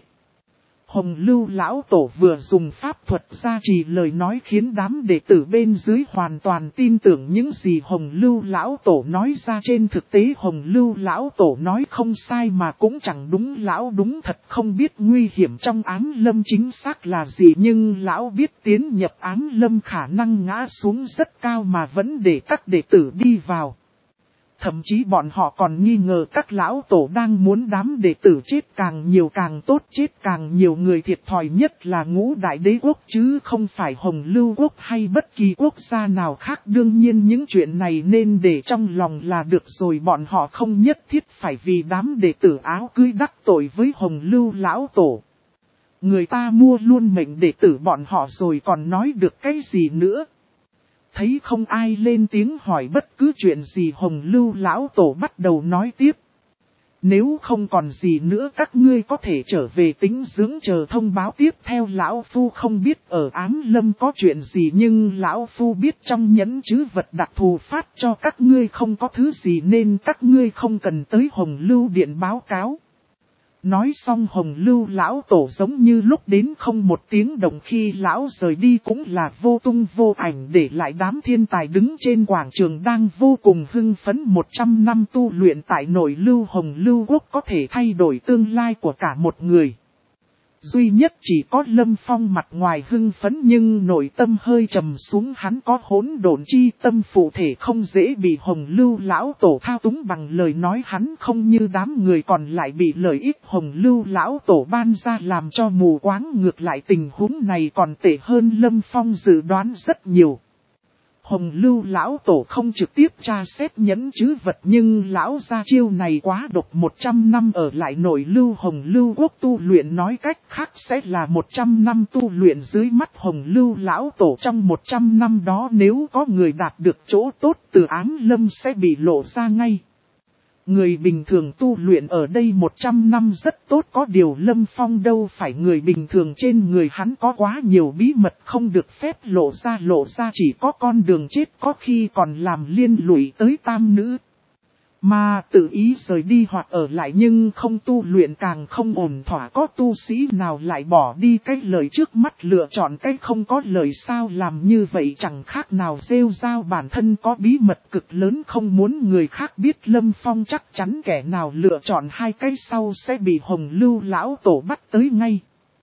Hồng Lưu Lão Tổ vừa dùng pháp thuật gia trì lời nói khiến đám đệ tử bên dưới hoàn toàn tin tưởng những gì Hồng Lưu Lão Tổ nói ra. Trên thực tế Hồng Lưu Lão Tổ nói không sai mà cũng chẳng đúng. Lão đúng thật không biết nguy hiểm trong Ám Lâm chính xác là gì, nhưng Lão biết tiến nhập Ám Lâm khả năng ngã xuống rất cao mà vẫn để các đệ tử đi vào. Thậm chí bọn họ còn nghi ngờ các Lão Tổ đang muốn đám đệ tử chết càng nhiều càng tốt, chết càng nhiều người thiệt thòi nhất là Ngũ Đại Đế Quốc chứ không phải Hồng Lưu Quốc hay bất kỳ quốc gia nào khác. Đương nhiên những chuyện này nên để trong lòng là được rồi, bọn họ không nhất thiết phải vì đám đệ tử áo cưới đắc tội với Hồng Lưu Lão Tổ. Người ta mua luôn mệnh đệ tử bọn họ rồi còn nói được cái gì nữa. Thấy không ai lên tiếng hỏi bất cứ chuyện gì, Hồng Lưu Lão Tổ bắt đầu nói tiếp. Nếu không còn gì nữa các ngươi có thể trở về tĩnh dưỡng chờ thông báo tiếp theo. Lão Phu không biết ở Ám Lâm có chuyện gì, nhưng Lão Phu biết trong nhẫn trữ vật đặc thù phát cho các ngươi không có thứ gì, nên các ngươi không cần tới Hồng Lưu Điện báo cáo. Nói xong Hồng Lưu Lão Tổ giống như lúc đến không một tiếng động, khi Lão rời đi cũng là vô tung vô ảnh, để lại đám thiên tài đứng trên quảng trường đang vô cùng hưng phấn. một trăm năm tu luyện tại nội lưu Hồng Lưu Quốc có thể thay đổi tương lai của cả một người. Duy nhất chỉ có Lâm Phong mặt ngoài hưng phấn nhưng nội tâm hơi trầm xuống, hắn có hỗn độn chi tâm phụ thể không dễ bị Hồng Lưu Lão Tổ thao túng. Bằng lời nói hắn không như đám người còn lại bị lợi ích Hồng Lưu Lão Tổ ban ra làm cho mù quáng, ngược lại tình huống này còn tệ hơn Lâm Phong dự đoán rất nhiều. Hồng Lưu Lão Tổ không trực tiếp tra xét nhẫn trữ vật, nhưng Lão ra chiêu này quá độc. một trăm năm ở lại nội lưu Hồng Lưu Quốc tu luyện, nói cách khác sẽ là một trăm năm tu luyện dưới mắt Hồng Lưu Lão Tổ. Trong một trăm năm đó nếu có người đạt được chỗ tốt từ Ám Lâm sẽ bị lộ ra ngay. Người bình thường tu luyện ở đây một trăm năm rất tốt, có điều Lâm Phong đâu phải người bình thường, trên người hắn có quá nhiều bí mật không được phép lộ ra, lộ ra chỉ có con đường chết, có khi còn làm liên lụy tới tam nữ. Mà tự ý rời đi hoặc ở lại nhưng không tu luyện càng không ổn thỏa, có tu sĩ nào lại bỏ đi cái lời trước mắt lựa chọn cái không có lời sao, làm như vậy chẳng khác nào rêu rao bản thân có bí mật cực lớn không muốn người khác biết. Lâm Phong chắc chắn kẻ nào lựa chọn hai cái sau sẽ bị Hồng Lưu lão tổ bắt tới ngay.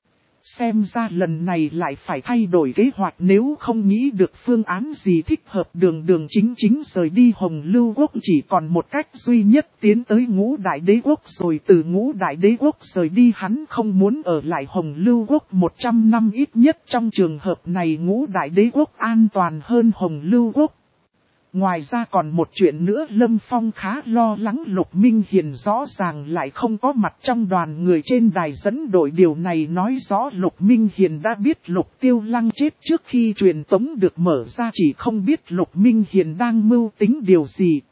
Xem ra lần này lại phải thay đổi kế hoạch, nếu không nghĩ được phương án gì thích hợp đường đường chính chính rời đi Hồng Lưu Quốc chỉ còn một cách duy nhất, tiến tới Ngũ Đại Đế Quốc rồi từ Ngũ Đại Đế Quốc rời đi. Hắn không muốn ở lại Hồng Lưu Quốc một trăm năm, ít nhất trong trường hợp này Ngũ Đại Đế Quốc an toàn hơn Hồng Lưu Quốc. Ngoài ra còn một chuyện nữa, Lâm Phong khá lo lắng Lục Minh Hiền rõ ràng lại không có mặt trong đoàn người trên đài dẫn đội. Điều này nói rõ Lục Minh Hiền đã biết Lục Tiêu Lăng chết trước khi truyền tống được mở ra, chỉ không biết Lục Minh Hiền đang mưu tính điều gì.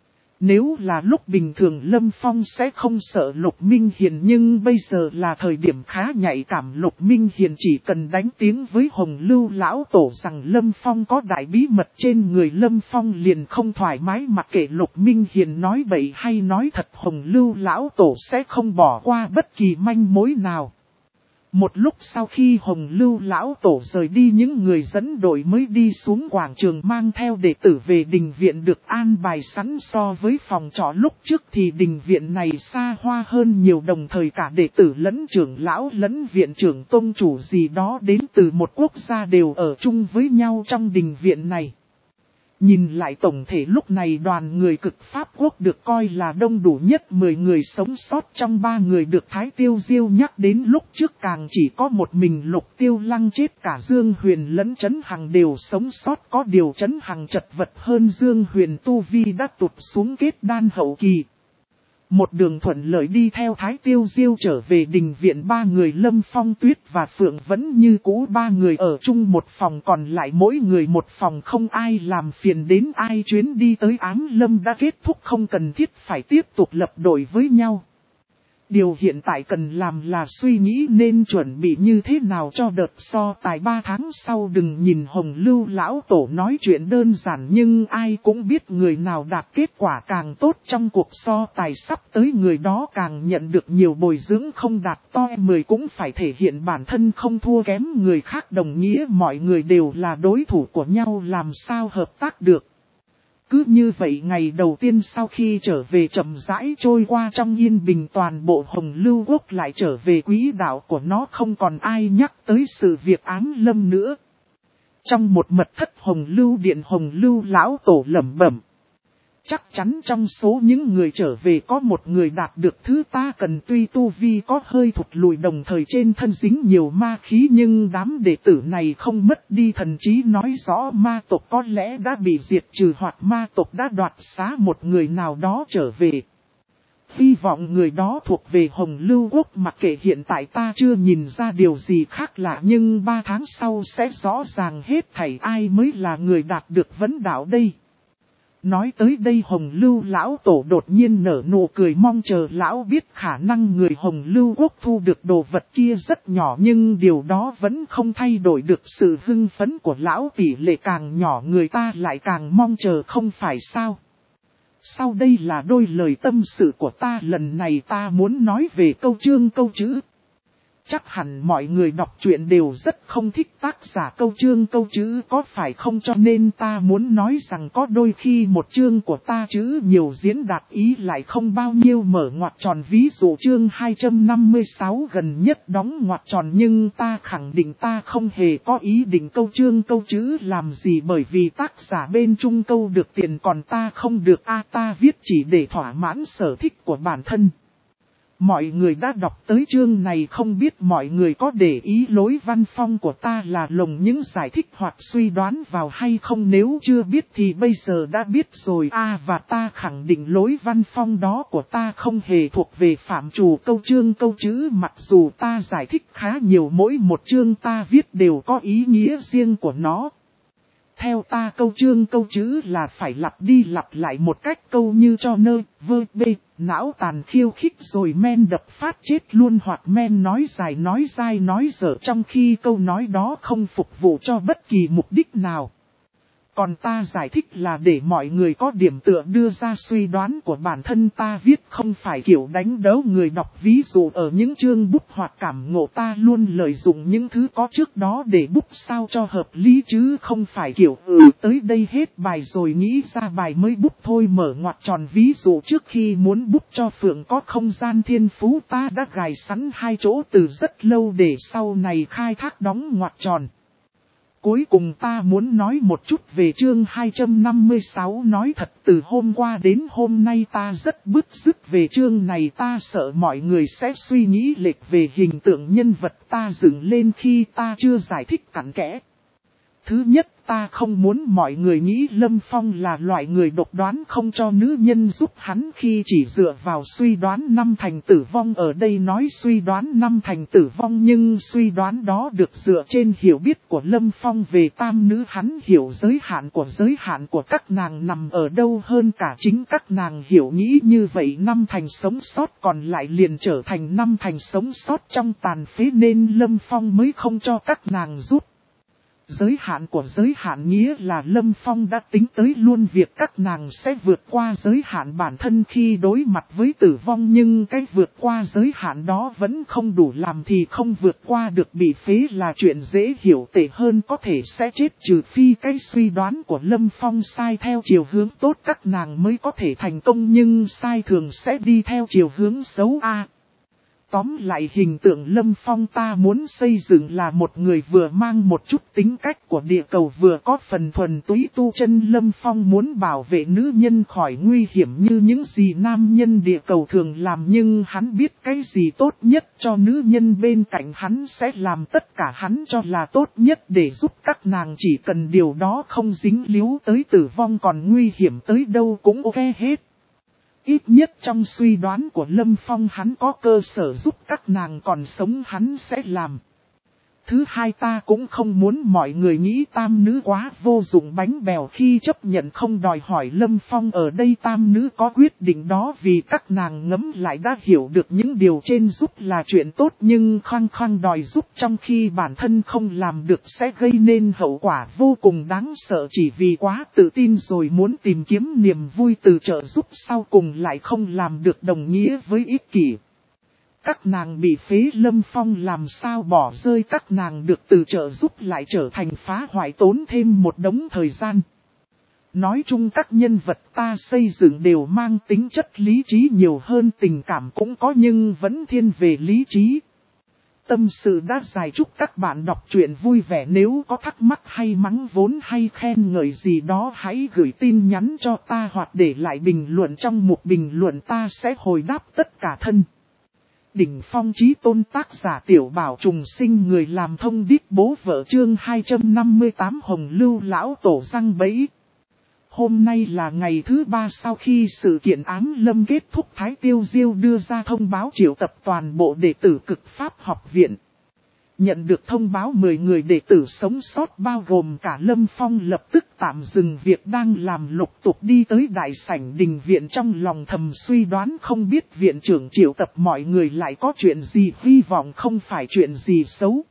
Nếu là lúc bình thường Lâm Phong sẽ không sợ Lục Minh Hiền, nhưng bây giờ là thời điểm khá nhạy cảm. Lục Minh Hiền chỉ cần đánh tiếng với Hồng Lưu lão tổ rằng Lâm Phong có đại bí mật trên người, Lâm Phong liền không thoải mái, mặc kệ Lục Minh Hiền nói bậy hay nói thật, Hồng Lưu lão tổ sẽ không bỏ qua bất kỳ manh mối nào. Một lúc sau khi Hồng Lưu lão tổ rời đi, những người dẫn đội mới đi xuống quảng trường mang theo đệ tử về đình viện được an bài sẵn. So với phòng trọ lúc trước thì đình viện này xa hoa hơn nhiều, đồng thời cả đệ tử lẫn trưởng lão lẫn viện trưởng tôn chủ gì đó đến từ một quốc gia đều ở chung với nhau trong đình viện này. Nhìn lại tổng thể lúc này đoàn người Cực Pháp Quốc được coi là đông đủ nhất, mười người sống sót trong ba người được Thái Tiêu Diêu nhắc đến lúc trước càng chỉ có một mình Lục Tiêu Lăng chết, cả Dương Huyền lẫn Trấn Hằng đều sống sót, có điều Trấn Hằng chật vật hơn Dương Huyền, tu vi đã tụt xuống kết đan hậu kỳ. Một đường thuận lợi đi theo Thái Tiêu Diêu trở về đình viện, ba người Lâm Phong, Tuyết và Phượng vẫn như cũ, ba người ở chung một phòng, còn lại mỗi người một phòng, không ai làm phiền đến ai. Chuyến đi tới Ám Lâm đã kết thúc, không cần thiết phải tiếp tục lập đội với nhau. Điều hiện tại cần làm là suy nghĩ nên chuẩn bị như thế nào cho đợt so tài ba tháng sau. Đừng nhìn Hồng Lưu lão tổ nói chuyện đơn giản, nhưng ai cũng biết người nào đạt kết quả càng tốt trong cuộc so tài sắp tới, người đó càng nhận được nhiều bồi dưỡng. Không đạt to mười cũng phải thể hiện bản thân không thua kém người khác, đồng nghĩa mọi người đều là đối thủ của nhau, làm sao hợp tác được. Cứ như vậy ngày đầu tiên sau khi trở về chậm rãi trôi qua trong yên bình, toàn bộ Hồng Lưu Quốc lại trở về quỹ đạo của nó, không còn ai nhắc tới sự việc Ám Lâm nữa. Trong một mật thất Hồng Lưu Điện, Hồng Lưu lão tổ lẩm bẩm. Chắc chắn trong số những người trở về có một người đạt được thứ ta cần, tuy tu vi có hơi thụt lùi đồng thời trên thân dính nhiều ma khí, nhưng đám đệ tử này không mất đi thần trí, nói rõ ma tộc có lẽ đã bị diệt trừ hoặc ma tộc đã đoạt xá một người nào đó trở về. Hy vọng người đó thuộc về Hồng Lưu Quốc, mặc kệ hiện tại ta chưa nhìn ra điều gì khác lạ, nhưng ba tháng sau sẽ rõ ràng hết thảy ai mới là người đạt được vấn đạo đây. Nói tới đây Hồng Lưu lão tổ đột nhiên nở nụ cười, mong chờ lão biết khả năng người Hồng Lưu Quốc thu được đồ vật kia rất nhỏ, nhưng điều đó vẫn không thay đổi được sự hưng phấn của lão. Tỷ lệ càng nhỏ người ta lại càng mong chờ, không phải sao? Sau đây là đôi lời tâm sự của ta, lần này ta muốn nói về câu chương câu chữ. Chắc hẳn mọi người đọc truyện đều rất không thích tác giả câu chương câu chữ có phải không, cho nên ta muốn nói rằng có đôi khi một chương của ta chữ nhiều diễn đạt ý lại không bao nhiêu mở ngoặc tròn. Ví dụ chương hai trăm năm mươi sáu gần nhất đóng ngoặc tròn, nhưng ta khẳng định ta không hề có ý định câu chương câu chữ làm gì, bởi vì tác giả bên trung câu được tiền còn ta không được a ta viết chỉ để thỏa mãn sở thích của bản thân. Mọi người đã đọc tới chương này, không biết mọi người có để ý lối văn phong của ta là lồng những giải thích hoặc suy đoán vào hay không, nếu chưa biết thì bây giờ đã biết rồi a à, và ta khẳng định lối văn phong đó của ta không hề thuộc về phạm trù câu chương câu chữ, mặc dù ta giải thích khá nhiều, mỗi một chương ta viết đều có ý nghĩa riêng của nó. Theo ta câu chương câu chữ là phải lặp đi lặp lại một cách câu như cho nơ, vơ, bê, não tàn khiêu khích rồi men đập phát chết luôn, hoặc men nói dài nói dai nói dở trong khi câu nói đó không phục vụ cho bất kỳ mục đích nào. Còn ta giải thích là để mọi người có điểm tựa đưa ra suy đoán của bản thân ta viết, không phải kiểu đánh đấu người đọc. Ví dụ ở những chương bút hoặc cảm ngộ, ta luôn lợi dụng những thứ có trước đó để bút sao cho hợp lý, chứ không phải kiểu ừ tới đây hết bài rồi nghĩ ra bài mới bút thôi. Mở ngoặc tròn, ví dụ trước khi muốn bút cho Phượng có không gian thiên phú, ta đã gài sẵn hai chỗ từ rất lâu để sau này khai thác đóng ngoặc tròn. Cuối cùng ta muốn nói một chút về chương hai trăm năm mươi sáu. Nói thật, từ hôm qua đến hôm nay ta rất bứt rứt về chương này. Ta sợ mọi người sẽ suy nghĩ lệch về hình tượng nhân vật ta dựng lên khi ta chưa giải thích cặn kẽ. Thứ nhất, ta không muốn mọi người nghĩ Lâm Phong là loại người độc đoán không cho nữ nhân giúp hắn khi chỉ dựa vào suy đoán năm thành tử vong. Ở đây nói suy đoán năm thành tử vong, nhưng suy đoán đó được dựa trên hiểu biết của Lâm Phong về tam nữ. Hắn hiểu giới hạn của giới hạn của các nàng nằm ở đâu hơn cả chính các nàng hiểu. Nghĩ như vậy năm thành sống sót còn lại liền trở thành năm thành sống sót trong tàn phế, nên Lâm Phong mới không cho các nàng giúp. Giới hạn của giới hạn nghĩa là Lâm Phong đã tính tới luôn việc các nàng sẽ vượt qua giới hạn bản thân khi đối mặt với tử vong, nhưng cái vượt qua giới hạn đó vẫn không đủ làm thì không vượt qua được, bị phế là chuyện dễ hiểu. Tệ hơn có thể sẽ chết, trừ phi cái suy đoán của Lâm Phong sai theo chiều hướng tốt các nàng mới có thể thành công, nhưng sai thường sẽ đi theo chiều hướng xấu a. Tóm lại, hình tượng Lâm Phong ta muốn xây dựng là một người vừa mang một chút tính cách của địa cầu, vừa có phần thuần túy tu chân. Lâm Phong muốn bảo vệ nữ nhân khỏi nguy hiểm như những gì nam nhân địa cầu thường làm, nhưng hắn biết cái gì tốt nhất cho nữ nhân bên cạnh hắn sẽ làm tất cả hắn cho là tốt nhất để giúp các nàng, chỉ cần điều đó không dính líu tới tử vong, còn nguy hiểm tới đâu cũng ok hết. Ít nhất trong suy đoán của Lâm Phong hắn có cơ sở giúp các nàng còn sống hắn sẽ làm. Thứ hai, ta cũng không muốn mọi người nghĩ tam nữ quá vô dụng bánh bèo khi chấp nhận không đòi hỏi Lâm Phong. Ở đây tam nữ có quyết định đó vì các nàng ngẫm lại đã hiểu được những điều trên giúp là chuyện tốt, nhưng khăng khăng đòi giúp trong khi bản thân không làm được sẽ gây nên hậu quả vô cùng đáng sợ, chỉ vì quá tự tin rồi muốn tìm kiếm niềm vui từ trợ giúp sau cùng lại không làm được, đồng nghĩa với ích kỷ. Các nàng bị phế, Lâm Phong làm sao bỏ rơi các nàng được từ trợ giúp lại trở thành phá hoại, tốn thêm một đống thời gian. Nói chung các nhân vật ta xây dựng đều mang tính chất lý trí nhiều hơn tình cảm cũng có, nhưng vẫn thiên về lý trí. Tâm sự đã dài, chúc các bạn đọc truyện vui vẻ. Nếu có thắc mắc hay mắng vốn hay khen ngợi gì đó hãy gửi tin nhắn cho ta hoặc để lại bình luận trong mục bình luận, ta sẽ hồi đáp tất cả thân. Đỉnh phong chí tôn, tác giả Tiểu Bảo Trùng Sinh, người làm thông điệp bố vợ, chương hai trăm năm mươi tám Hồng Lưu lão tổ răng bẫy. Hôm nay là ngày thứ ba sau khi sự kiện ám lâm kết thúc, Thái Tiêu Diêu đưa ra thông báo triệu tập toàn bộ đệ tử Cực Pháp học viện. Nhận được thông báo mười người đệ tử sống sót bao gồm cả Lâm Phong lập tức tạm dừng việc đang làm, lục tục đi tới đại sảnh đình viện, trong lòng thầm suy đoán không biết viện trưởng triệu tập mọi người lại có chuyện gì, hy vọng không phải chuyện gì xấu.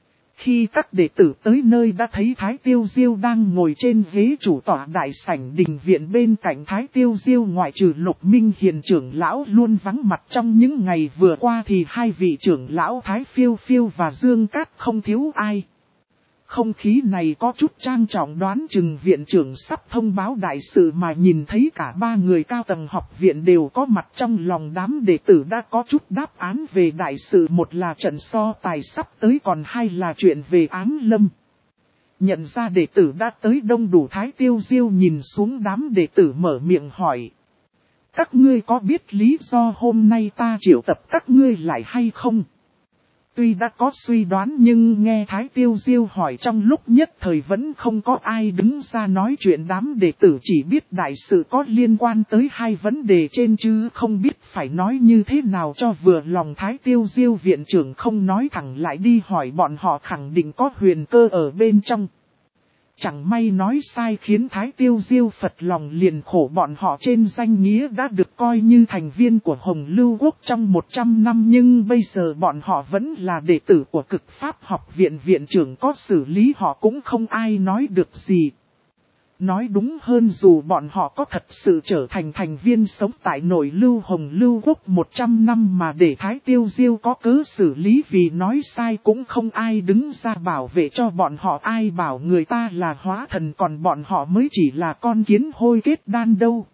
Khi các đệ tử tới nơi đã thấy Thái Tiêu Diêu đang ngồi trên ghế chủ tọa đại sảnh đình viện, bên cạnh Thái Tiêu Diêu ngoại trừ Lục Minh Hiền trưởng lão luôn vắng mặt trong những ngày vừa qua thì hai vị trưởng lão Thái Phiêu Phiêu và Dương Cát không thiếu ai. Không khí này có chút trang trọng, đoán chừng viện trưởng sắp thông báo đại sự, mà nhìn thấy cả ba người cao tầng học viện đều có mặt, trong lòng đám đệ tử đã có chút đáp án về đại sự. Một là trận so tài sắp tới, còn hai là chuyện về ám lâm. Nhận ra đệ tử đã tới đông đủ, Thái Tiêu Diêu nhìn xuống đám đệ tử mở miệng hỏi: các ngươi có biết lý do hôm nay ta triệu tập các ngươi lại hay không? Tuy đã có suy đoán nhưng nghe Thái Tiêu Diêu hỏi trong lúc nhất thời vẫn không có ai đứng ra nói chuyện. Đám đệ tử chỉ biết đại sự có liên quan tới hai vấn đề trên chứ không biết phải nói như thế nào cho vừa lòng. Thái Tiêu Diêu viện trưởng không nói thẳng lại đi hỏi bọn họ, khẳng định có huyền cơ ở bên trong. Chẳng may nói sai khiến Thái Tiêu Diêu phật lòng, liền khổ bọn họ trên danh nghĩa đã được coi như thành viên của Hồng Lưu Quốc trong một trăm năm, nhưng bây giờ bọn họ vẫn là đệ tử của Cực Pháp học viện, viện trưởng có xử lý họ cũng không ai nói được gì. Nói đúng hơn dù bọn họ có thật sự trở thành thành viên sống tại nội lưu Hồng Lưu Quốc một trăm năm mà để Thái Tiêu Diêu có cớ xử lý vì nói sai cũng không ai đứng ra bảo vệ cho bọn họ, ai bảo người ta là hóa thần còn bọn họ mới chỉ là con kiến hôi kết đan đâu.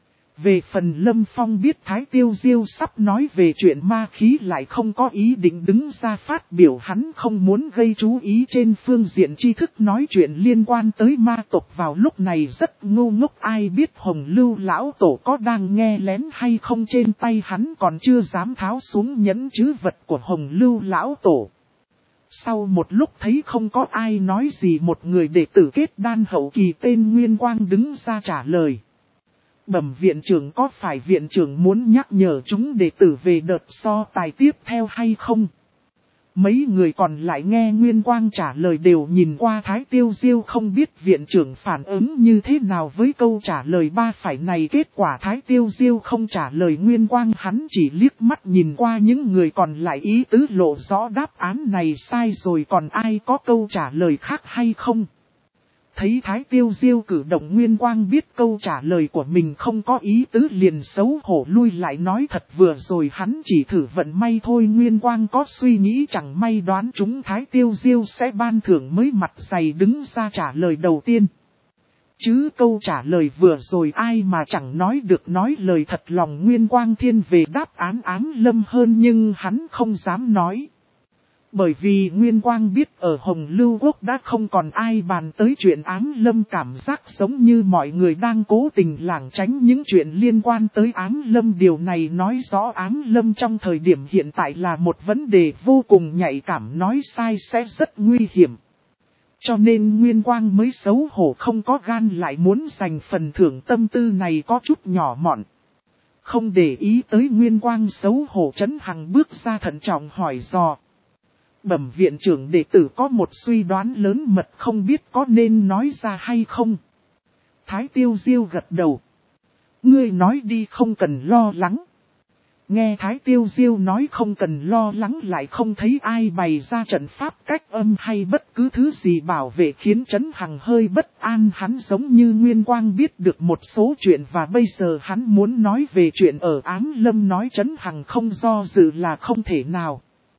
Về phần Lâm Phong biết Thái Tiêu Diêu sắp nói về chuyện ma khí lại không có ý định đứng ra phát biểu, hắn không muốn gây chú ý trên phương diện tri thức nói chuyện liên quan tới ma tộc vào lúc này rất ngu ngốc, ai biết Hồng Lưu lão tổ có đang nghe lén hay không, trên tay hắn còn chưa dám tháo xuống nhẫn trữ vật của Hồng Lưu lão tổ. Sau một lúc thấy không có ai nói gì, một người đệ tử kết đan hậu kỳ tên Nguyên Quang đứng ra trả lời. Bẩm viện trưởng, có phải viện trưởng muốn nhắc nhở chúng đệ tử về đợt so tài tiếp theo hay không? Mấy người còn lại nghe Nguyên Quang trả lời đều nhìn qua Thái Tiêu Diêu, không biết viện trưởng phản ứng như thế nào với câu trả lời ba phải này. Kết quả Thái Tiêu Diêu không trả lời Nguyên Quang, hắn chỉ liếc mắt nhìn qua những người còn lại, ý tứ lộ rõ đáp án này sai rồi, còn ai có câu trả lời khác hay không? Thấy Thái Tiêu Diêu cử động, Nguyên Quang biết câu trả lời của mình không có ý tứ liền xấu hổ lui lại nói, thật vừa rồi hắn chỉ thử vận may thôi. Nguyên Quang có suy nghĩ chẳng may đoán chúng Thái Tiêu Diêu sẽ ban thưởng mới mặt dày đứng ra trả lời đầu tiên. Chứ câu trả lời vừa rồi ai mà chẳng nói được, nói lời thật lòng Nguyên Quang thiên về đáp án Ám Lâm hơn nhưng hắn không dám nói. Bởi vì Nguyên Quang biết ở Hồng Lưu Quốc đã không còn ai bàn tới chuyện Ám Lâm, cảm giác giống như mọi người đang cố tình lảng tránh những chuyện liên quan tới Ám Lâm. Điều này nói rõ Ám Lâm trong thời điểm hiện tại là một vấn đề vô cùng nhạy cảm, nói sai sẽ rất nguy hiểm. Cho nên Nguyên Quang mới xấu hổ không có gan lại muốn giành phần thưởng, tâm tư này có chút nhỏ mọn. Không để ý tới Nguyên Quang xấu hổ, Trấn Hằng bước ra thận trọng hỏi dò. Bẩm viện trưởng, đệ tử có một suy đoán lớn mật không biết có nên nói ra hay không? Thái Tiêu Diêu gật đầu. Ngươi nói đi, không cần lo lắng. Nghe Thái Tiêu Diêu nói không cần lo lắng lại không thấy ai bày ra trận pháp cách âm hay bất cứ thứ gì bảo vệ, khiến Trấn Hằng hơi bất an. Hắn giống như Nguyên Quang biết được một số chuyện và bây giờ hắn muốn nói về chuyện ở Ám Lâm, nói Trấn Hằng không do dự là không thể nào.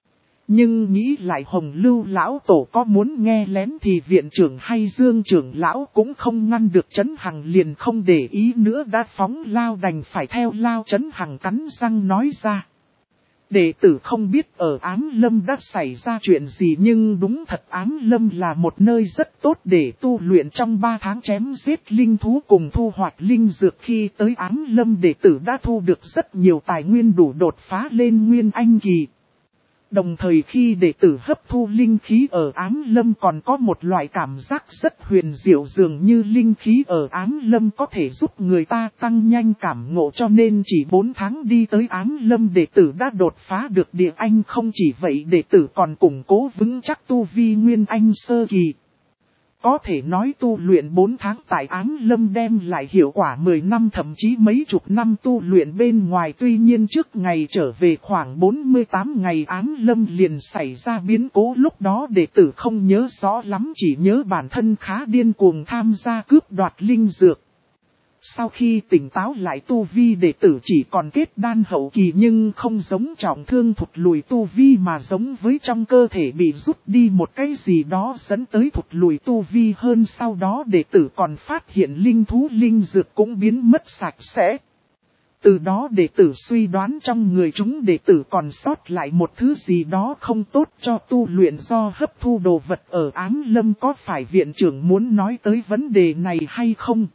Nhưng nghĩ lại Hồng Lưu lão tổ có muốn nghe lén thì viện trưởng hay Dương trưởng lão cũng không ngăn được, Trấn Hằng liền không để ý nữa đã phóng lao đành phải theo lao. Trấn Hằng cắn răng nói ra. Đệ tử không biết ở Ám Lâm đã xảy ra chuyện gì, nhưng đúng thật Ám Lâm là một nơi rất tốt để tu luyện. Trong ba tháng chém giết linh thú cùng thu hoạch linh dược, khi tới Ám Lâm đệ tử đã thu được rất nhiều tài nguyên đủ đột phá lên Nguyên Anh kỳ. Đồng thời khi đệ tử hấp thu linh khí ở Ám Lâm còn có một loại cảm giác rất huyền diệu, dường như linh khí ở Ám Lâm có thể giúp người ta tăng nhanh cảm ngộ, cho nên chỉ bốn tháng đi tới Ám Lâm đệ tử đã đột phá được địa anh. Không chỉ vậy, đệ tử còn củng cố vững chắc tu vi Nguyên Anh sơ kỳ. Có thể nói tu luyện bốn tháng tại Ám Lâm đem lại hiệu quả mười năm thậm chí mấy chục năm tu luyện bên ngoài. Tuy nhiên trước ngày trở về khoảng bốn mươi tám ngày Ám Lâm liền xảy ra biến cố, lúc đó đệ tử không nhớ rõ lắm, chỉ nhớ bản thân khá điên cuồng tham gia cướp đoạt linh dược. Sau khi tỉnh táo lại, tu vi đệ tử chỉ còn kết đan hậu kỳ, nhưng không giống trọng thương thụt lùi tu vi mà giống với trong cơ thể bị rút đi một cái gì đó dẫn tới thụt lùi tu vi hơn. Sau đó đệ tử còn phát hiện linh thú linh dược cũng biến mất sạch sẽ. Từ đó đệ tử suy đoán trong người chúng đệ tử còn sót lại một thứ gì đó không tốt cho tu luyện do hấp thu đồ vật ở Ám Lâm. Có phải viện trưởng muốn nói tới vấn đề này hay không?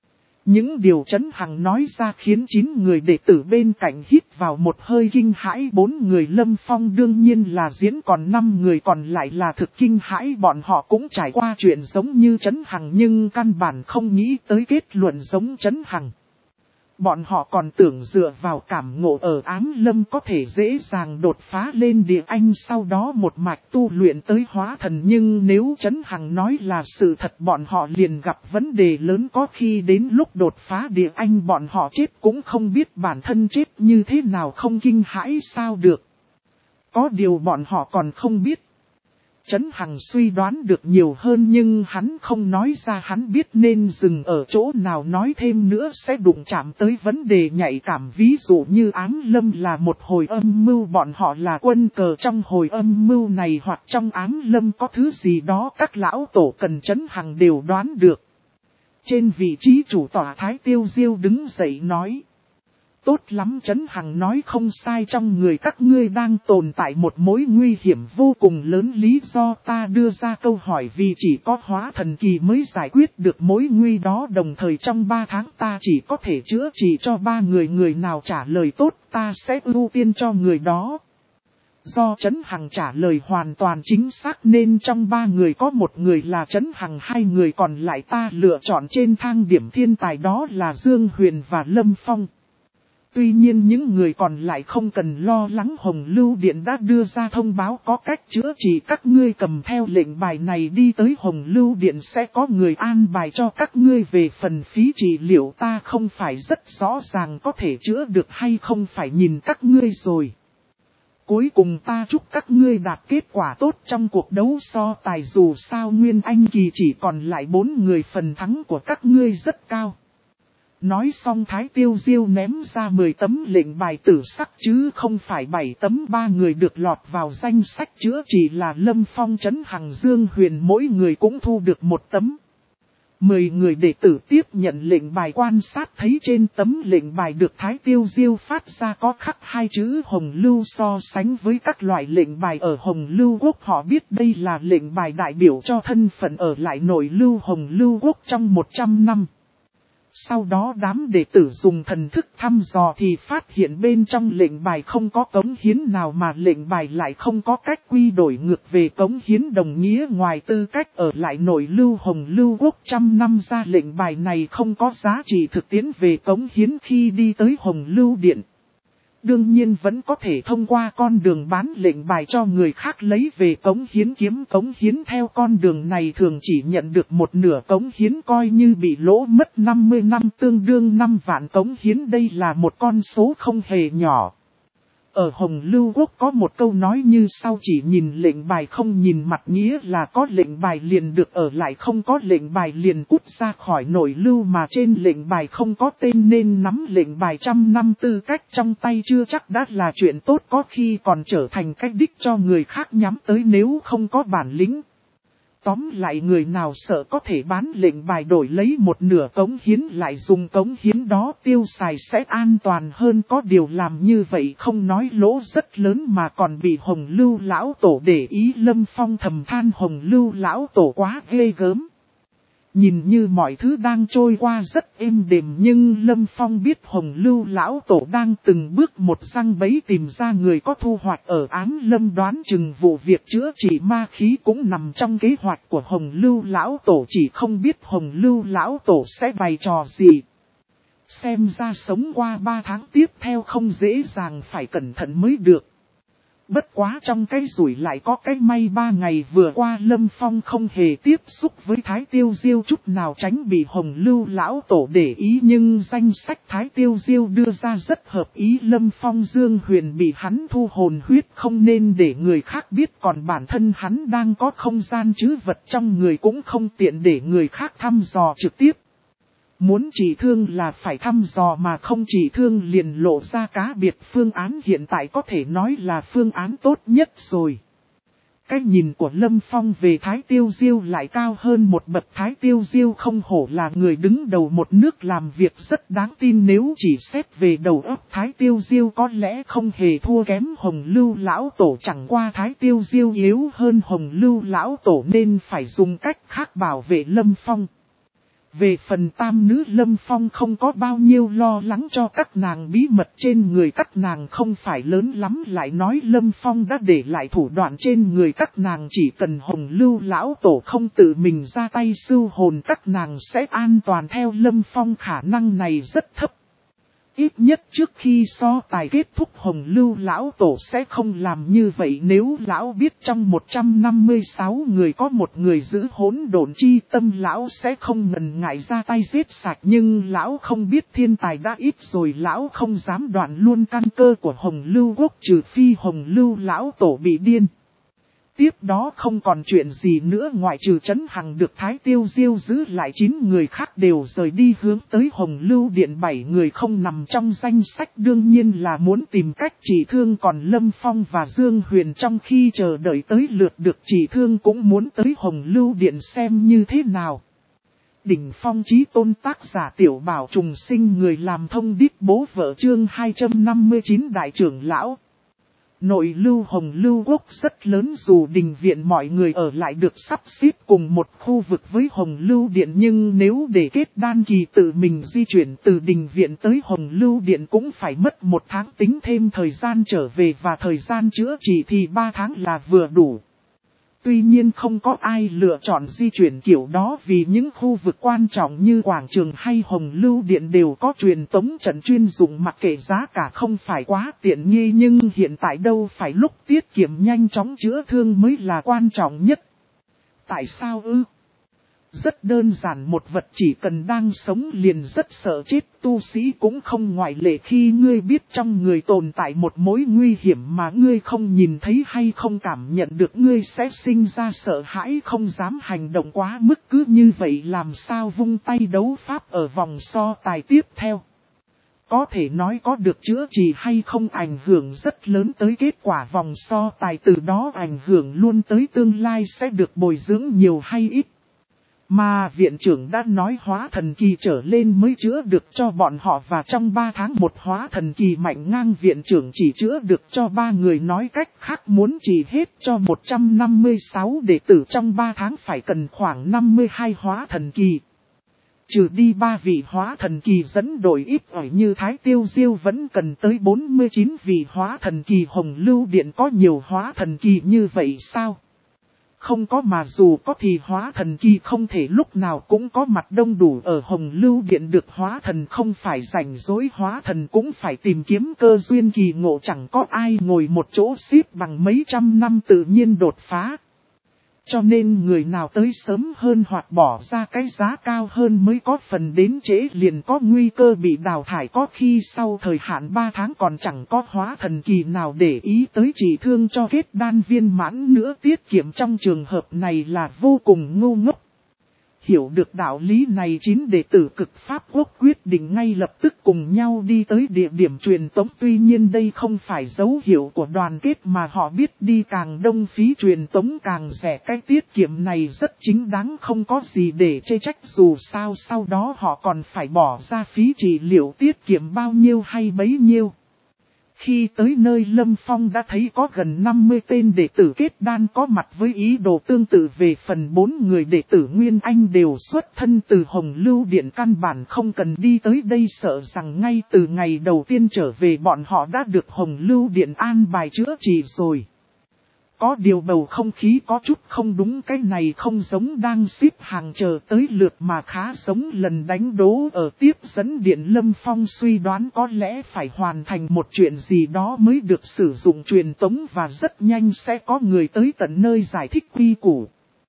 Những điều Trấn Hằng nói ra khiến chín người đệ tử bên cạnh hít vào một hơi kinh hãi. Bốn người Lâm Phong đương nhiên là diễn, còn năm người còn lại là thực kinh hãi. Bọn họ cũng trải qua chuyện giống như Trấn Hằng nhưng căn bản không nghĩ tới kết luận giống Trấn Hằng. Bọn họ còn tưởng dựa vào cảm ngộ ở Ám Lâm có thể dễ dàng đột phá lên địa anh, sau đó một mạch tu luyện tới hóa thần. Nhưng nếu Trấn Hằng nói là sự thật, bọn họ liền gặp vấn đề lớn, có khi đến lúc đột phá địa anh bọn họ chết cũng không biết bản thân chết như thế nào, không kinh hãi sao được. Có điều bọn họ còn không biết. Trấn Hằng suy đoán được nhiều hơn nhưng hắn không nói ra, hắn biết nên dừng ở chỗ nào nói thêm nữa sẽ đụng chạm tới vấn đề nhạy cảm. Ví dụ như ám lâm là một hồi âm mưu, bọn họ là quân cờ trong hồi âm mưu này, hoặc trong ám lâm có thứ gì đó các lão tổ cần Trấn Hằng đều đoán được. Trên vị trí chủ tọa Thái Tiêu Diêu đứng dậy nói. Tốt lắm, Trấn Hằng nói không sai, trong người các ngươi đang tồn tại một mối nguy hiểm vô cùng lớn. Lý do ta đưa ra câu hỏi vì chỉ có hóa thần kỳ mới giải quyết được mối nguy đó, đồng thời trong ba tháng ta chỉ có thể chữa trị cho ba người, người nào trả lời tốt ta sẽ ưu tiên cho người đó. Do Trấn Hằng trả lời hoàn toàn chính xác nên trong ba người có một người là Trấn Hằng, hai người còn lại ta lựa chọn trên thang điểm thiên tài đó là Dương Huyền và Lâm Phong. Tuy nhiên những người còn lại không cần lo lắng, Hồng Lưu Điện đã đưa ra thông báo có cách chữa trị, các ngươi cầm theo lệnh bài này đi tới Hồng Lưu Điện sẽ có người an bài cho các ngươi. Về phần phí trị liệu ta không phải rất rõ ràng, có thể chữa được hay không phải nhìn các ngươi rồi. Cuối cùng ta chúc các ngươi đạt kết quả tốt trong cuộc đấu so tài, dù sao Nguyên Anh Kỳ chỉ còn lại bốn người, phần thắng của các ngươi rất cao. Nói xong Thái Tiêu Diêu ném ra mười tấm lệnh bài tử sắc chứ không phải bảy tấm. Ba người được lọt vào danh sách chữa trị là Lâm Phong, Trấn Hằng, Dương Huyền, mỗi người cũng thu được một tấm. Mười người đệ tử tiếp nhận lệnh bài, quan sát thấy trên tấm lệnh bài được Thái Tiêu Diêu phát ra có khắc hai chữ Hồng Lưu. So sánh với các loại lệnh bài ở Hồng Lưu Quốc, họ biết đây là lệnh bài đại biểu cho thân phận ở lại nội lưu Hồng Lưu Quốc trong một trăm năm. Sau đó đám đệ tử dùng thần thức thăm dò thì phát hiện bên trong lệnh bài không có cống hiến nào, mà lệnh bài lại không có cách quy đổi ngược về cống hiến, đồng nghĩa ngoài tư cách ở lại nội lưu Hồng Lưu Quốc trăm năm ra, lệnh bài này không có giá trị thực tiễn về cống hiến khi đi tới Hồng Lưu Điện. Đương nhiên vẫn có thể thông qua con đường bán lệnh bài cho người khác lấy về cống hiến, kiếm cống hiến. Theo con đường này thường chỉ nhận được một nửa cống hiến, coi như bị lỗ mất năm mươi năm, tương đương năm vạn cống hiến. Đây là một con số không hề nhỏ. Ở Hồng Lưu Quốc có một câu nói như sau: chỉ nhìn lệnh bài không nhìn mặt, nghĩa là có lệnh bài liền được ở lại, không có lệnh bài liền cút ra khỏi nội lưu. Mà trên lệnh bài không có tên nên nắm lệnh bài trăm năm tư cách trong tay chưa chắc đã là chuyện tốt, có khi còn trở thành cách đích cho người khác nhắm tới nếu không có bản lĩnh. Tóm lại, người nào sợ có thể bán lệnh bài đổi lấy một nửa cống hiến lại dùng cống hiến đó tiêu xài sẽ an toàn hơn. Có điều làm như vậy không nói lỗ rất lớn mà còn bị Hồng Lưu lão tổ để ý. Lâm Phong thầm than Hồng Lưu lão tổ quá ghê gớm. Nhìn như mọi thứ đang trôi qua rất êm đềm nhưng Lâm Phong biết Hồng Lưu lão tổ đang từng bước một răng bẫy tìm ra người có thu hoạch ở Ám Lâm, đoán chừng vụ việc chữa trị ma khí cũng nằm trong kế hoạch của Hồng Lưu lão tổ, chỉ không biết Hồng Lưu lão tổ sẽ bày trò gì. Xem ra sống qua ba tháng tiếp theo không dễ dàng, phải cẩn thận mới được. Bất quá trong cái rủi lại có cái may, ba ngày vừa qua Lâm Phong không hề tiếp xúc với Thái Tiêu Diêu chút nào, tránh bị Hồng Lưu lão tổ để ý. Nhưng danh sách Thái Tiêu Diêu đưa ra rất hợp ý Lâm Phong. Dương Huyền bị hắn thu hồn huyết không nên để người khác biết, còn bản thân hắn đang có không gian trữ vật trong người cũng không tiện để người khác thăm dò trực tiếp. Muốn trị thương là phải thăm dò, mà không trị thương liền lộ ra cá biệt. Phương án hiện tại có thể nói là phương án tốt nhất rồi. Cái nhìn của Lâm Phong về Thái Tiêu Diêu lại cao hơn một bậc. Thái Tiêu Diêu không hổ là người đứng đầu một nước, làm việc rất đáng tin. Nếu chỉ xét về đầu óc, Thái Tiêu Diêu có lẽ không hề thua kém Hồng Lưu lão tổ, chẳng qua Thái Tiêu Diêu yếu hơn Hồng Lưu lão tổ nên phải dùng cách khác bảo vệ Lâm Phong. Về phần tam nữ, Lâm Phong không có bao nhiêu lo lắng cho các nàng, bí mật trên người các nàng không phải lớn lắm. Lại nói Lâm Phong đã để lại thủ đoạn trên người các nàng, chỉ cần Hồng Lưu lão tổ không tự mình ra tay sưu hồn các nàng sẽ an toàn. Theo Lâm Phong khả năng này rất thấp. Ít nhất trước khi so tài kết thúc Hồng Lưu lão tổ sẽ không làm như vậy. Nếu lão biết trong một trăm năm mươi sáu người có một người giữ hỗn độn chi tâm, lão sẽ không ngần ngại ra tay giết sạch. Nhưng lão không biết thiên tài đã ít rồi, lão không dám đoạn luôn căn cơ của Hồng Lưu Quốc, trừ phi Hồng Lưu lão tổ bị điên. tiếp đó không còn chuyện gì nữa ngoại trừ Trấn Hằng được Thái Tiêu Diêu giữ lại chín người khác đều rời đi hướng tới Hồng Lưu Điện. Bảy người không nằm trong danh sách đương nhiên là muốn tìm cách trị thương, còn Lâm Phong và Dương Huyền trong khi chờ đợi tới lượt được trị thương cũng muốn tới Hồng Lưu Điện xem như thế nào. Đỉnh phong chí tôn tác giả Tiểu Bảo Trùng Sinh, người làm thông điệp bố vợ, chương hai trăm năm mươi chín đại trưởng lão. Nội lưu Hồng Lưu Quốc rất lớn, dù đình viện mọi người ở lại được sắp xếp cùng một khu vực với Hồng Lưu Điện, nhưng nếu để kết đan kỳ tự mình di chuyển từ đình viện tới Hồng Lưu Điện cũng phải mất một tháng, tính thêm thời gian trở về và thời gian chữa trị thì ba tháng là vừa đủ. Tuy nhiên không có ai lựa chọn di chuyển kiểu đó vì những khu vực quan trọng như quảng trường hay Hồng Lưu Điện đều có truyền tống trận chuyên dụng, mặc kệ giá cả không phải quá tiện nghi, nhưng hiện tại đâu phải lúc tiết kiệm nhanh chóng chữa thương mới là quan trọng nhất. Tại sao ư? Rất đơn giản, một vật chỉ cần đang sống liền rất sợ chết, tu sĩ cũng không ngoại lệ. Khi ngươi biết trong người tồn tại một mối nguy hiểm mà ngươi không nhìn thấy hay không cảm nhận được, ngươi sẽ sinh ra sợ hãi, không dám hành động quá mức. Cứ như vậy làm sao vung tay đấu pháp ở vòng so tài tiếp theo? Có thể nói có được chữa trị hay không ảnh hưởng rất lớn tới kết quả vòng so tài, từ đó ảnh hưởng luôn tới tương lai sẽ được bồi dưỡng nhiều hay ít. Mà viện trưởng đã nói hóa thần kỳ trở lên mới chữa được cho bọn họ, và trong ba tháng một hóa thần kỳ mạnh ngang viện trưởng chỉ chữa được cho ba người, nói cách khác muốn trị hết cho một trăm năm mươi sáu đệ tử trong ba tháng phải cần khoảng năm mươi hai hóa thần kỳ. Trừ đi ba vị hóa thần kỳ dẫn đội ít ỏi như Thái Tiêu Diêu vẫn cần tới bốn mươi chín vị hóa thần kỳ. Hồng Lưu Điện có nhiều hóa thần kỳ như vậy sao? Không có, mà dù có thì hóa thần kỳ không thể lúc nào cũng có mặt đông đủ ở Hồng Lưu Điện được. Hóa thần không phải rảnh rỗi, hóa thần cũng phải tìm kiếm cơ duyên kỳ ngộ, chẳng có ai ngồi một chỗ xếp bằng mấy trăm năm tự nhiên đột phá. Cho nên người nào tới sớm hơn hoặc bỏ ra cái giá cao hơn mới có phần đến trễ liền có nguy cơ bị đào thải, có khi sau thời hạn ba tháng còn chẳng có hóa thần kỳ nào để ý tới trị thương cho kết đan viên mãn nữa. Tiết kiệm trong trường hợp này là vô cùng ngu ngốc. Hiểu được đạo lý này, chín đệ tử Cực Pháp Quốc quyết định ngay lập tức cùng nhau đi tới địa điểm truyền tống. Tuy nhiên đây không phải dấu hiệu của đoàn kết, mà họ biết đi càng đông phí truyền tống càng rẻ. Cái tiết kiệm này rất chính đáng, không có gì để chê trách, dù sao sau đó họ còn phải bỏ ra phí trị liệu, tiết kiệm bao nhiêu hay bấy nhiêu. Khi tới nơi, Lâm Phong đã thấy có gần năm mươi tên đệ tử kết đan có mặt với ý đồ tương tự. Về phần bốn người đệ tử Nguyên Anh đều xuất thân từ Hồng Lưu Điện, căn bản không cần đi tới đây, sợ rằng ngay từ ngày đầu tiên trở về bọn họ đã được Hồng Lưu Điện an bài chữa trị rồi. Có điều bầu không khí có chút không đúng, cái này không giống đang xếp hàng chờ tới lượt mà khá giống lần đánh đố ở tiếp dẫn điện. Lâm Phong suy đoán có lẽ phải hoàn thành một chuyện gì đó mới được sử dụng truyền tống, và rất nhanh sẽ có người tới tận nơi giải thích quy củ.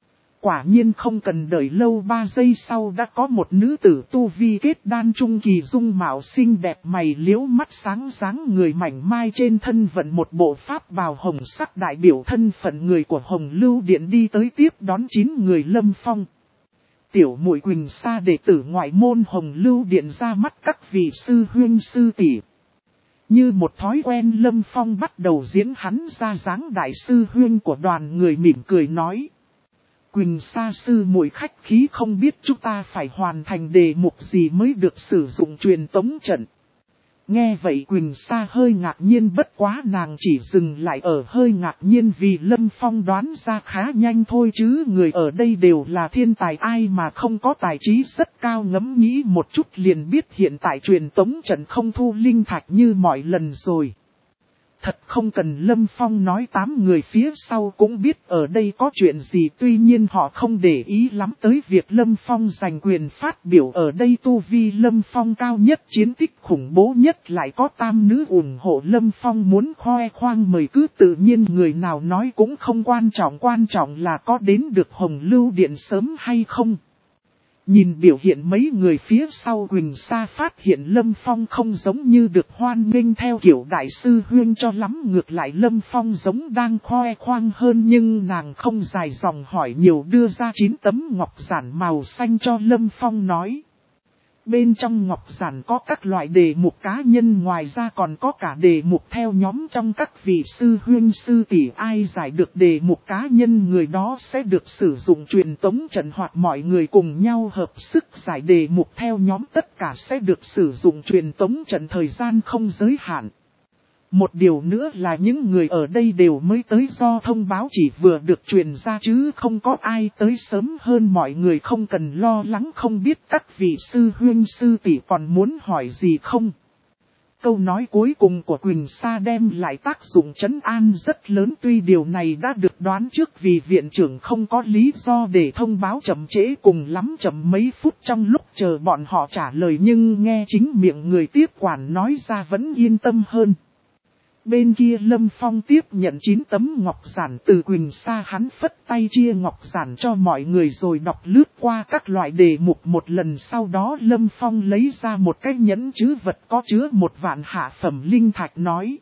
Quả nhiên không cần đợi lâu, ba giây sau đã có một nữ tử tu vi kết đan trung kỳ, dung mạo xinh đẹp, mày liễu mắt sáng sáng, người mảnh mai, trên thân vận một bộ pháp bào hồng sắc đại biểu thân phận người của Hồng Lưu Điện, đi tới tiếp đón chín người Lâm Phong. Tiểu muội Quỳnh Sa, đệ tử ngoại môn Hồng Lưu Điện, ra mắt các vị sư huynh sư tỷ. Như một thói quen, Lâm Phong bắt đầu diễn hắn ra dáng đại sư huynh của đoàn người, mỉm cười nói: Quỳnh Sa sư muội khách khí, không biết chúng ta phải hoàn thành đề mục gì mới được sử dụng truyền tống trận. Nghe vậy Quỳnh Sa hơi ngạc nhiên, bất quá nàng chỉ dừng lại ở hơi ngạc nhiên vì Lâm Phong đoán ra khá nhanh thôi chứ, người ở đây đều là thiên tài, ai mà không có tài trí rất cao. Ngẫm nghĩ một chút liền biết hiện tại truyền tống trận không thu linh thạch như mọi lần rồi. Thật không cần Lâm Phong nói, tám người phía sau cũng biết ở đây có chuyện gì, tuy nhiên họ không để ý lắm tới việc Lâm Phong giành quyền phát biểu. Ở đây tu vi Lâm Phong cao nhất, chiến tích khủng bố nhất, lại có tam nữ ủng hộ Lâm Phong, muốn khoe khoang mời cứ tự nhiên, người nào nói cũng không quan trọng, quan trọng là có đến được Hồng Lưu Điện sớm hay không. Nhìn biểu hiện mấy người phía sau Quỳnh Sa phát hiện Lâm Phong không giống như được hoan nghênh theo kiểu đại sư huyên cho lắm, ngược lại Lâm Phong giống đang khoe khoang hơn, nhưng nàng không dài dòng hỏi nhiều, đưa ra chín tấm ngọc giản màu xanh cho Lâm Phong nói. Bên trong ngọc giản có các loại đề mục cá nhân, ngoài ra còn có cả đề mục theo nhóm trong các vị sư huyên sư tỷ, ai giải được đề mục cá nhân người đó sẽ được sử dụng truyền tống trận, hoặc mọi người cùng nhau hợp sức giải đề mục theo nhóm tất cả sẽ được sử dụng truyền tống trận, thời gian không giới hạn. Một điều nữa là những người ở đây đều mới tới, do thông báo chỉ vừa được truyền ra chứ không có ai tới sớm hơn, mọi người không cần lo lắng. Không biết các vị sư huyên sư tỷ còn muốn hỏi gì không? Câu nói cuối cùng của Quỳnh Sa đem lại tác dụng trấn an rất lớn, tuy điều này đã được đoán trước vì viện trưởng không có lý do để thông báo chậm trễ, cùng lắm chậm mấy phút trong lúc chờ bọn họ trả lời, nhưng nghe chính miệng người tiếp quản nói ra vẫn yên tâm hơn. Bên kia Lâm Phong tiếp nhận chín tấm ngọc giản từ Quỳnh Sa, hắn phất tay chia ngọc giản cho mọi người rồi đọc lướt qua các loại đề mục một lần, sau đó Lâm Phong lấy ra một cái nhẫn trữ vật có chứa một vạn hạ phẩm linh thạch nói.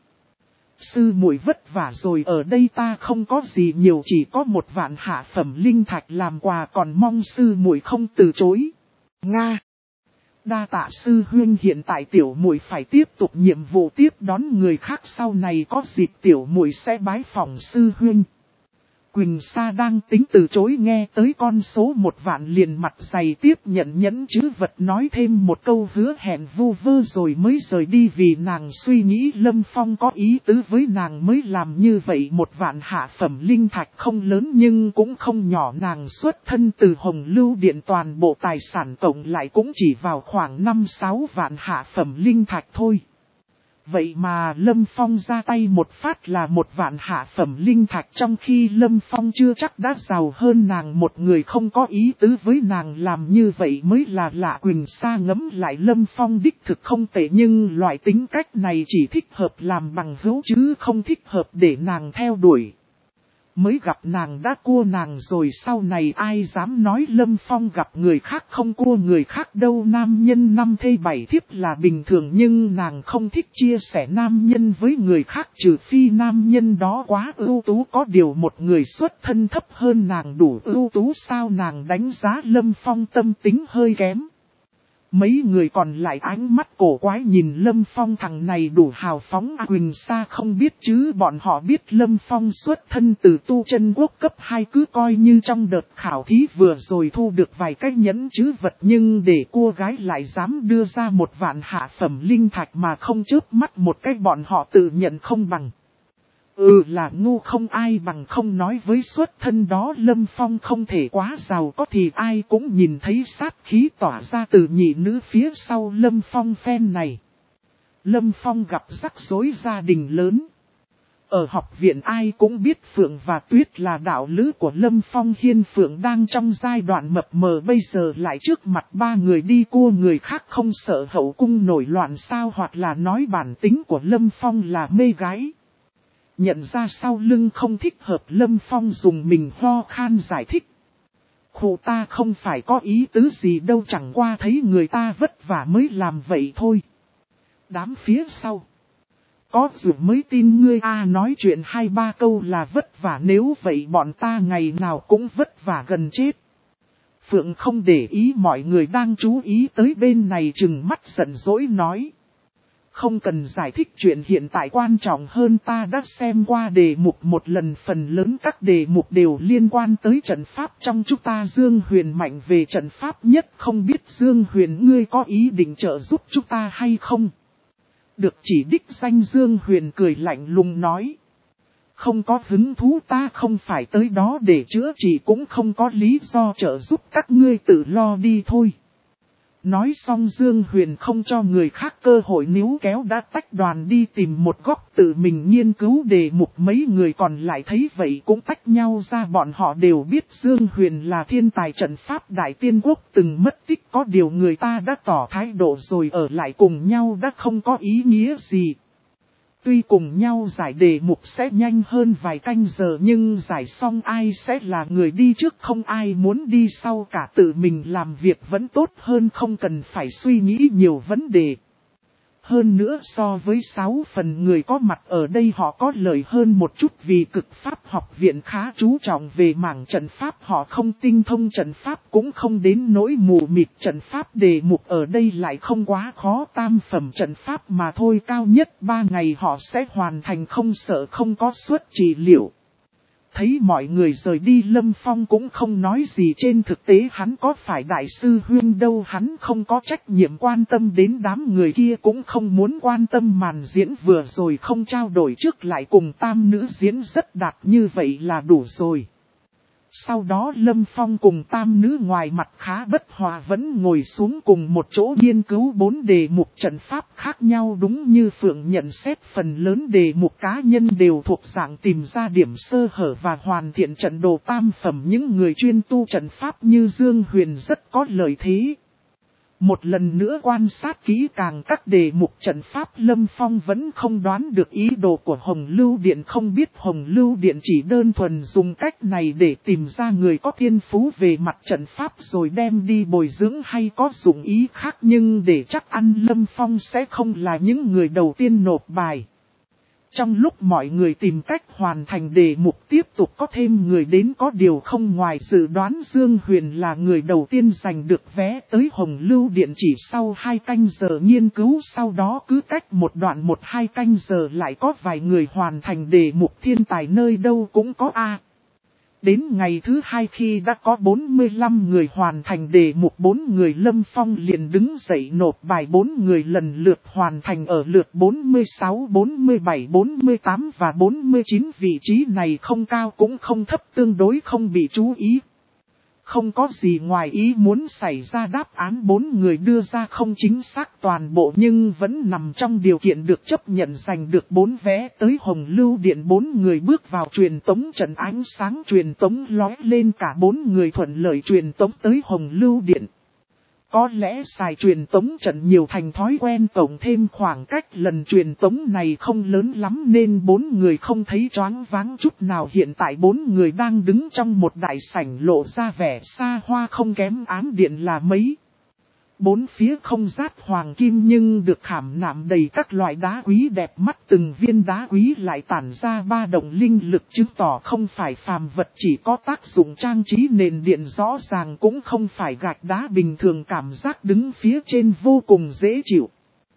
Sư muội vất vả rồi, ở đây ta không có gì nhiều, chỉ có một vạn hạ phẩm linh thạch làm quà, còn mong sư muội không từ chối. Nga. Đa tạ sư huynh, hiện tại tiểu muội phải tiếp tục nhiệm vụ tiếp đón người khác, sau này có dịp tiểu muội sẽ bái phỏng sư huynh. Quỳnh Sa đang tính từ chối, nghe tới con số một vạn liền mặt dày tiếp nhận nhẫn trữ vật, nói thêm một câu hứa hẹn vu vơ rồi mới rời đi, vì nàng suy nghĩ Lâm Phong có ý tứ với nàng mới làm như vậy. Một vạn hạ phẩm linh thạch không lớn nhưng cũng không nhỏ, nàng xuất thân từ Hồng Lưu Điện, toàn bộ tài sản cộng lại cũng chỉ vào khoảng năm sáu vạn hạ phẩm linh thạch thôi. Vậy mà Lâm Phong ra tay một phát là một vạn hạ phẩm linh thạch, trong khi Lâm Phong chưa chắc đã giàu hơn nàng một người, không có ý tứ với nàng làm như vậy mới là lạ. Quỳnh Sa ngẫm lại Lâm Phong đích thực không tệ, nhưng loại tính cách này chỉ thích hợp làm bằng hữu chứ không thích hợp để nàng theo đuổi. Mới gặp nàng đã cua nàng rồi, sau này ai dám nói Lâm Phong gặp người khác không cua người khác đâu. Nam nhân năm thê bảy thiếp là bình thường, nhưng nàng không thích chia sẻ nam nhân với người khác, trừ phi nam nhân đó quá ưu tú. Có điều một người xuất thân thấp hơn nàng đủ ưu tú sao? Nàng đánh giá Lâm Phong tâm tính hơi kém. Mấy người còn lại ánh mắt cổ quái nhìn Lâm Phong, thằng này đủ hào phóng à. Quỳnh Sa không biết chứ bọn họ biết Lâm Phong xuất thân từ tu chân quốc cấp hai, cứ coi như trong đợt khảo thí vừa rồi thu được vài cái nhẫn trữ vật, nhưng để cô gái lại dám đưa ra một vạn hạ phẩm linh thạch mà không chớp mắt một cái, bọn họ tự nhận không bằng. Ừ là ngu không ai bằng, không nói với xuất thân đó Lâm Phong không thể quá giàu có thì ai cũng nhìn thấy sát khí tỏa ra từ nhị nữ phía sau Lâm Phong phen này. Lâm Phong gặp rắc rối gia đình lớn. Ở học viện ai cũng biết Phượng và Tuyết là đạo lữ của Lâm Phong, Hiên Phượng đang trong giai đoạn mập mờ, bây giờ lại trước mặt ba người đi cua người khác, không sợ hậu cung nổi loạn sao? Hoặc là nói bản tính của Lâm Phong là mê gái. Nhận ra sau lưng không thích hợp, Lâm Phong dùng mình ho khan giải thích. Khụ ta không phải có ý tứ gì đâu, chẳng qua thấy người ta vất vả mới làm vậy thôi. Đám phía sau. Có dù mới tin ngươi a, nói chuyện hai ba câu là vất vả, nếu vậy bọn ta ngày nào cũng vất vả gần chết. Phượng không để ý mọi người đang chú ý tới bên này, trừng mắt giận dỗi nói. Không cần giải thích, chuyện hiện tại quan trọng hơn, ta đã xem qua đề mục một lần, phần lớn các đề mục đều liên quan tới trận pháp trong chúng ta. Dương Huyền mạnh về trận pháp nhất, không biết Dương Huyền ngươi có ý định trợ giúp chúng ta hay không? Được chỉ đích danh Dương Huyền cười lạnh lùng nói. Không có hứng thú, ta không phải tới đó để chữa trị, cũng không có lý do trợ giúp, các ngươi tự lo đi thôi. Nói xong Dương Huyền không cho người khác cơ hội níu kéo, đã tách đoàn đi tìm một góc tự mình nghiên cứu đề mục. Mấy người còn lại thấy vậy cũng tách nhau ra, bọn họ đều biết Dương Huyền là thiên tài trận pháp Đại Tiên Quốc từng mất tích, có điều người ta đã tỏ thái độ rồi, ở lại cùng nhau đã không có ý nghĩa gì. Tuy cùng nhau giải đề mục sẽ nhanh hơn vài canh giờ nhưng giải xong ai sẽ là người đi trước, không ai muốn đi sau cả, tự mình làm việc vẫn tốt hơn, không cần phải suy nghĩ nhiều vấn đề. Hơn nữa so với sáu phần người có mặt ở đây họ có lợi hơn một chút vì cực pháp học viện khá chú trọng về mảng trận pháp, họ không tinh thông trận pháp cũng không đến nỗi mù mịt. Trận pháp đề mục ở đây lại không quá khó, tam phẩm trận pháp mà thôi, cao nhất ba ngày họ sẽ hoàn thành, không sợ không có suất trị liệu. Thấy mọi người rời đi, Lâm Phong cũng không nói gì, trên thực tế hắn có phải đại sư huynh đâu, hắn không có trách nhiệm quan tâm đến đám người kia, cũng không muốn quan tâm màn diễn vừa rồi không trao đổi trước lại cùng tam nữ diễn rất đạt, như vậy là đủ rồi. Sau đó Lâm Phong cùng tam nữ ngoài mặt khá bất hòa vẫn ngồi xuống cùng một chỗ nghiên cứu bốn đề mục trận pháp khác nhau. Đúng như Phượng nhận xét, phần lớn đề mục cá nhân đều thuộc dạng tìm ra điểm sơ hở và hoàn thiện trận đồ tam phẩm. Những người chuyên tu trận pháp như Dương Huyền rất có lợi thế. Một lần nữa quan sát kỹ càng các đề mục trận pháp, Lâm Phong vẫn không đoán được ý đồ của Hồng Lưu Điện. Không biết Hồng Lưu Điện chỉ đơn thuần dùng cách này để tìm ra người có thiên phú về mặt trận pháp rồi đem đi bồi dưỡng, hay có dụng ý khác, nhưng để chắc ăn Lâm Phong sẽ không là những người đầu tiên nộp bài. Trong lúc mọi người tìm cách hoàn thành đề mục, tiếp tục có thêm người đến, có điều không ngoài dự đoán Dương Huyền là người đầu tiên giành được vé tới Hồng Lưu Điện chỉ sau hai canh giờ nghiên cứu, sau đó cứ cách một đoạn một hai canh giờ lại có vài người hoàn thành đề mục, thiên tài nơi đâu cũng có a. Đến ngày thứ hai khi đã có bốn mươi lăm người hoàn thành đề mục bốn người, Lâm Phong liền đứng dậy nộp bài. Bốn người lần lượt hoàn thành ở lượt bốn mươi sáu, bốn mươi bảy, bốn mươi tám và bốn mươi chín, vị trí này không cao cũng không thấp, tương đối không bị chú ý. Không có gì ngoài ý muốn xảy ra, đáp án bốn người đưa ra không chính xác toàn bộ nhưng vẫn nằm trong điều kiện được chấp nhận, giành được bốn vé tới Hồng Lưu Điện. Bốn người bước vào truyền tống trận, ánh sáng truyền tống lóe lên, cả bốn người thuận lợi truyền tống tới Hồng Lưu Điện. Có lẽ xài truyền tống trận nhiều thành thói quen, cộng thêm khoảng cách lần truyền tống này không lớn lắm nên bốn người không thấy choáng váng chút nào. Hiện tại bốn người đang đứng trong một đại sảnh lộ ra vẻ xa hoa không kém Ám Điện là mấy. Bốn phía không rát hoàng kim nhưng được khảm nạm đầy các loại đá quý đẹp mắt, từng viên đá quý lại tản ra ba động linh lực, chứng tỏ không phải phàm vật chỉ có tác dụng trang trí. Nền điện rõ ràng cũng không phải gạch đá bình thường, cảm giác đứng phía trên vô cùng dễ chịu.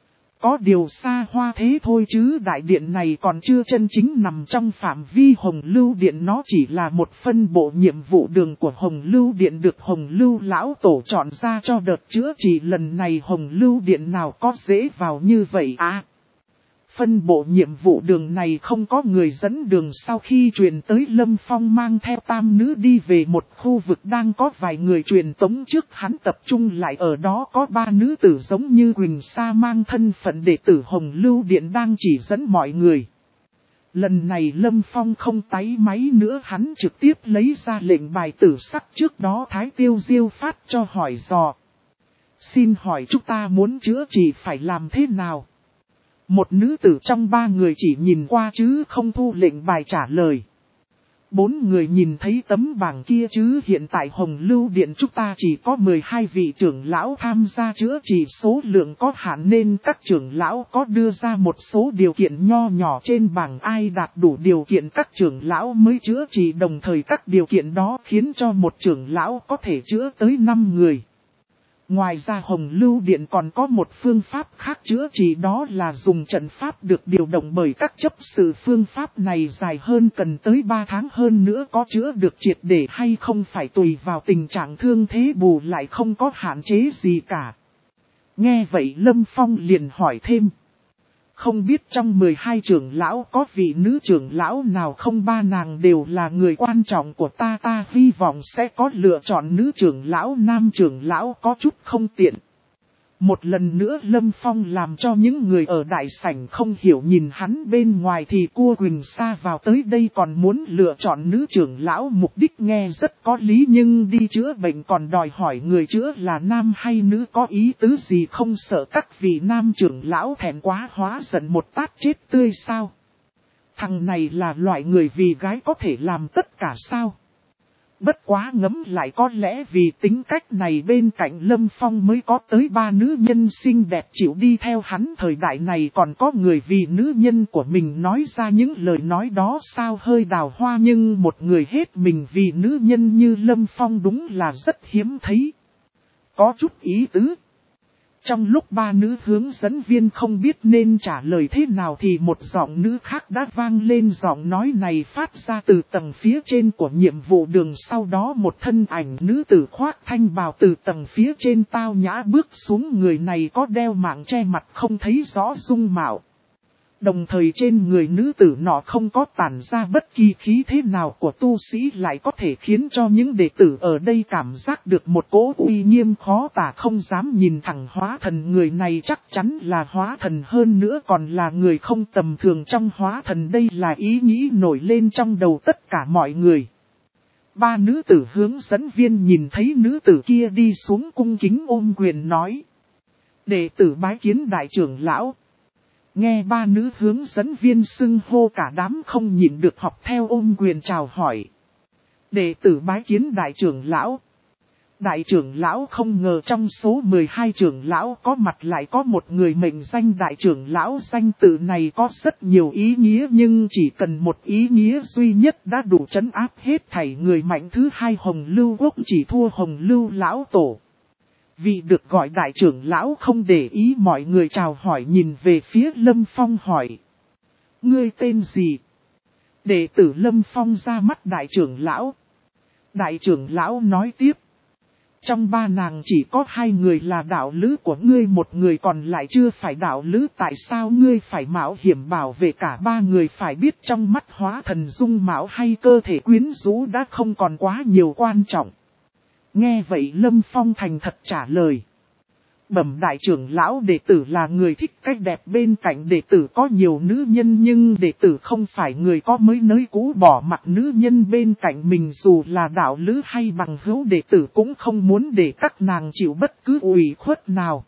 Có điều xa hoa thế thôi chứ đại điện này còn chưa chân chính nằm trong phạm vi Hồng Lưu Điện, nó chỉ là một phân bộ nhiệm vụ đường của Hồng Lưu Điện được Hồng Lưu lão tổ chọn ra cho đợt chữa trị lần này. Hồng Lưu Điện nào có dễ vào như vậy à? Phân bộ nhiệm vụ đường này không có người dẫn đường. Sau khi truyền tới, Lâm Phong mang theo tam nữ đi về một khu vực đang có vài người truyền tống trước hắn tập trung lại, ở đó có ba nữ tử giống như Quỳnh Sa mang thân phận đệ tử Hồng Lưu Điện đang chỉ dẫn mọi người. Lần này Lâm Phong không táy máy nữa, hắn trực tiếp lấy ra lệnh bài tử sắc trước đó Thái Tiêu Diêu phát cho hỏi dò. Xin hỏi chúng ta muốn chữa trị phải làm thế nào? Một nữ tử trong ba người chỉ nhìn qua chứ không thu lệnh bài trả lời. Bốn người nhìn thấy tấm bảng kia chứ hiện tại Hồng Lưu Điện chúng ta chỉ có mười hai vị trưởng lão tham gia chữa trị, số lượng có hạn nên các trưởng lão có đưa ra một số điều kiện nho nhỏ trên bảng, ai đạt đủ điều kiện các trưởng lão mới chữa trị, đồng thời các điều kiện đó khiến cho một trưởng lão có thể chữa tới năm người. Ngoài ra Hồng Lưu Điện còn có một phương pháp khác chữa trị, đó là dùng trận pháp được điều động bởi các chấp sự. Phương pháp này dài hơn, cần tới ba tháng, hơn nữa có chữa được triệt để hay không phải tùy vào tình trạng thương thế, bù lại không có hạn chế gì cả. Nghe vậy Lâm Phong liền hỏi thêm. Không biết trong mười hai trưởng lão có vị nữ trưởng lão nào không? Ba nàng đều là người quan trọng của ta, ta hy vọng sẽ có lựa chọn nữ trưởng lão, nam trưởng lão có chút không tiện. Một lần nữa Lâm Phong làm cho những người ở đại sảnh không hiểu nhìn hắn bên ngoài thì cua Quỳnh Sa vào tới đây còn muốn lựa chọn nữ trưởng lão, mục đích nghe rất có lý nhưng đi chữa bệnh còn đòi hỏi người chữa là nam hay nữ có ý tứ gì, không sợ các vị nam trưởng lão thẹn quá hóa giận một tát chết tươi sao? Thằng này là loại người vì gái có thể làm tất cả sao? Bất quá ngẫm lại có lẽ vì tính cách này bên cạnh Lâm Phong mới có tới ba nữ nhân xinh đẹp chịu đi theo hắn, thời đại này còn có người vì nữ nhân của mình nói ra những lời nói đó sao, hơi đào hoa, nhưng một người hết mình vì nữ nhân như Lâm Phong đúng là rất hiếm thấy. Có chút ý tứ. Trong lúc ba nữ hướng dẫn viên không biết nên trả lời thế nào thì một giọng nữ khác đã vang lên, giọng nói này phát ra từ tầng phía trên của nhiệm vụ đường, sau đó một thân ảnh nữ tử khoác thanh bào từ tầng phía trên tao nhã bước xuống, người này có đeo mạng che mặt không thấy rõ dung mạo. Đồng thời trên người nữ tử nọ không có tản ra bất kỳ khí thế nào của tu sĩ, lại có thể khiến cho những đệ tử ở đây cảm giác được một cỗ uy nghiêm khó tả, không dám nhìn thẳng hóa thần. Người này chắc chắn là hóa thần, hơn nữa còn là người không tầm thường trong hóa thần, đây là ý nghĩ nổi lên trong đầu tất cả mọi người. Ba nữ tử hướng dẫn viên nhìn thấy nữ tử kia đi xuống cung kính ôm quyền nói: đệ tử bái kiến đại trưởng lão. Nghe ba nữ hướng dẫn viên xưng hô, cả đám không nhịn được học theo ôm quyền chào hỏi. Đệ tử bái kiến đại trưởng lão. Đại trưởng lão không ngờ trong số mười hai trưởng lão có mặt lại có một người mệnh danh đại trưởng lão, danh tự này có rất nhiều ý nghĩa nhưng chỉ cần một ý nghĩa duy nhất đã đủ trấn áp hết thảy người mạnh. Thứ hai, Hồng Lưu Quốc chỉ thua Hồng Lưu lão tổ. Vị được gọi đại trưởng lão không để ý mọi người chào hỏi, nhìn về phía Lâm Phong hỏi: ngươi tên gì? Đệ tử Lâm Phong ra mắt đại trưởng lão. Đại trưởng lão nói tiếp: trong ba nàng chỉ có hai người là đạo lữ của ngươi, một người còn lại chưa phải đạo lữ, tại sao ngươi phải mạo hiểm bảo vệ cả ba người? Phải biết trong mắt hóa thần dung mạo hay cơ thể quyến rũ đã không còn quá nhiều quan trọng. Nghe vậy Lâm Phong thành thật trả lời: bẩm đại trưởng lão, đệ tử là người thích cách đẹp, bên cạnh đệ tử có nhiều nữ nhân nhưng đệ tử không phải người có mới nới cũ bỏ mặc nữ nhân bên cạnh mình, dù là đạo lữ hay bằng hữu đệ tử cũng không muốn để các nàng chịu bất cứ ủy khuất nào.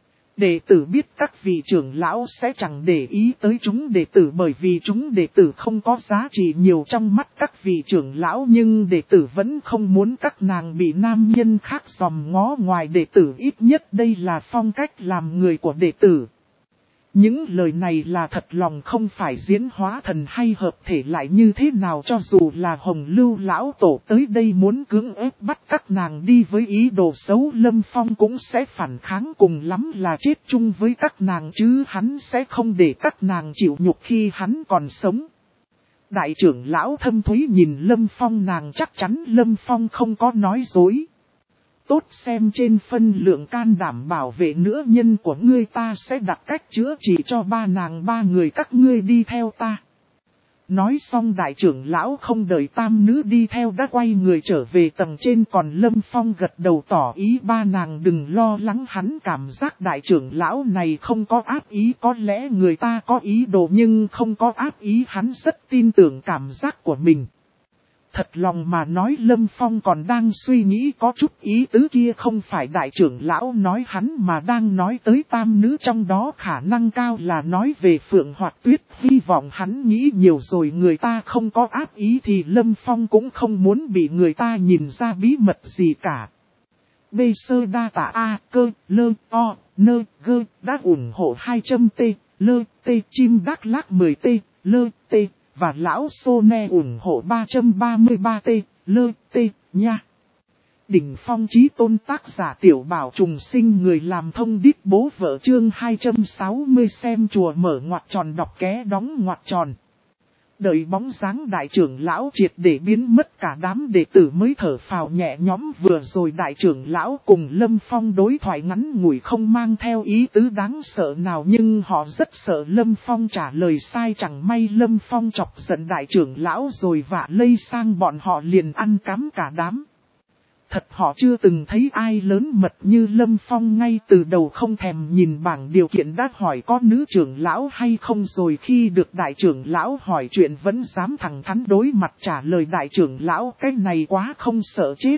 Đệ tử biết các vị trưởng lão sẽ chẳng để ý tới chúng đệ tử bởi vì chúng đệ tử không có giá trị nhiều trong mắt các vị trưởng lão, nhưng đệ tử vẫn không muốn các nàng bị nam nhân khác dòm ngó ngoài đệ tử, ít nhất đây là phong cách làm người của đệ tử. Những lời này là thật lòng, không phải diễn hóa thần hay hợp thể lại như thế nào, cho dù là Hồng Lưu lão tổ tới đây muốn cưỡng ép bắt các nàng đi với ý đồ xấu, Lâm Phong cũng sẽ phản kháng, cùng lắm là chết chung với các nàng chứ hắn sẽ không để các nàng chịu nhục khi hắn còn sống. Đại trưởng lão thâm thúy nhìn Lâm Phong, nàng chắc chắn Lâm Phong không có nói dối. Tốt, xem trên phân lượng can đảm bảo vệ nữ nhân của ngươi, ta sẽ đặt cách chữa trị cho ba nàng ba người các ngươi đi theo ta. Nói xong đại trưởng lão không đợi tam nữ đi theo đã quay người trở về tầng trên, còn Lâm Phong gật đầu tỏ ý ba nàng đừng lo lắng, hắn cảm giác đại trưởng lão này không có ác ý, có lẽ người ta có ý đồ nhưng không có ác ý, hắn rất tin tưởng cảm giác của mình. Thật lòng mà nói Lâm Phong còn đang suy nghĩ có chút ý tứ kia không phải đại trưởng lão nói hắn mà đang nói tới tam nữ, trong đó khả năng cao là nói về Phượng Hoạt Tuyết. Hy vọng hắn nghĩ nhiều rồi, người ta không có ác ý thì Lâm Phong cũng không muốn bị người ta nhìn ra bí mật gì cả. B sơ đa tả A cơ lơ o nơ gơ đã ủng hộ hai trăm t lơ t chim đắc lác mười t lơ t. Và lão Sone ủng hộ ba trăm ba mươi ba t, lơ, t, nha. Đỉnh phong chí tôn tác giả Tiểu Bảo Trùng Sinh, người làm thông điệp bố vợ, chương hai trăm sáu mươi xem chùa mở ngoặc tròn đọc ké đóng ngoặc tròn. Đợi bóng dáng đại trưởng lão triệt để biến mất, cả đám đệ tử mới thở phào nhẹ nhõm. Vừa rồi đại trưởng lão cùng Lâm Phong đối thoại ngắn ngủi không mang theo ý tứ đáng sợ nào, nhưng họ rất sợ Lâm Phong trả lời sai, chẳng may Lâm Phong chọc giận đại trưởng lão rồi vạ lây sang bọn họ liền ăn cắm cả đám. thật họ chưa từng thấy ai lớn mật như Lâm Phong, ngay từ đầu không thèm nhìn bảng điều kiện đã hỏi có nữ trưởng lão hay không, rồi khi được đại trưởng lão hỏi chuyện vẫn dám thẳng thắn đối mặt trả lời đại trưởng lão, cái này quá không sợ chết.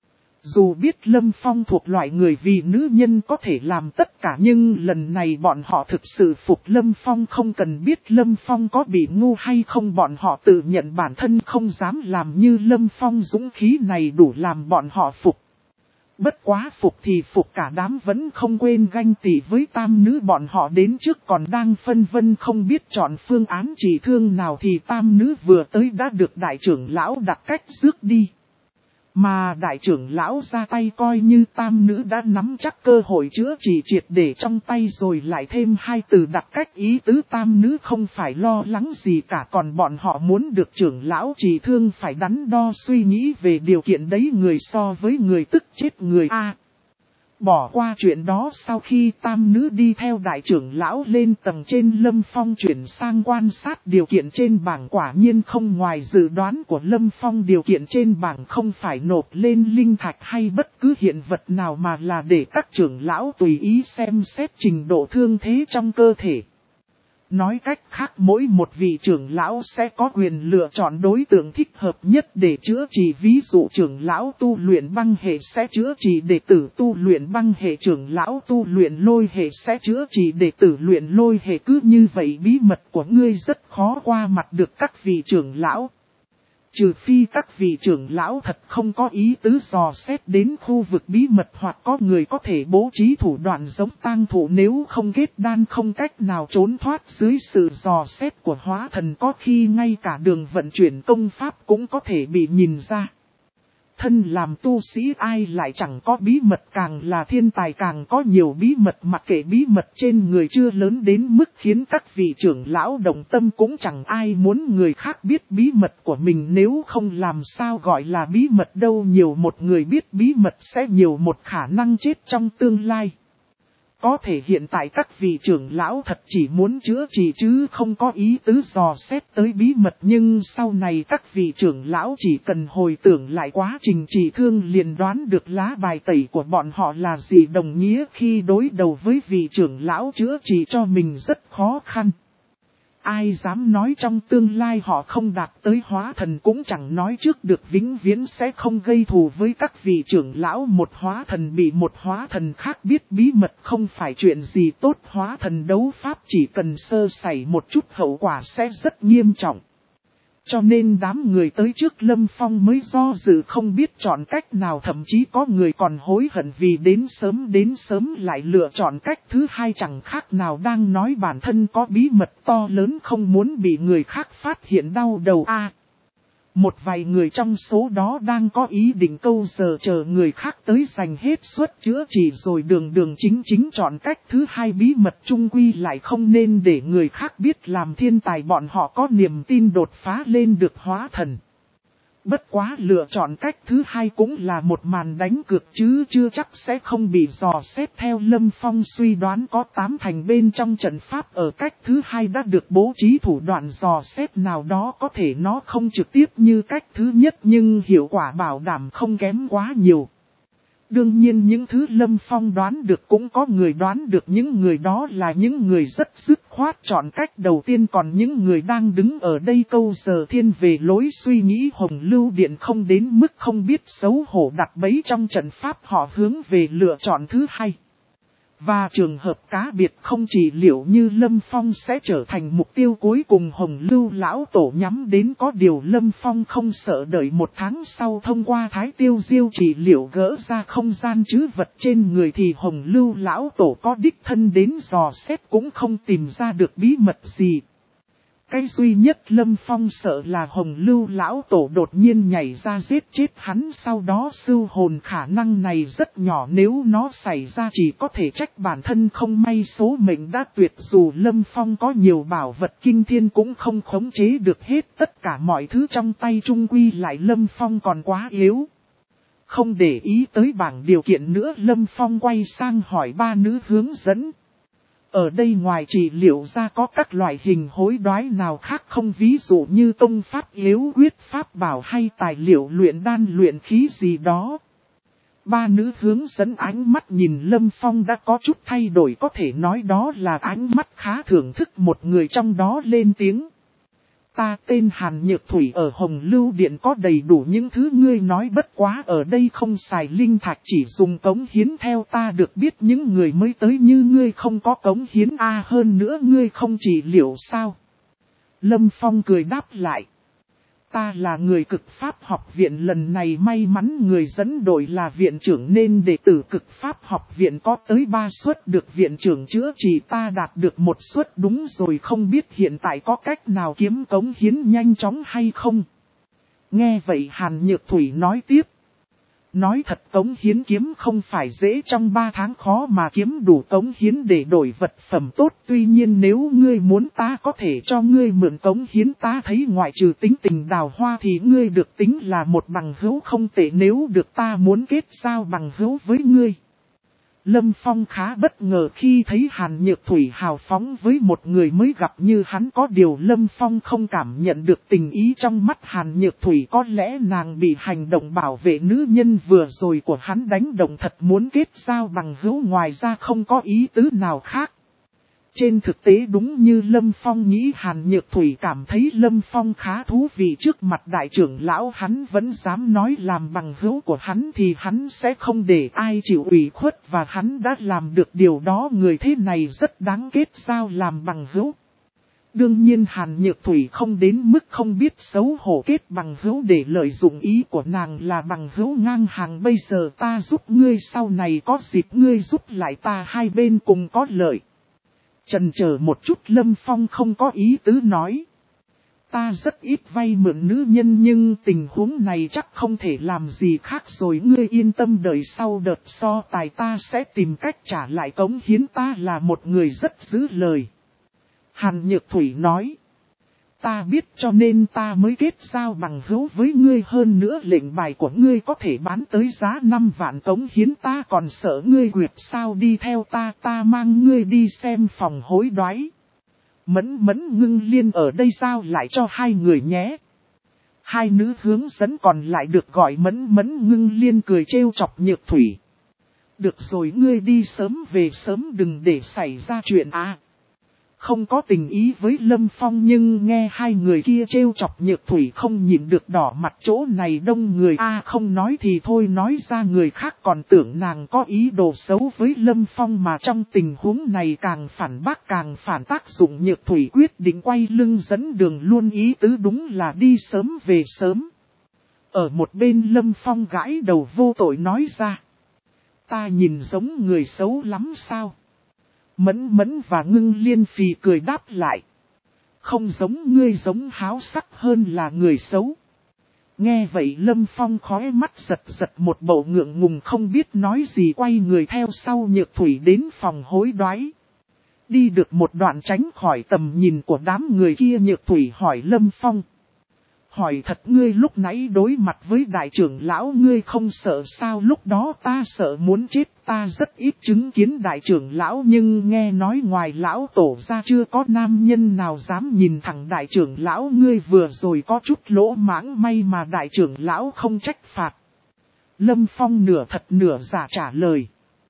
Dù biết Lâm Phong thuộc loại người vì nữ nhân có thể làm tất cả, nhưng lần này bọn họ thực sự phục Lâm Phong, không cần biết Lâm Phong có bị ngu hay không, bọn họ tự nhận bản thân không dám làm như Lâm Phong, dũng khí này đủ làm bọn họ phục. Bất quá phục thì phục, cả đám vẫn không quên ganh tị với tam nữ, bọn họ đến trước còn đang phân vân không biết chọn phương án trị thương nào thì tam nữ vừa tới đã được đại trưởng lão đặt cách rước đi. Mà đại trưởng lão ra tay coi như tam nữ đã nắm chắc cơ hội chữa trị triệt để trong tay, rồi lại thêm hai từ đặt cách, ý tứ tam nữ không phải lo lắng gì cả, còn bọn họ muốn được trưởng lão trị thương phải đắn đo suy nghĩ về điều kiện đấy, người so với người tức chết người a. Bỏ qua chuyện đó, sau khi tam nữ đi theo đại trưởng lão lên tầng trên, Lâm Phong chuyển sang quan sát điều kiện trên bảng. Quả nhiên không ngoài dự đoán của Lâm Phong, điều kiện trên bảng không phải nộp lên linh thạch hay bất cứ hiện vật nào, mà là để các trưởng lão tùy ý xem xét trình độ thương thế trong cơ thể. Nói cách khác, mỗi một vị trưởng lão sẽ có quyền lựa chọn đối tượng thích hợp nhất để chữa trị. Ví dụ trưởng lão tu luyện băng hệ sẽ chữa trị đệ tử tu luyện băng hệ, trưởng lão tu luyện lôi hệ sẽ chữa trị đệ tử luyện lôi hệ. Cứ như vậy bí mật của ngươi rất khó qua mặt được các vị trưởng lão. Trừ phi các vị trưởng lão thật không có ý tứ dò xét đến khu vực bí mật, hoặc có người có thể bố trí thủ đoạn giống tang thủ, nếu không kết đan không cách nào trốn thoát dưới sự dò xét của hóa thần, có khi ngay cả đường vận chuyển công pháp cũng có thể bị nhìn ra. Thân làm tu sĩ ai lại chẳng có bí mật, càng là thiên tài càng có nhiều bí mật, mặc kệ bí mật trên người chưa lớn đến mức khiến các vị trưởng lão đồng tâm, cũng chẳng ai muốn người khác biết bí mật của mình, nếu không làm sao gọi là bí mật đâu. Nhiều một người biết bí mật sẽ nhiều một khả năng chết trong tương lai. Có thể hiện tại các vị trưởng lão thật chỉ muốn chữa trị chứ không có ý tứ dò xét tới bí mật, nhưng sau này các vị trưởng lão chỉ cần hồi tưởng lại quá trình trị thương liền đoán được lá bài tẩy của bọn họ là gì, đồng nghĩa khi đối đầu với vị trưởng lão chữa trị cho mình rất khó khăn. Ai dám nói trong tương lai họ không đạt tới hóa thần, cũng chẳng nói trước được vĩnh viễn sẽ không gây thù với các vị trưởng lão. Một hóa thần bị một hóa thần khác biết bí mật không phải chuyện gì tốt, hóa thần đấu pháp chỉ cần sơ sẩy một chút hậu quả sẽ rất nghiêm trọng. Cho nên đám người tới trước Lâm Phong mới do dự không biết chọn cách nào, thậm chí có người còn hối hận vì đến sớm đến sớm lại lựa chọn cách thứ hai, chẳng khác nào đang nói bản thân có bí mật to lớn không muốn bị người khác phát hiện đau đầu a. À, một vài người trong số đó đang có ý định câu giờ chờ người khác tới dành hết suất chữa trị rồi đường đường chính chính chọn cách thứ hai, bí mật chung quy lại không nên để người khác biết, làm thiên tài bọn họ có niềm tin đột phá lên được hóa thần. Bất quá lựa chọn cách thứ hai cũng là một màn đánh cược chứ chưa chắc sẽ không bị dò xét. Theo Lâm Phong suy đoán, có tám thành bên trong trận pháp ở cách thứ hai đã được bố trí thủ đoạn dò xét nào đó, có thể nó không trực tiếp như cách thứ nhất nhưng hiệu quả bảo đảm không kém quá nhiều. Đương nhiên những thứ Lâm Phong đoán được cũng có người đoán được, những người đó là những người rất dứt khoát chọn cách đầu tiên, còn những người đang đứng ở đây câu giờ thiên về lối suy nghĩ Hồng Lưu Điện không đến mức không biết xấu hổ đặt bẫy trong trận pháp, họ hướng về lựa chọn thứ hai. Và trường hợp cá biệt không chỉ liệu như Lâm Phong sẽ trở thành mục tiêu cuối cùng Hồng Lưu lão tổ nhắm đến, có điều Lâm Phong không sợ đợi một tháng sau thông qua Thái Tiêu Diêu chỉ liệu gỡ ra không gian trữ vật trên người thì Hồng Lưu lão tổ có đích thân đến dò xét cũng không tìm ra được bí mật gì. Cái duy nhất Lâm Phong sợ là Hồng Lưu lão tổ đột nhiên nhảy ra giết chết hắn, sau đó sưu hồn, khả năng này rất nhỏ, nếu nó xảy ra chỉ có thể trách bản thân không may số mệnh đã tuyệt, dù Lâm Phong có nhiều bảo vật kinh thiên cũng không khống chế được hết tất cả mọi thứ trong tay, chung quy lại Lâm Phong còn quá yếu. Không để ý tới bảng điều kiện nữa, Lâm Phong quay sang hỏi ba nữ hướng dẫn. Ở đây ngoài trị liệu ra có các loại hình hối đoái nào khác không, ví dụ như tông pháp yếu quyết pháp bảo hay tài liệu luyện đan luyện khí gì đó? Ba nữ hướng dẫn ánh mắt nhìn Lâm Phong đã có chút thay đổi, có thể nói đó là ánh mắt khá thưởng thức một người trong đó lên tiếng. Ta tên Hàn Nhược Thủy, ở Hồng Lưu Điện có đầy đủ những thứ ngươi nói, bất quá ở đây không xài linh thạch, chỉ dùng cống hiến. Theo ta được biết những người mới tới như ngươi không có cống hiến a hơn nữa ngươi không trị liệu sao? Lâm Phong cười đáp lại. Ta là người Cực Pháp học viện, lần này may mắn người dẫn đội là viện trưởng nên đệ tử Cực Pháp học viện có tới ba suất được viện trưởng chữa trị, ta đạt được một suất. Đúng rồi, không biết hiện tại có cách nào kiếm cống hiến nhanh chóng hay không? Nghe vậy Hàn Nhược Thủy nói tiếp. Nói thật, cống hiến kiếm không phải dễ, trong ba tháng khó mà kiếm đủ cống hiến để đổi vật phẩm tốt. Tuy nhiên nếu ngươi muốn ta có thể cho ngươi mượn cống hiến, ta thấy ngoại trừ tính tình đào hoa thì ngươi được tính là một bằng hữu không tệ, nếu được ta muốn kết giao bằng hữu với ngươi. Lâm Phong khá bất ngờ khi thấy Hàn Nhược Thủy hào phóng với một người mới gặp như hắn, có điều Lâm Phong không cảm nhận được tình ý trong mắt Hàn Nhược Thủy, có lẽ nàng bị hành động bảo vệ nữ nhân vừa rồi của hắn đánh động, thật muốn kết giao bằng hữu, ngoài ra không có ý tứ nào khác. Trên thực tế đúng như Lâm Phong nghĩ, Hàn Nhược Thủy cảm thấy Lâm Phong khá thú vị, trước mặt đại trưởng lão hắn vẫn dám nói làm bằng hữu của hắn thì hắn sẽ không để ai chịu ủy khuất, và hắn đã làm được điều đó, người thế này rất đáng kết giao làm bằng hữu. Đương nhiên Hàn Nhược Thủy không đến mức không biết xấu hổ kết bằng hữu để lợi dụng, ý của nàng là bằng hữu ngang hàng, bây giờ ta giúp ngươi, sau này có dịp ngươi giúp lại ta, hai bên cùng có lợi. Chần chờ một chút Lâm Phong không có ý tứ nói. Ta rất ít vay mượn nữ nhân nhưng tình huống này chắc không thể làm gì khác rồi, ngươi yên tâm, đợi sau đợt so tài ta sẽ tìm cách trả lại cống hiến, ta là một người rất giữ lời. Hàn Nhược Thủy nói. Ta biết cho nên ta mới kết giao bằng hữu với ngươi, hơn nữa lệnh bài của ngươi có thể bán tới giá năm vạn cống hiến, ta còn sợ ngươi quyệt sao, đi theo ta, ta mang ngươi đi xem phòng hối đoái. Mẫn Mẫn Ngưng Liên ở đây giao lại cho hai người nhé. Hai nữ hướng dẫn còn lại được gọi Mẫn Mẫn Ngưng Liên cười trêu chọc Nhược Thủy. Được rồi, ngươi đi sớm về sớm, đừng để xảy ra chuyện à. Không có tình ý với Lâm Phong nhưng nghe hai người kia trêu chọc Nhược Thủy không nhịn được đỏ mặt, chỗ này đông người a à, không nói thì thôi, nói ra người khác còn tưởng nàng có ý đồ xấu với Lâm Phong, mà trong tình huống này càng phản bác càng phản tác dụng. Nhược Thủy quyết định quay lưng dẫn đường luôn, ý tứ đúng là đi sớm về sớm. Ở một bên Lâm Phong gãi đầu vô tội nói ra. Ta nhìn giống người xấu lắm sao? Mẫn Mẫn và Ngưng Liên phì cười đáp lại. Không giống, ngươi giống háo sắc hơn là người xấu. Nghe vậy Lâm Phong khóe mắt giật giật một bộ ngượng ngùng, không biết nói gì, quay người theo sau Nhược Thủy đến phòng hối đoái. Đi được một đoạn tránh khỏi tầm nhìn của đám người kia, Nhược Thủy hỏi Lâm Phong. Hỏi thật, ngươi lúc nãy đối mặt với đại trưởng lão ngươi không sợ sao? Lúc đó ta sợ muốn chết, ta rất ít chứng kiến đại trưởng lão nhưng nghe nói ngoài lão tổ ra chưa có nam nhân nào dám nhìn thẳng đại trưởng lão, ngươi vừa rồi có chút lỗ mãng, may mà đại trưởng lão không trách phạt. Lâm Phong nửa thật nửa giả trả lời.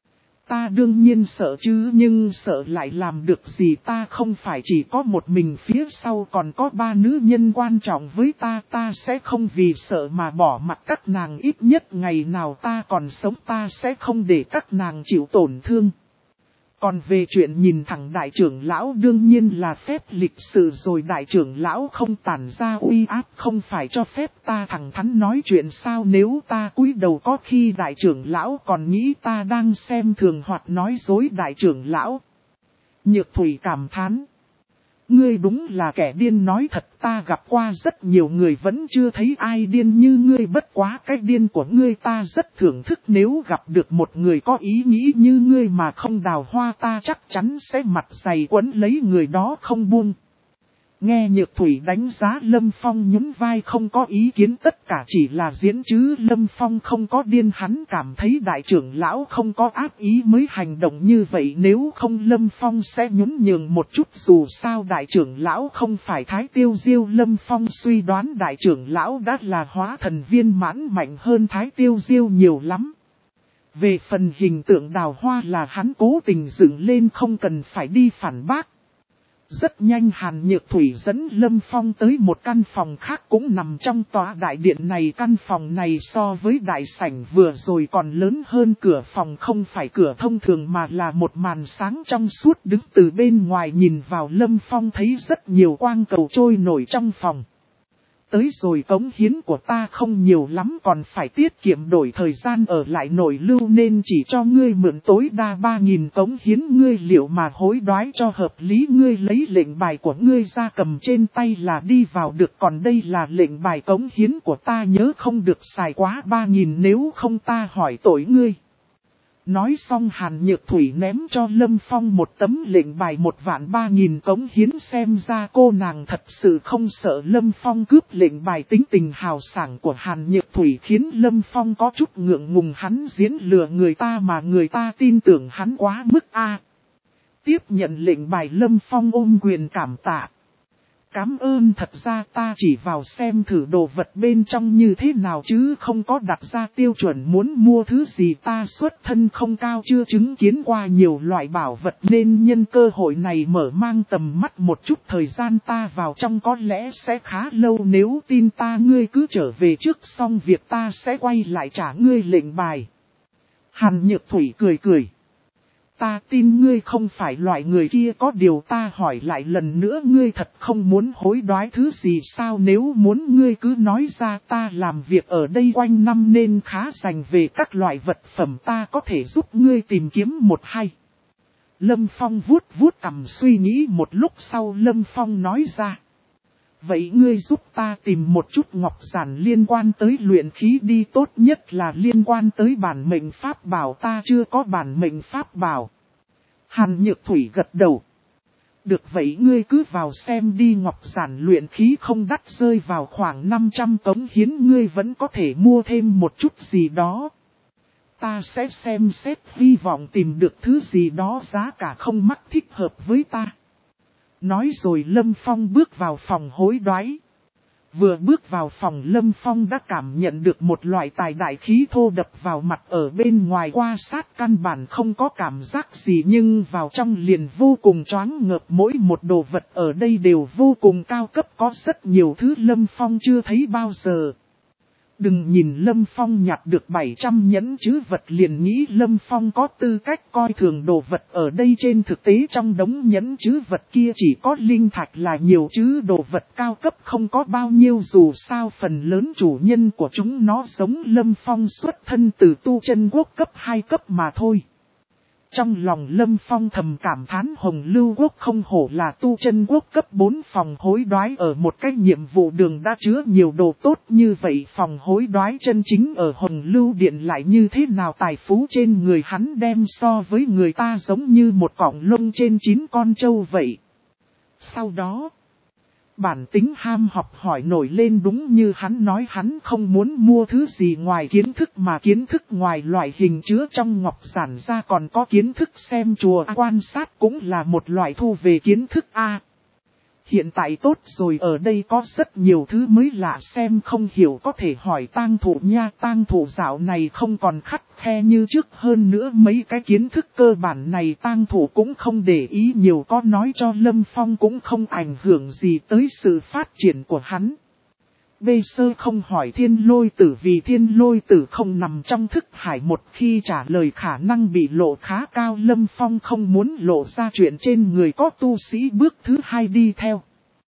Ta đương nhiên sợ chứ, nhưng sợ lại làm được gì, ta không phải chỉ có một mình, phía sau còn có ba nữ nhân quan trọng với ta, ta sẽ không vì sợ mà bỏ mặc các nàng, ít nhất ngày nào ta còn sống ta sẽ không để các nàng chịu tổn thương. Còn về chuyện nhìn thẳng đại trưởng lão, đương nhiên là phép lịch sự rồi, đại trưởng lão không tản ra uy áp, không phải cho phép ta thẳng thắn nói chuyện sao? Nếu ta cúi đầu có khi đại trưởng lão còn nghĩ ta đang xem thường hoặc nói dối đại trưởng lão. Nhược Thủy cảm thán. Ngươi đúng là kẻ điên, nói thật ta gặp qua rất nhiều người vẫn chưa thấy ai điên như ngươi, bất quá cái điên của ngươi ta rất thưởng thức, nếu gặp được một người có ý nghĩ như ngươi mà không đào hoa ta chắc chắn sẽ mặt dày quấn lấy người đó không buông. Nghe Nhược Thủy đánh giá, Lâm Phong nhún vai không có ý kiến, tất cả chỉ là diễn chứ Lâm Phong không có điên, hắn cảm thấy đại trưởng lão không có ác ý mới hành động như vậy, nếu không Lâm Phong sẽ nhún nhường một chút, dù sao đại trưởng lão không phải Thái Tiêu Diêu. Lâm Phong suy đoán đại trưởng lão đã là hóa thần viên mãn, mạnh hơn Thái Tiêu Diêu nhiều lắm. Về phần hình tượng Đào Hoa là hắn cố tình dựng lên không cần phải đi phản bác. Rất nhanh Hàn Nhược Thủy dẫn Lâm Phong tới một căn phòng khác cũng nằm trong tòa đại điện này. Căn phòng này so với đại sảnh vừa rồi còn lớn hơn. Cửa phòng không phải cửa thông thường mà là một màn sáng trong suốt, đứng từ bên ngoài nhìn vào Lâm Phong thấy rất nhiều quang cầu trôi nổi trong phòng. Tới rồi, cống hiến của ta không nhiều lắm, còn phải tiết kiệm đổi thời gian ở lại nội lưu nên chỉ cho ngươi mượn tối đa ba nghìn cống hiến. Ngươi liệu mà hối đoái cho hợp lý, ngươi lấy lệnh bài của ngươi ra cầm trên tay là đi vào được, còn đây là lệnh bài cống hiến của ta, nhớ không được xài quá ba nghìn nếu không ta hỏi tội ngươi. Nói xong Hàn Nhược Thủy ném cho Lâm Phong một tấm lệnh bài một vạn ba nghìn cống hiến, xem ra cô nàng thật sự không sợ Lâm Phong cướp lệnh bài. Tính tình hào sảng của Hàn Nhược Thủy khiến Lâm Phong có chút ngượng ngùng, hắn diễn lừa người ta mà người ta tin tưởng hắn quá mức a. Tiếp nhận lệnh bài Lâm Phong ôm quyền cảm tạ. Cảm ơn, thật ra ta chỉ vào xem thử đồ vật bên trong như thế nào chứ không có đặt ra tiêu chuẩn muốn mua thứ gì. Ta xuất thân không cao, chưa chứng kiến qua nhiều loại bảo vật nên nhân cơ hội này mở mang tầm mắt một chút. Thời gian ta vào trong có lẽ sẽ khá lâu, nếu tin ta ngươi cứ trở về trước, xong việc ta sẽ quay lại trả ngươi lệnh bài. Hàn Nhược Thủy cười cười. Ta tin ngươi không phải loại người kia, có điều ta hỏi lại lần nữa, ngươi thật không muốn hối đoái thứ gì sao? Nếu muốn ngươi cứ nói ra, ta làm việc ở đây quanh năm nên khá rành về các loại vật phẩm, ta có thể giúp ngươi tìm kiếm một hai. Lâm Phong vuốt vuốt cằm suy nghĩ một lúc sau Lâm Phong nói ra. Vậy ngươi giúp ta tìm một chút ngọc giản liên quan tới luyện khí đi, tốt nhất là liên quan tới bản mệnh pháp bảo, ta chưa có bản mệnh pháp bảo. Hàn Nhược Thủy gật đầu. Được vậy ngươi cứ vào xem đi, ngọc giản luyện khí không đắt, rơi vào khoảng năm trăm cống hiến, ngươi vẫn có thể mua thêm một chút gì đó. Ta sẽ xem xét, hy vọng tìm được thứ gì đó giá cả không mắc thích hợp với ta. Nói rồi Lâm Phong bước vào phòng hối đoái. Vừa bước vào phòng Lâm Phong đã cảm nhận được một loại tài đại khí thô đập vào mặt, ở bên ngoài qua sát căn bản không có cảm giác gì nhưng vào trong liền vô cùng choáng ngợp. Mỗi một đồ vật ở đây đều vô cùng cao cấp, có rất nhiều thứ Lâm Phong chưa thấy bao giờ. Đừng nhìn Lâm Phong nhặt được bảy trăm nhẫn chứ vật liền nghĩ Lâm Phong có tư cách coi thường đồ vật ở đây. Trên thực tế trong đống nhẫn chứ vật kia chỉ có linh thạch là nhiều chứ đồ vật cao cấp không có bao nhiêu, dù sao phần lớn chủ nhân của chúng nó giống Lâm Phong xuất thân từ tu chân quốc cấp hai cấp mà thôi. Trong lòng Lâm Phong thầm cảm thán Hồng Lưu Quốc không hổ là tu chân quốc cấp bốn, phòng hối đoái ở một cái nhiệm vụ đường đã chứa nhiều đồ tốt như vậy. Phòng hối đoái chân chính ở Hồng Lưu Điện lại như thế nào? Tài phú trên người hắn đem so với người ta giống như một cọng lông trên chín con trâu vậy. Sau đó, bản tính ham học hỏi nổi lên, đúng như hắn nói, hắn không muốn mua thứ gì ngoài kiến thức, mà kiến thức ngoài loại hình chứa trong ngọc giản ra còn có kiến thức xem chùa quan sát cũng là một loại thu về kiến thức a. Hiện tại tốt rồi, ở đây có rất nhiều thứ mới lạ, xem không hiểu có thể hỏi tang thụ nha. Tang thụ dạo này không còn khắt khe như trước, hơn nữa mấy cái kiến thức cơ bản này tang thụ cũng không để ý nhiều, có nói cho Lâm Phong cũng không ảnh hưởng gì tới sự phát triển của hắn. Bê sơ không hỏi thiên lôi tử vì thiên lôi tử không nằm trong thức hải, một khi trả lời khả năng bị lộ khá cao. Lâm Phong không muốn lộ ra chuyện trên người có tu sĩ bước thứ hai đi theo.